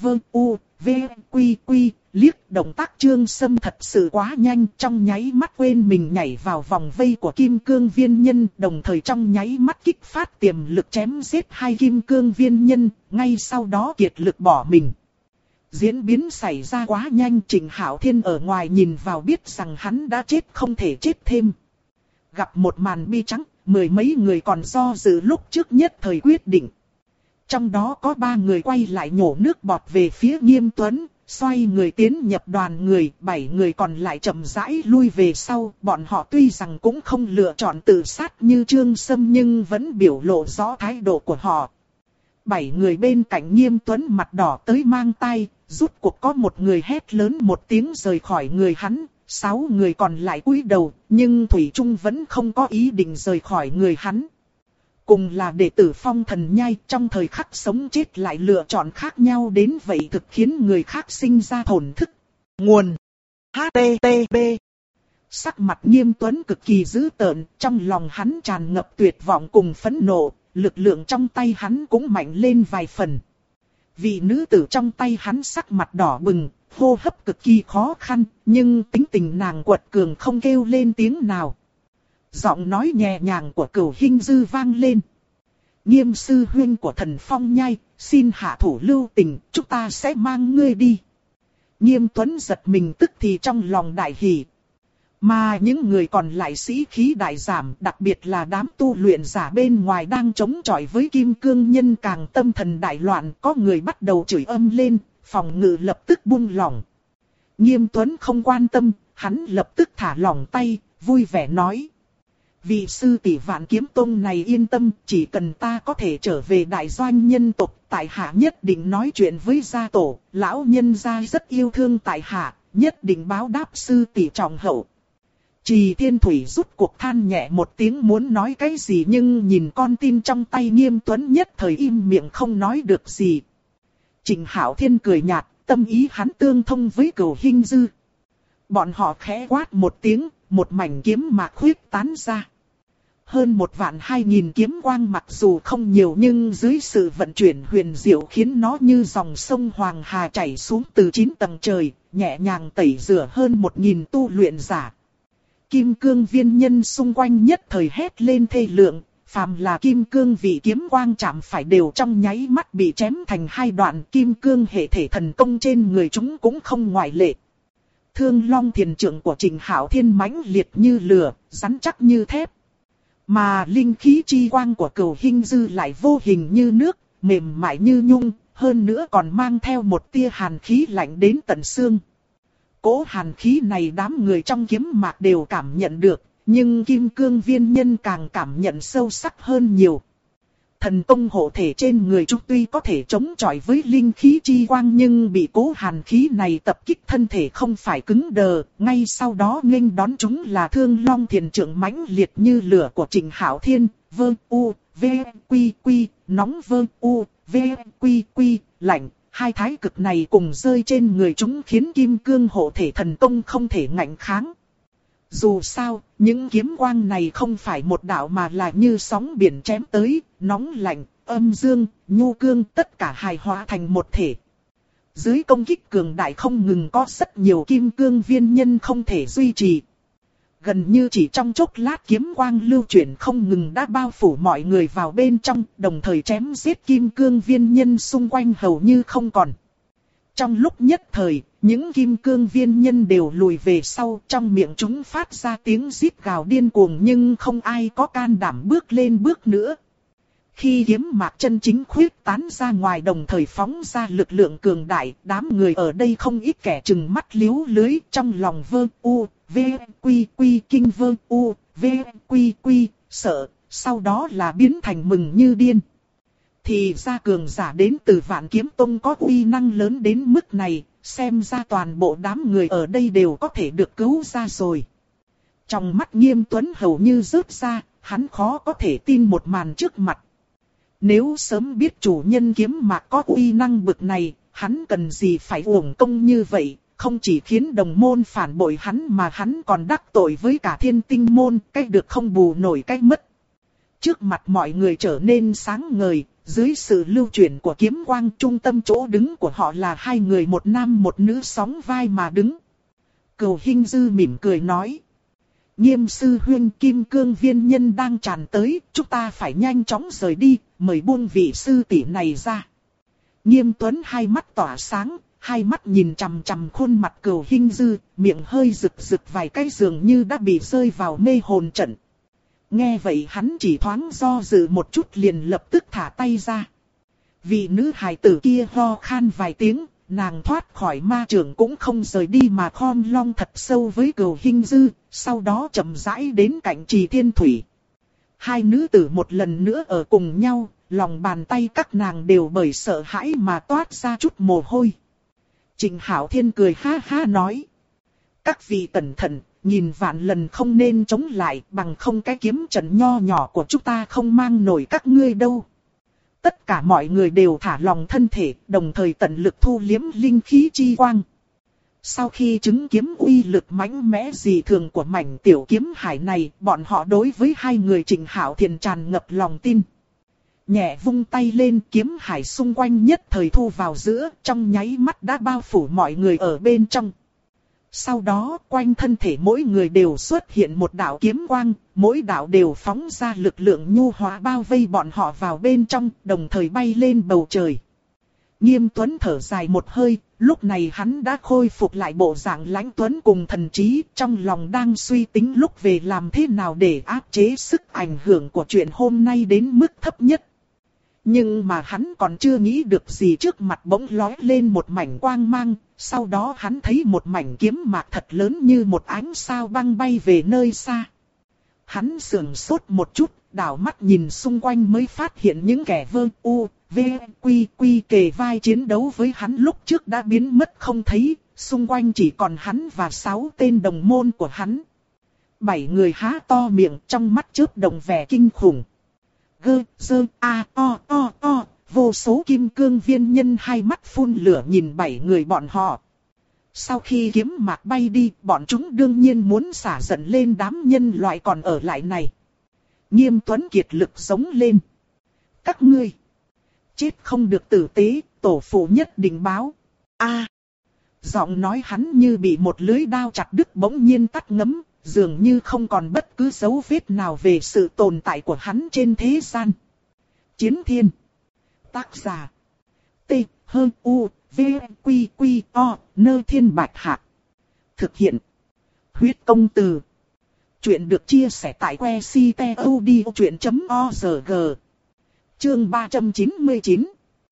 quy liếc, động tác Trương Sâm thật sự quá nhanh, trong nháy mắt quên mình nhảy vào vòng vây của kim cương viên nhân, đồng thời trong nháy mắt kích phát tiềm lực chém giết 2 kim cương viên nhân, ngay sau đó kiệt lực bỏ mình. Diễn biến xảy ra quá nhanh, Trịnh Hạo Thiên ở ngoài nhìn vào biết rằng hắn đã chết không thể chết thêm. Gặp một màn bi trắng, 10 mấy người còn do dự lúc trước nhất thời quyết định. Trong đó có 3 người quay lại nhổ nước bọt về phía Nghiêm Tuấn, xoay người tiến nhập đoàn người, 7 người còn lại chậm rãi lui về sau. Bọn họ tuy rằng cũng không lựa chọn tự sát như Trương Sâm nhưng vẫn biểu lộ rõ thái độ của họ. 7 người bên cạnh Nghiêm Tuấn mặt đỏ tới mang tay, rút cuộc có một người hét lớn một tiếng rời khỏi người hắn. 6 người còn lại cúi đầu, nhưng Thủy Trung vẫn không có ý định rời khỏi người hắn. Cùng là đệ tử Phong Thần Nhai, trong thời khắc sống chết lại lựa chọn khác nhau đến vậy thực khiến người khác sinh ra thổn thức. Nguồn HTTP. Sắc mặt Nghiêm Tuấn cực kỳ dữ tợn, trong lòng hắn tràn ngập tuyệt vọng cùng phẫn nộ, lực lượng trong tay hắn cũng mạnh lên vài phần. Vị nữ tử trong tay hắn sắc mặt đỏ bừng, hô hấp cực kỳ khó khăn, nhưng tính tình nàng quật cường không kêu lên tiếng nào. Giọng nói nhẹ nhàng của Cửu Hinh Dư vang lên. Nghiêm sư huynh của Thần Phong Nhai, xin hạ thủ lưu tình, chúng ta sẽ mang ngươi đi. Nghiêm Tuấn giật mình tức thì trong lòng đại hỉ. Mà những người còn lại sĩ khí đại giảm, đặc biệt là đám tu luyện giả bên ngoài đang chống chọi với kim cương nhân càng tâm thần đại loạn, có người bắt đầu chửi âm lên, phòng ngự lập tức buông lỏng. Nghiêm Tuấn không quan tâm, hắn lập tức thả lỏng tay, vui vẻ nói. Vị sư tỷ Vạn Kiếm Tông này yên tâm, chỉ cần ta có thể trở về đại doanh nhân tộc, tại hạ nhất định nói chuyện với gia tổ, lão nhân gia rất yêu thương tại hạ, nhất định báo đáp sư tỷ trọng hậu. Trì Thiên Thủy rút cuộc than nhẹ một tiếng muốn nói cái gì nhưng nhìn con tin trong tay Nghiêm Tuấn nhất thời im miệng không nói được gì. Trịnh Hạo Thiên cười nhạt, tâm ý hắn tương thông với Cửu Hinh Dư. Bọn họ khẽ quát một tiếng, một mảnh kiếm mạc khuyết tán ra. Hơn 1.200.000 kiếm quang mặc dù không nhiều nhưng dưới sự vận chuyển huyền diệu khiến nó như dòng sông Hoàng Hà chảy xuống từ 9 tầng trời, nhẹ nhàng tẩy rửa hơn 1.000 tu luyện giả. Kim cương viên nhân xung quanh nhất thời hét lên thê lượng, phàm là kim cương vị kiếm quang chạm phải đều trong nháy mắt bị chém thành hai đoạn, kim cương hệ thể thần công trên người chúng cũng không ngoại lệ. Thương Long Thiền Trượng của Trình Hạo Thiên mãnh liệt như lửa, rắn chắc như thép. Mà linh khí chi quang của Cửu Hinh Dư lại vô hình như nước, mềm mại như nhung, hơn nữa còn mang theo một tia hàn khí lạnh đến tận xương. Cỗ hàn khí này đám người trong kiếm mạc đều cảm nhận được, nhưng kim cương viên nhân càng cảm nhận sâu sắc hơn nhiều. Thần công hộ thể trên người chúng tuy có thể chống chọi với linh khí chi quang nhưng bị cỗ hàn khí này tập kích thân thể không phải cứng đờ, ngay sau đó nghênh đón chúng là Thương Long Thiền Trượng mãnh liệt như lửa của Trình Hạo Thiên, vơ u, v, quy quy, nóng vơ u, v, quy quy, lạnh. Hai thái cực này cùng rơi trên người chúng khiến kim cương hộ thể thần công không thể ngạnh kháng. Dù sao, những kiếm quang này không phải một đạo mà là như sóng biển chém tới, nóng lạnh, âm dương, nhu cương tất cả hài hòa thành một thể. Dưới công kích cường đại không ngừng có rất nhiều kim cương viên nhân không thể duy trì. Gần như chỉ trong chốc lát kiếm quang lưu chuyển không ngừng đã bao phủ mọi người vào bên trong, đồng thời chém giết kim cương viên nhân xung quanh hầu như không còn. Trong lúc nhất thời, những kim cương viên nhân đều lùi về sau, trong miệng chúng phát ra tiếng rít gào điên cuồng nhưng không ai có can đảm bước lên bước nữa. Khi kiếm mạc chân chính khuyết tán ra ngoài đồng thời phóng ra lực lượng cường đại, đám người ở đây không ít kẻ trừng mắt liếu lưới trong lòng vơ u, v, quy quy kinh vơ u, v, quy quy, sợ, sau đó là biến thành mừng như điên. Thì ra cường giả đến từ Vạn Kiếm Tông có uy năng lớn đến mức này, xem ra toàn bộ đám người ở đây đều có thể được cứu ra rồi. Trong mắt Nghiêm Tuấn hầu như rớt ra, hắn khó có thể tin một màn trước mặt. Nếu sớm biết chủ nhân kiếm mạc có uy năng bực này, hắn cần gì phải uổng công như vậy, không chỉ khiến đồng môn phản bội hắn mà hắn còn đắc tội với cả Thiên Tinh môn, cái được không bù nổi cái mất. Trước mặt mọi người trở nên sáng ngời, dưới sự lưu chuyển của kiếm quang trung tâm chỗ đứng của họ là hai người một nam một nữ sóng vai mà đứng. Cửu Hinh Dư mỉm cười nói. Nghiêm sư huynh kim cương viên nhân đang tràn tới, chúng ta phải nhanh chóng rời đi, mời buông vị sư tỷ này ra. Nghiêm Tuấn hai mắt tỏa sáng, hai mắt nhìn chằm chằm khuôn mặt Cửu Hinh Dư, miệng hơi rực rực vài cái dường như đã bị rơi vào mê hồn trận. Nghe vậy hắn chỉ thoáng do dự một chút liền lập tức thả tay ra. Vị nữ hài tử kia ho khan vài tiếng, nàng thoát khỏi ma trưởng cũng không rời đi mà khom lưng thật sâu với Cửu Hinh Dư, sau đó chậm rãi đến cạnh Trì Thiên Thủy. Hai nữ tử một lần nữa ở cùng nhau, lòng bàn tay các nàng đều bởi sợ hãi mà toát ra chút mồ hôi. Trình Hạo Thiên cười ha ha nói. Các vị cẩn thận, nhìn vạn lần không nên chống lại, bằng không cái kiếm trận nho nhỏ của chúng ta không mang nổi các ngươi đâu. Tất cả mọi người đều thả lòng thân thể, đồng thời tận lực thu liếm linh khí chi quang. Sau khi chứng kiếm uy lực mãnh mẽ dị thường của mảnh tiểu kiếm hải này, bọn họ đối với hai người Trình Hạo Thiên tràn ngập lòng tin. Nhẹ vung tay lên, kiếm hải xung quanh nhất thời thu vào giữa, trong nháy mắt đã bao phủ mọi người ở bên trong. Sau đó, quanh thân thể mỗi người đều xuất hiện một đạo kiếm quang, mỗi đạo đều phóng ra lực lượng nhu hóa bao vây bọn họ vào bên trong, đồng thời bay lên bầu trời. Nghiêm Tuấn thở dài một hơi, lúc này hắn đã khôi phục lại bộ dạng lãnh tuấn cùng thần trí, trong lòng đang suy tính lúc về làm thế nào để áp chế sức ảnh hưởng của chuyện hôm nay đến mức thấp nhất. Nhưng mà hắn còn chưa nghĩ được gì trước mặt bỗng lóe lên một mảnh quang mang, sau đó hắn thấy một mảnh kiếm mạc thật lớn như một ánh sao băng bay về nơi xa. Hắn sườn sốt một chút, đảo mắt nhìn xung quanh mới phát hiện những kẻ vơ u, v, quy quy kề vai chiến đấu với hắn lúc trước đã biến mất không thấy, xung quanh chỉ còn hắn và 6 tên đồng môn của hắn. 7 người há to miệng trong mắt chớp động vẻ kinh khủng. Gơ, dơ, a, o, vô số kim cương viên nhân hai mắt phun lửa nhìn 7 người bọn họ. Sau khi kiếm mạc bay đi, bọn chúng đương nhiên muốn xả giận lên đám nhân loại còn ở lại này. Nghiêm Tuấn kiệt lực giống lên. Các ngươi, chết không được tử tế, tổ phụ nhất định báo. A. Giọng nói hắn như bị một lưới đao chặt đứt bỗng nhiên tắt ngấm, dường như không còn bất cứ dấu vết nào về sự tồn tại của hắn trên thế gian. Chiến Thiên. Tác giả. T. U. V. Quy. O. Nơ Thiên Bạch Hạc. Thực hiện. Huyết Công Từ. Chuyện được chia sẻ tại que ctod.org. Chương 399.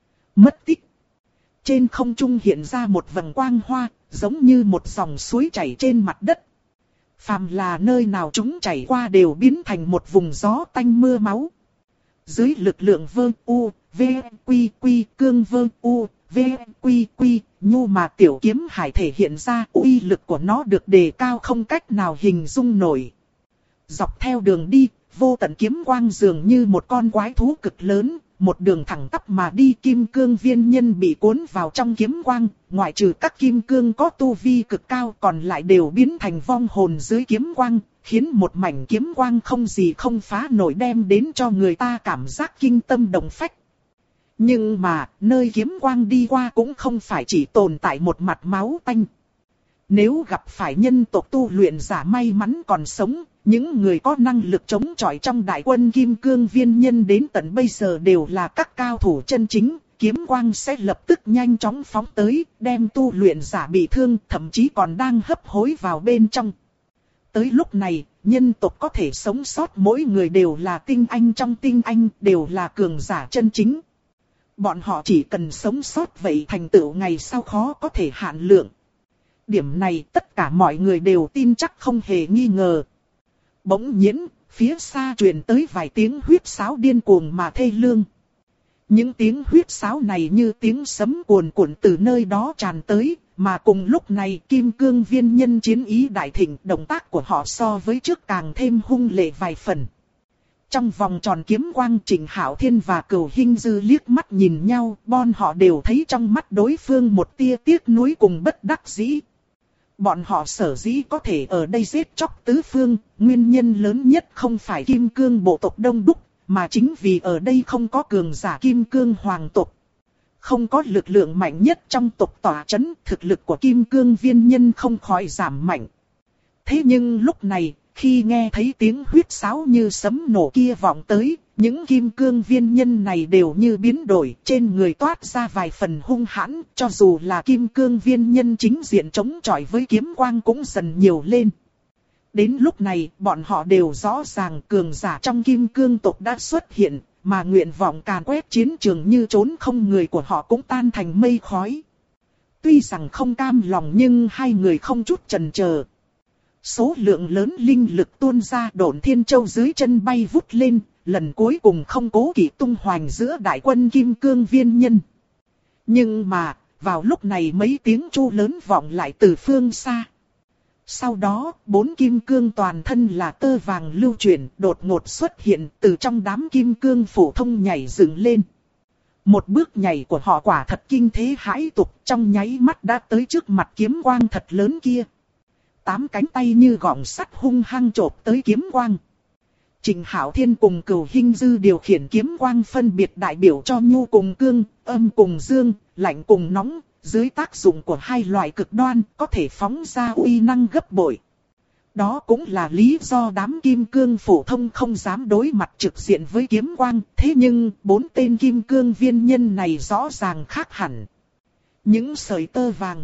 Mất tích. Trên không trung hiện ra một vầng quang hoa, giống như một dòng suối chảy trên mặt đất. Phàm là nơi nào chúng chảy qua đều biến thành một vùng gió tanh mưa máu. Dưới lực lượng vơ u, v, quy, cương vơ u, v, quy, nhu mà tiểu kiếm hải thể hiện ra uy lực của nó được đề cao không cách nào hình dung nổi. Dọc theo đường đi, vô tận kiếm quang dường như một con quái thú cực lớn, một đường thẳng tắp mà đi. Kim cương viên nhân bị cuốn vào trong kiếm quang, ngoại trừ các kim cương có tu vi cực cao còn lại đều biến thành vong hồn dưới kiếm quang, khiến một mảnh kiếm quang không gì không phá nổi đem đến cho người ta cảm giác kinh tâm động phách. Nhưng mà, nơi kiếm quang đi qua cũng không phải chỉ tồn tại một mặt máu tanh. Nếu gặp phải nhân tộc tu luyện giả may mắn còn sống, những người có năng lực chống chọi trong đại quân kim cương viên nhân đến tận bây giờ đều là các cao thủ chân chính, kiếm quang sẽ lập tức nhanh chóng phóng tới, đem tu luyện giả bị thương, thậm chí còn đang hấp hối vào bên trong. Tới lúc này, nhân tộc có thể sống sót mỗi người đều là tinh anh trong tinh anh, đều là cường giả chân chính. Bọn họ chỉ cần sống sót vậy thành tựu ngày sau khó có thể hạn lượng. Điểm này tất cả mọi người đều tin chắc không hề nghi ngờ. Bỗng nhiên, phía xa truyền tới vài tiếng huyết sáo điên cuồng mà thê lương. Những tiếng huyết sáo này như tiếng sấm cuồn cuộn từ nơi đó tràn tới, mà cùng lúc này kim cương viên nhân chiến ý đại thịnh, động tác của họ so với trước càng thêm hung lệ vài phần. Trong vòng tròn kiếm quang, Trịnh Hạo Thiên và Cửu Hinh Dư liếc mắt nhìn nhau, bọn họ đều thấy trong mắt đối phương một tia tiếc nuối cùng bất đắc dĩ. Bọn họ sở dĩ có thể ở đây giết chóc tứ phương, nguyên nhân lớn nhất không phải kim cương bộ tộc đông đúc, mà chính vì ở đây không có cường giả kim cương hoàng tộc. Không có lực lượng mạnh nhất trong tộc tỏa chấn, thực lực của kim cương viên nhân không khỏi giảm mạnh. Thế nhưng lúc này, khi nghe thấy tiếng huyết sáo như sấm nổ kia vọng tới, những kim cương viên nhân này đều như biến đổi, trên người toát ra vài phần hung hãn, cho dù là kim cương viên nhân chính diện chống chọi với kiếm quang cũng dần nhiều lên. Đến lúc này, bọn họ đều rõ ràng cường giả trong kim cương tộc đã xuất hiện, mà nguyện vọng càn quét chiến trường như trốn không người của họ cũng tan thành mây khói. Tuy rằng không cam lòng nhưng hai người không chút chần chờ. Số lượng lớn linh lực tuôn ra, Độn Thiên Châu dưới chân bay vút lên, lần cuối cùng không cố kỵ tung hoành giữa đại quân kim cương viên nhân. Nhưng mà, vào lúc này mấy tiếng chu lớn vọng lại từ phương xa. Sau đó, 4 kim cương toàn thân là tơ vàng lưu chuyển, đột ngột xuất hiện từ trong đám kim cương phổ thông nhảy dựng lên. Một bước nhảy của họ quả thật kinh thế hãi tục, trong nháy mắt đã tới trước mặt kiếm quang thật lớn kia. 8 cánh tay như gọng sắt hung hăng chộp tới kiếm quang. Trịnh Hạo Thiên cùng Cửu Hinh Dư điều khiển kiếm quang phân biệt đại biểu cho nhu cùng cương, âm cùng dương, lạnh cùng nóng, dưới tác dụng của hai loại cực đoan có thể phóng ra uy năng gấp bội. Đó cũng là lý do đám kim cương phổ thông không dám đối mặt trực diện với kiếm quang, thế nhưng 4 tên kim cương viên nhân này rõ ràng khác hẳn. Những sợi tơ vàng,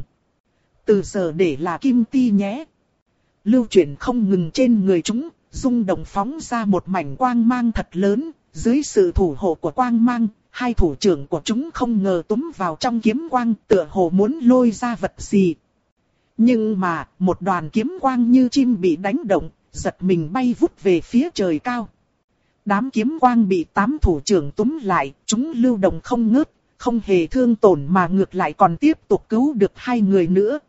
từ giờ để là kim ti nhé. Lưu chuyển không ngừng trên người chúng, rung động phóng ra một mảnh quang mang thật lớn, dưới sự thủ hộ của quang mang, hai thủ trưởng của chúng không ngờ túm vào trong kiếm quang, tựa hồ muốn lôi ra vật gì. Nhưng mà, một đoàn kiếm quang như chim bị đánh động, giật mình bay vút về phía trời cao. Đám kiếm quang bị 8 thủ trưởng túm lại, chúng lưu động không ngớt, không hề thương tổn mà ngược lại còn tiếp tục cứu được 2 người nữa.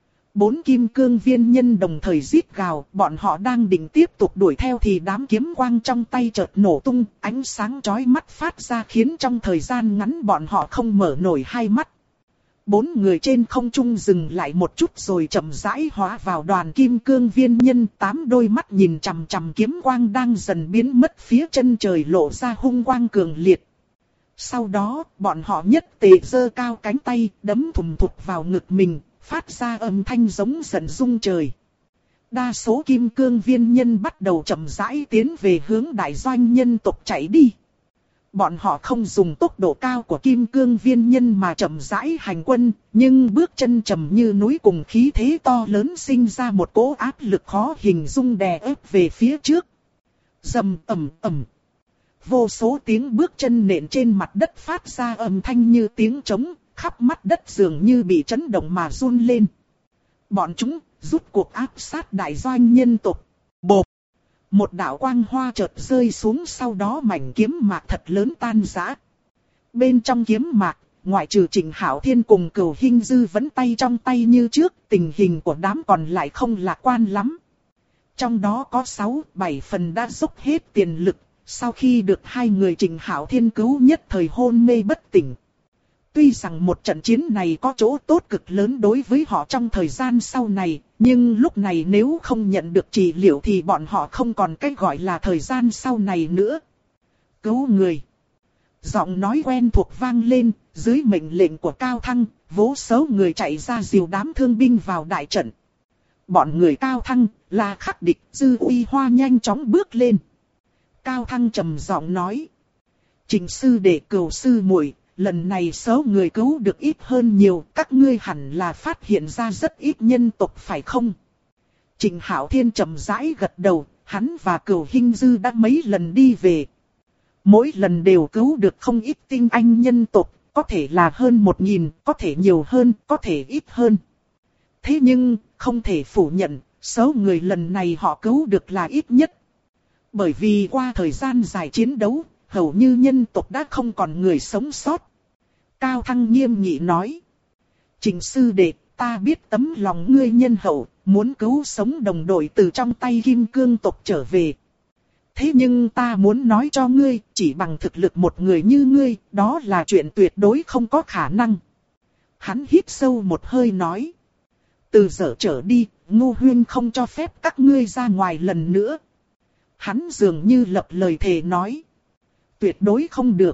4 kim cương viên nhân đồng thời rít gào, bọn họ đang định tiếp tục đuổi theo thì đám kiếm quang trong tay chợt nổ tung, ánh sáng chói mắt phát ra khiến trong thời gian ngắn bọn họ không mở nổi hai mắt. 4 người trên không trung dừng lại một chút rồi chậm rãi hóa vào đoàn kim cương viên nhân. 8 đôi mắt nhìn chằm chằm kiếm quang đang dần biến mất phía chân trời lộ ra hung quang cường liệt. Sau đó, bọn họ nhất tề giơ cao cánh tay, đấm thùm thụp vào ngực mình, phát ra âm thanh giống giận rung trời. Đa số kim cương viên nhân bắt đầu chậm rãi tiến về hướng đại doanh nhân tộc chạy đi. Bọn họ không dùng tốc độ cao của kim cương viên nhân mà chậm rãi hành quân, nhưng bước chân trầm như núi cùng khí thế to lớn sinh ra một cỗ áp lực khó hình dung đè ép về phía trước. Rầm ầm ầm. Vô số tiếng bước chân nện trên mặt đất phát ra âm thanh như tiếng trống, khắp mắt đất dường như bị chấn động mà run lên. Bọn chúng rút cuộc áp sát đại doanh nhân tộc. Bộp! Một đạo quang hoa chợt rơi xuống, sau đó mảnh kiếm mạc thật lớn tan rã. Bên trong kiếm mạc, ngoại trừ Trịnh Hạo Thiên cùng Cửu Hinh Dư vẫn tay trong tay như trước, tình hình của đám còn lại không lạc quan lắm. Trong đó có 6-7 phần đã dốc hết tiền lực, sau khi được 2 người Trịnh Hạo Thiên cứu nhất thời hôn mê bất tỉnh. Tuy rằng một trận chiến này có chỗ tốt cực lớn đối với họ trong thời gian sau này, nhưng lúc này nếu không nhận được trị liệu thì bọn họ không còn cách gọi là thời gian sau này nữa. Cứu người. Giọng nói quen thuộc vang lên, dưới mệnh lệnh của Cao Thăng, vô số người chạy ra dìu đám thương binh vào đại trận. Bọn người Cao Thăng, La Khắc Địch, Dư Uy Hoa nhanh chóng bước lên. Cao Thăng trầm giọng nói: Trịnh sư đệ, Cửu sư muội, lần này số người cứu được ít hơn nhiều, các ngươi hẳn là phát hiện ra rất ít nhân tộc phải không? Trịnh Hạo Thiên trầm rãi gật đầu, hắn và Cửu Hinh Dư đã mấy lần đi về. Mỗi lần đều cứu được không ít tinh anh nhân tộc, có thể là hơn 1000, có thể nhiều hơn, có thể ít hơn. Thế nhưng, không thể phủ nhận, số người lần này họ cứu được là ít nhất. Bởi vì qua thời gian dài chiến đấu, hầu như nhân tộc đã không còn người sống sót. Cao Thăng nghiêm nghị nói: Trịnh sư đệ, ta biết tấm lòng ngươi nhân hậu, muốn cứu sống đồng đội từ trong tay kim cương tộc trở về. Thế nhưng ta muốn nói cho ngươi, chỉ bằng thực lực một người như ngươi, đó là chuyện tuyệt đối không có khả năng. Hắn hít sâu một hơi nói: Từ giờ trở đi, Ngô Huyên không cho phép các ngươi ra ngoài lần nữa. Hắn dường như lập lời thề nói: Tuyệt đối không được.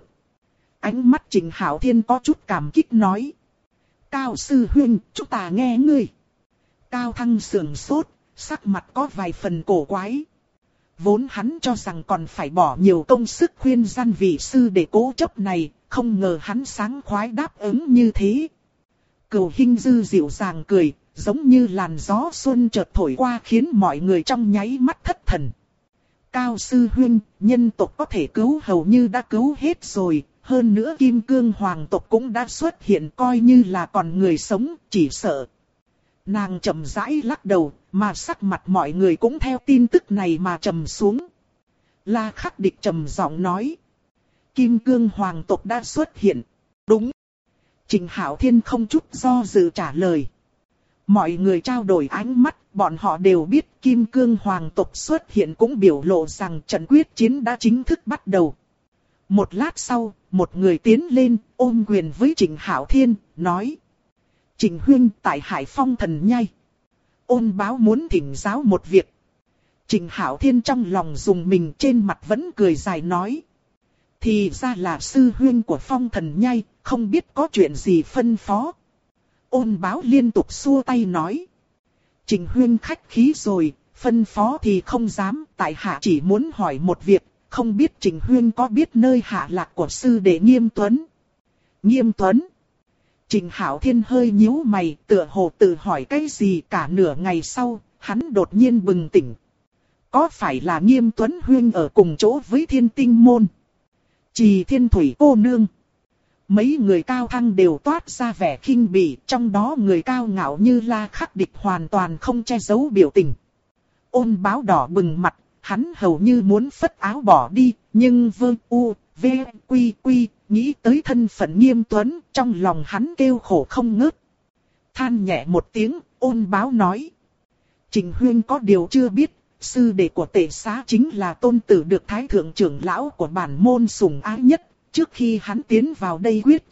Ánh mắt Trịnh Hạo Thiên có chút cảm kích nói: Cao sư huynh, chúng ta nghe ngươi. Cao Thăng sườn sốt, sắc mặt có vài phần cổ quái. Vốn hắn cho rằng còn phải bỏ nhiều công sức khuyên răn vị sư để cố chấp này, không ngờ hắn sáng khoái đáp ứng như thế. Cửu Hinh Dư dịu dàng cười, giống như làn gió xuân chợt thổi qua khiến mọi người trong nháy mắt thất thần. Cao sư huynh, nhân tộc có thể cứu hầu như đã cứu hết rồi, hơn nữa Kim Cương Hoàng tộc cũng đã xuất hiện, coi như là còn người sống, chỉ sợ. Nàng chậm rãi lắc đầu, mà sắc mặt mọi người cũng theo tin tức này mà trầm xuống. La Khắc Địch trầm giọng nói: Kim Cương Hoàng tộc đã xuất hiện. Đúng. Trịnh Hạo Thiên không chút do dự trả lời. Mọi người trao đổi ánh mắt, bọn họ đều biết Kim Cương Hoàng tộc xuất hiện cũng biểu lộ rằng trận quyết chiến đã chính thức bắt đầu. Một lát sau, một người tiến lên, ôm quyền với Trịnh Hạo Thiên, nói: Trịnh huynh, tại Hải Phong Thần Nhai, Ôn Báo muốn thỉnh giáo một việc. Trịnh Hạo Thiên trong lòng dùng mình, trên mặt vẫn cười dài nói: Thì ra là sư huynh của Phong Thần Nhai, không biết có chuyện gì phân phó. Ôn Báo liên tục xua tay nói: Trịnh huynh khách khí rồi, phân phó thì không dám, tại hạ chỉ muốn hỏi một việc, không biết Trịnh huynh có biết nơi hạ lạc của sư đệ Nghiêm Tuấn? Nghiêm Tuấn? Trịnh Hạo Thiên hơi nhíu mày, tựa hồ tự hỏi cái gì. Cả nửa ngày sau, hắn đột nhiên bừng tỉnh. Có phải là Nghiêm Tuấn huynh ở cùng chỗ với Thiên Tinh môn? Trì Thiên Thủy cô nương? Mấy người Cao Thăng đều toát ra vẻ khinh bỉ, trong đó người cao ngạo như La Khắc Địch hoàn toàn không che giấu biểu tình. Ôn Báo đỏ bừng mặt, hắn hầu như muốn phất áo bỏ đi, nhưng nghĩ tới thân phận Nghiêm Tuấn, trong lòng hắn kêu khổ không ngớt. Than nhẹ một tiếng, Ôn Báo nói: Trịnh huynh có điều chưa biết, sư đệ của Tề Xá chính là tôn tử được Thái thượng trưởng lão của bản môn sủng ái nhất. Trước khi hắn tiến vào đây quyết chiến,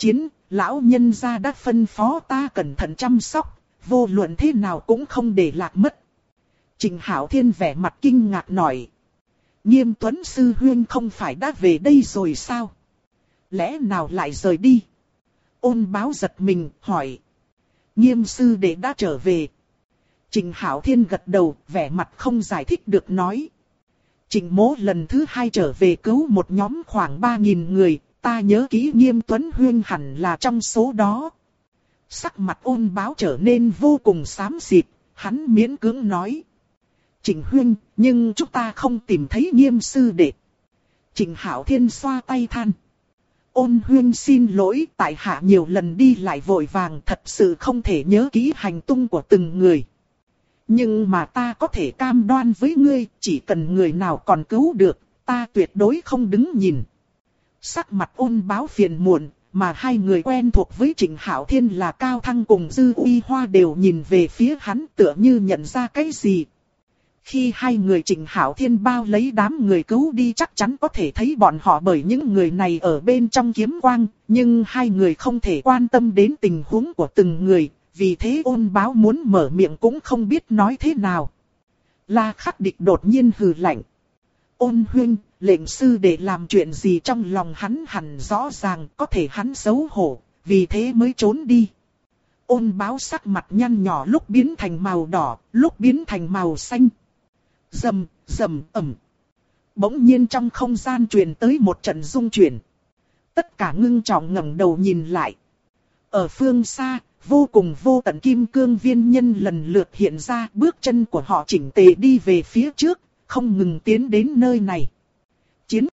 lão nhân gia đã phân phó ta cẩn thận chăm sóc, vô luận thế nào cũng không để lạc mất. Trịnh Hạo Thiên vẻ mặt kinh ngạc nói. Nghiêm Tuấn sư huynh không phải đã về đây rồi sao? Lẽ nào lại rời đi? Ôn Báo giật mình, hỏi. Nghiêm sư đệ đã trở về. Trịnh Hạo Thiên gật đầu, vẻ mặt không giải thích được nói. Trịnh Mỗ lần thứ 2 trở về cứu một nhóm khoảng 3.000 người, ta nhớ kỹ Nghiêm Tuấn huynh hẳn là trong số đó. Sắc mặt Ôn Báo trở nên vô cùng xám xịt, hắn miễn cưỡng nói. Trịnh huynh, nhưng chúng ta không tìm thấy Nghiêm sư đệ. Trịnh Hạo Thiên xoa tay than. Ôn huynh xin lỗi, tại hạ nhiều lần đi lại vội vàng, thật sự không thể nhớ kỹ hành tung của từng người. Nhưng mà ta có thể cam đoan với ngươi, chỉ cần người nào còn cứu được, ta tuyệt đối không đứng nhìn. Sắc mặt Ôn Báo phiền muộn, mà hai người quen thuộc với Trịnh Hạo Thiên là Cao Thăng cùng Dư Uy Hoa đều nhìn về phía hắn tựa như nhận ra cái gì. Khi hai người Trịnh Hạo Thiên bao lấy đám người cứu đi chắc chắn có thể thấy bọn họ bởi những người này ở bên trong kiếm quang, nhưng hai người không thể quan tâm đến tình huống của từng người, vì thế Ôn Báo muốn mở miệng cũng không biết nói thế nào. La Khắc Địch đột nhiên hừ lạnh. Ôn huynh, lệnh sư để làm chuyện gì trong lòng hắn hẳn rõ ràng, có thể hắn xấu hổ, vì thế mới trốn đi. Ôn Báo sắc mặt nhăn nhỏ lúc biến thành màu đỏ, lúc biến thành màu xanh. Rầm, rầm, ầm. Bỗng nhiên trong không gian truyền tới một trận rung chuyển. Tất cả ngưng trọng ngẩng đầu nhìn lại. Ở phương xa, vô cùng vô tận kim cương viên nhân lần lượt hiện ra, bước chân của họ chỉnh tề đi về phía trước, không ngừng tiến đến nơi này. Chiến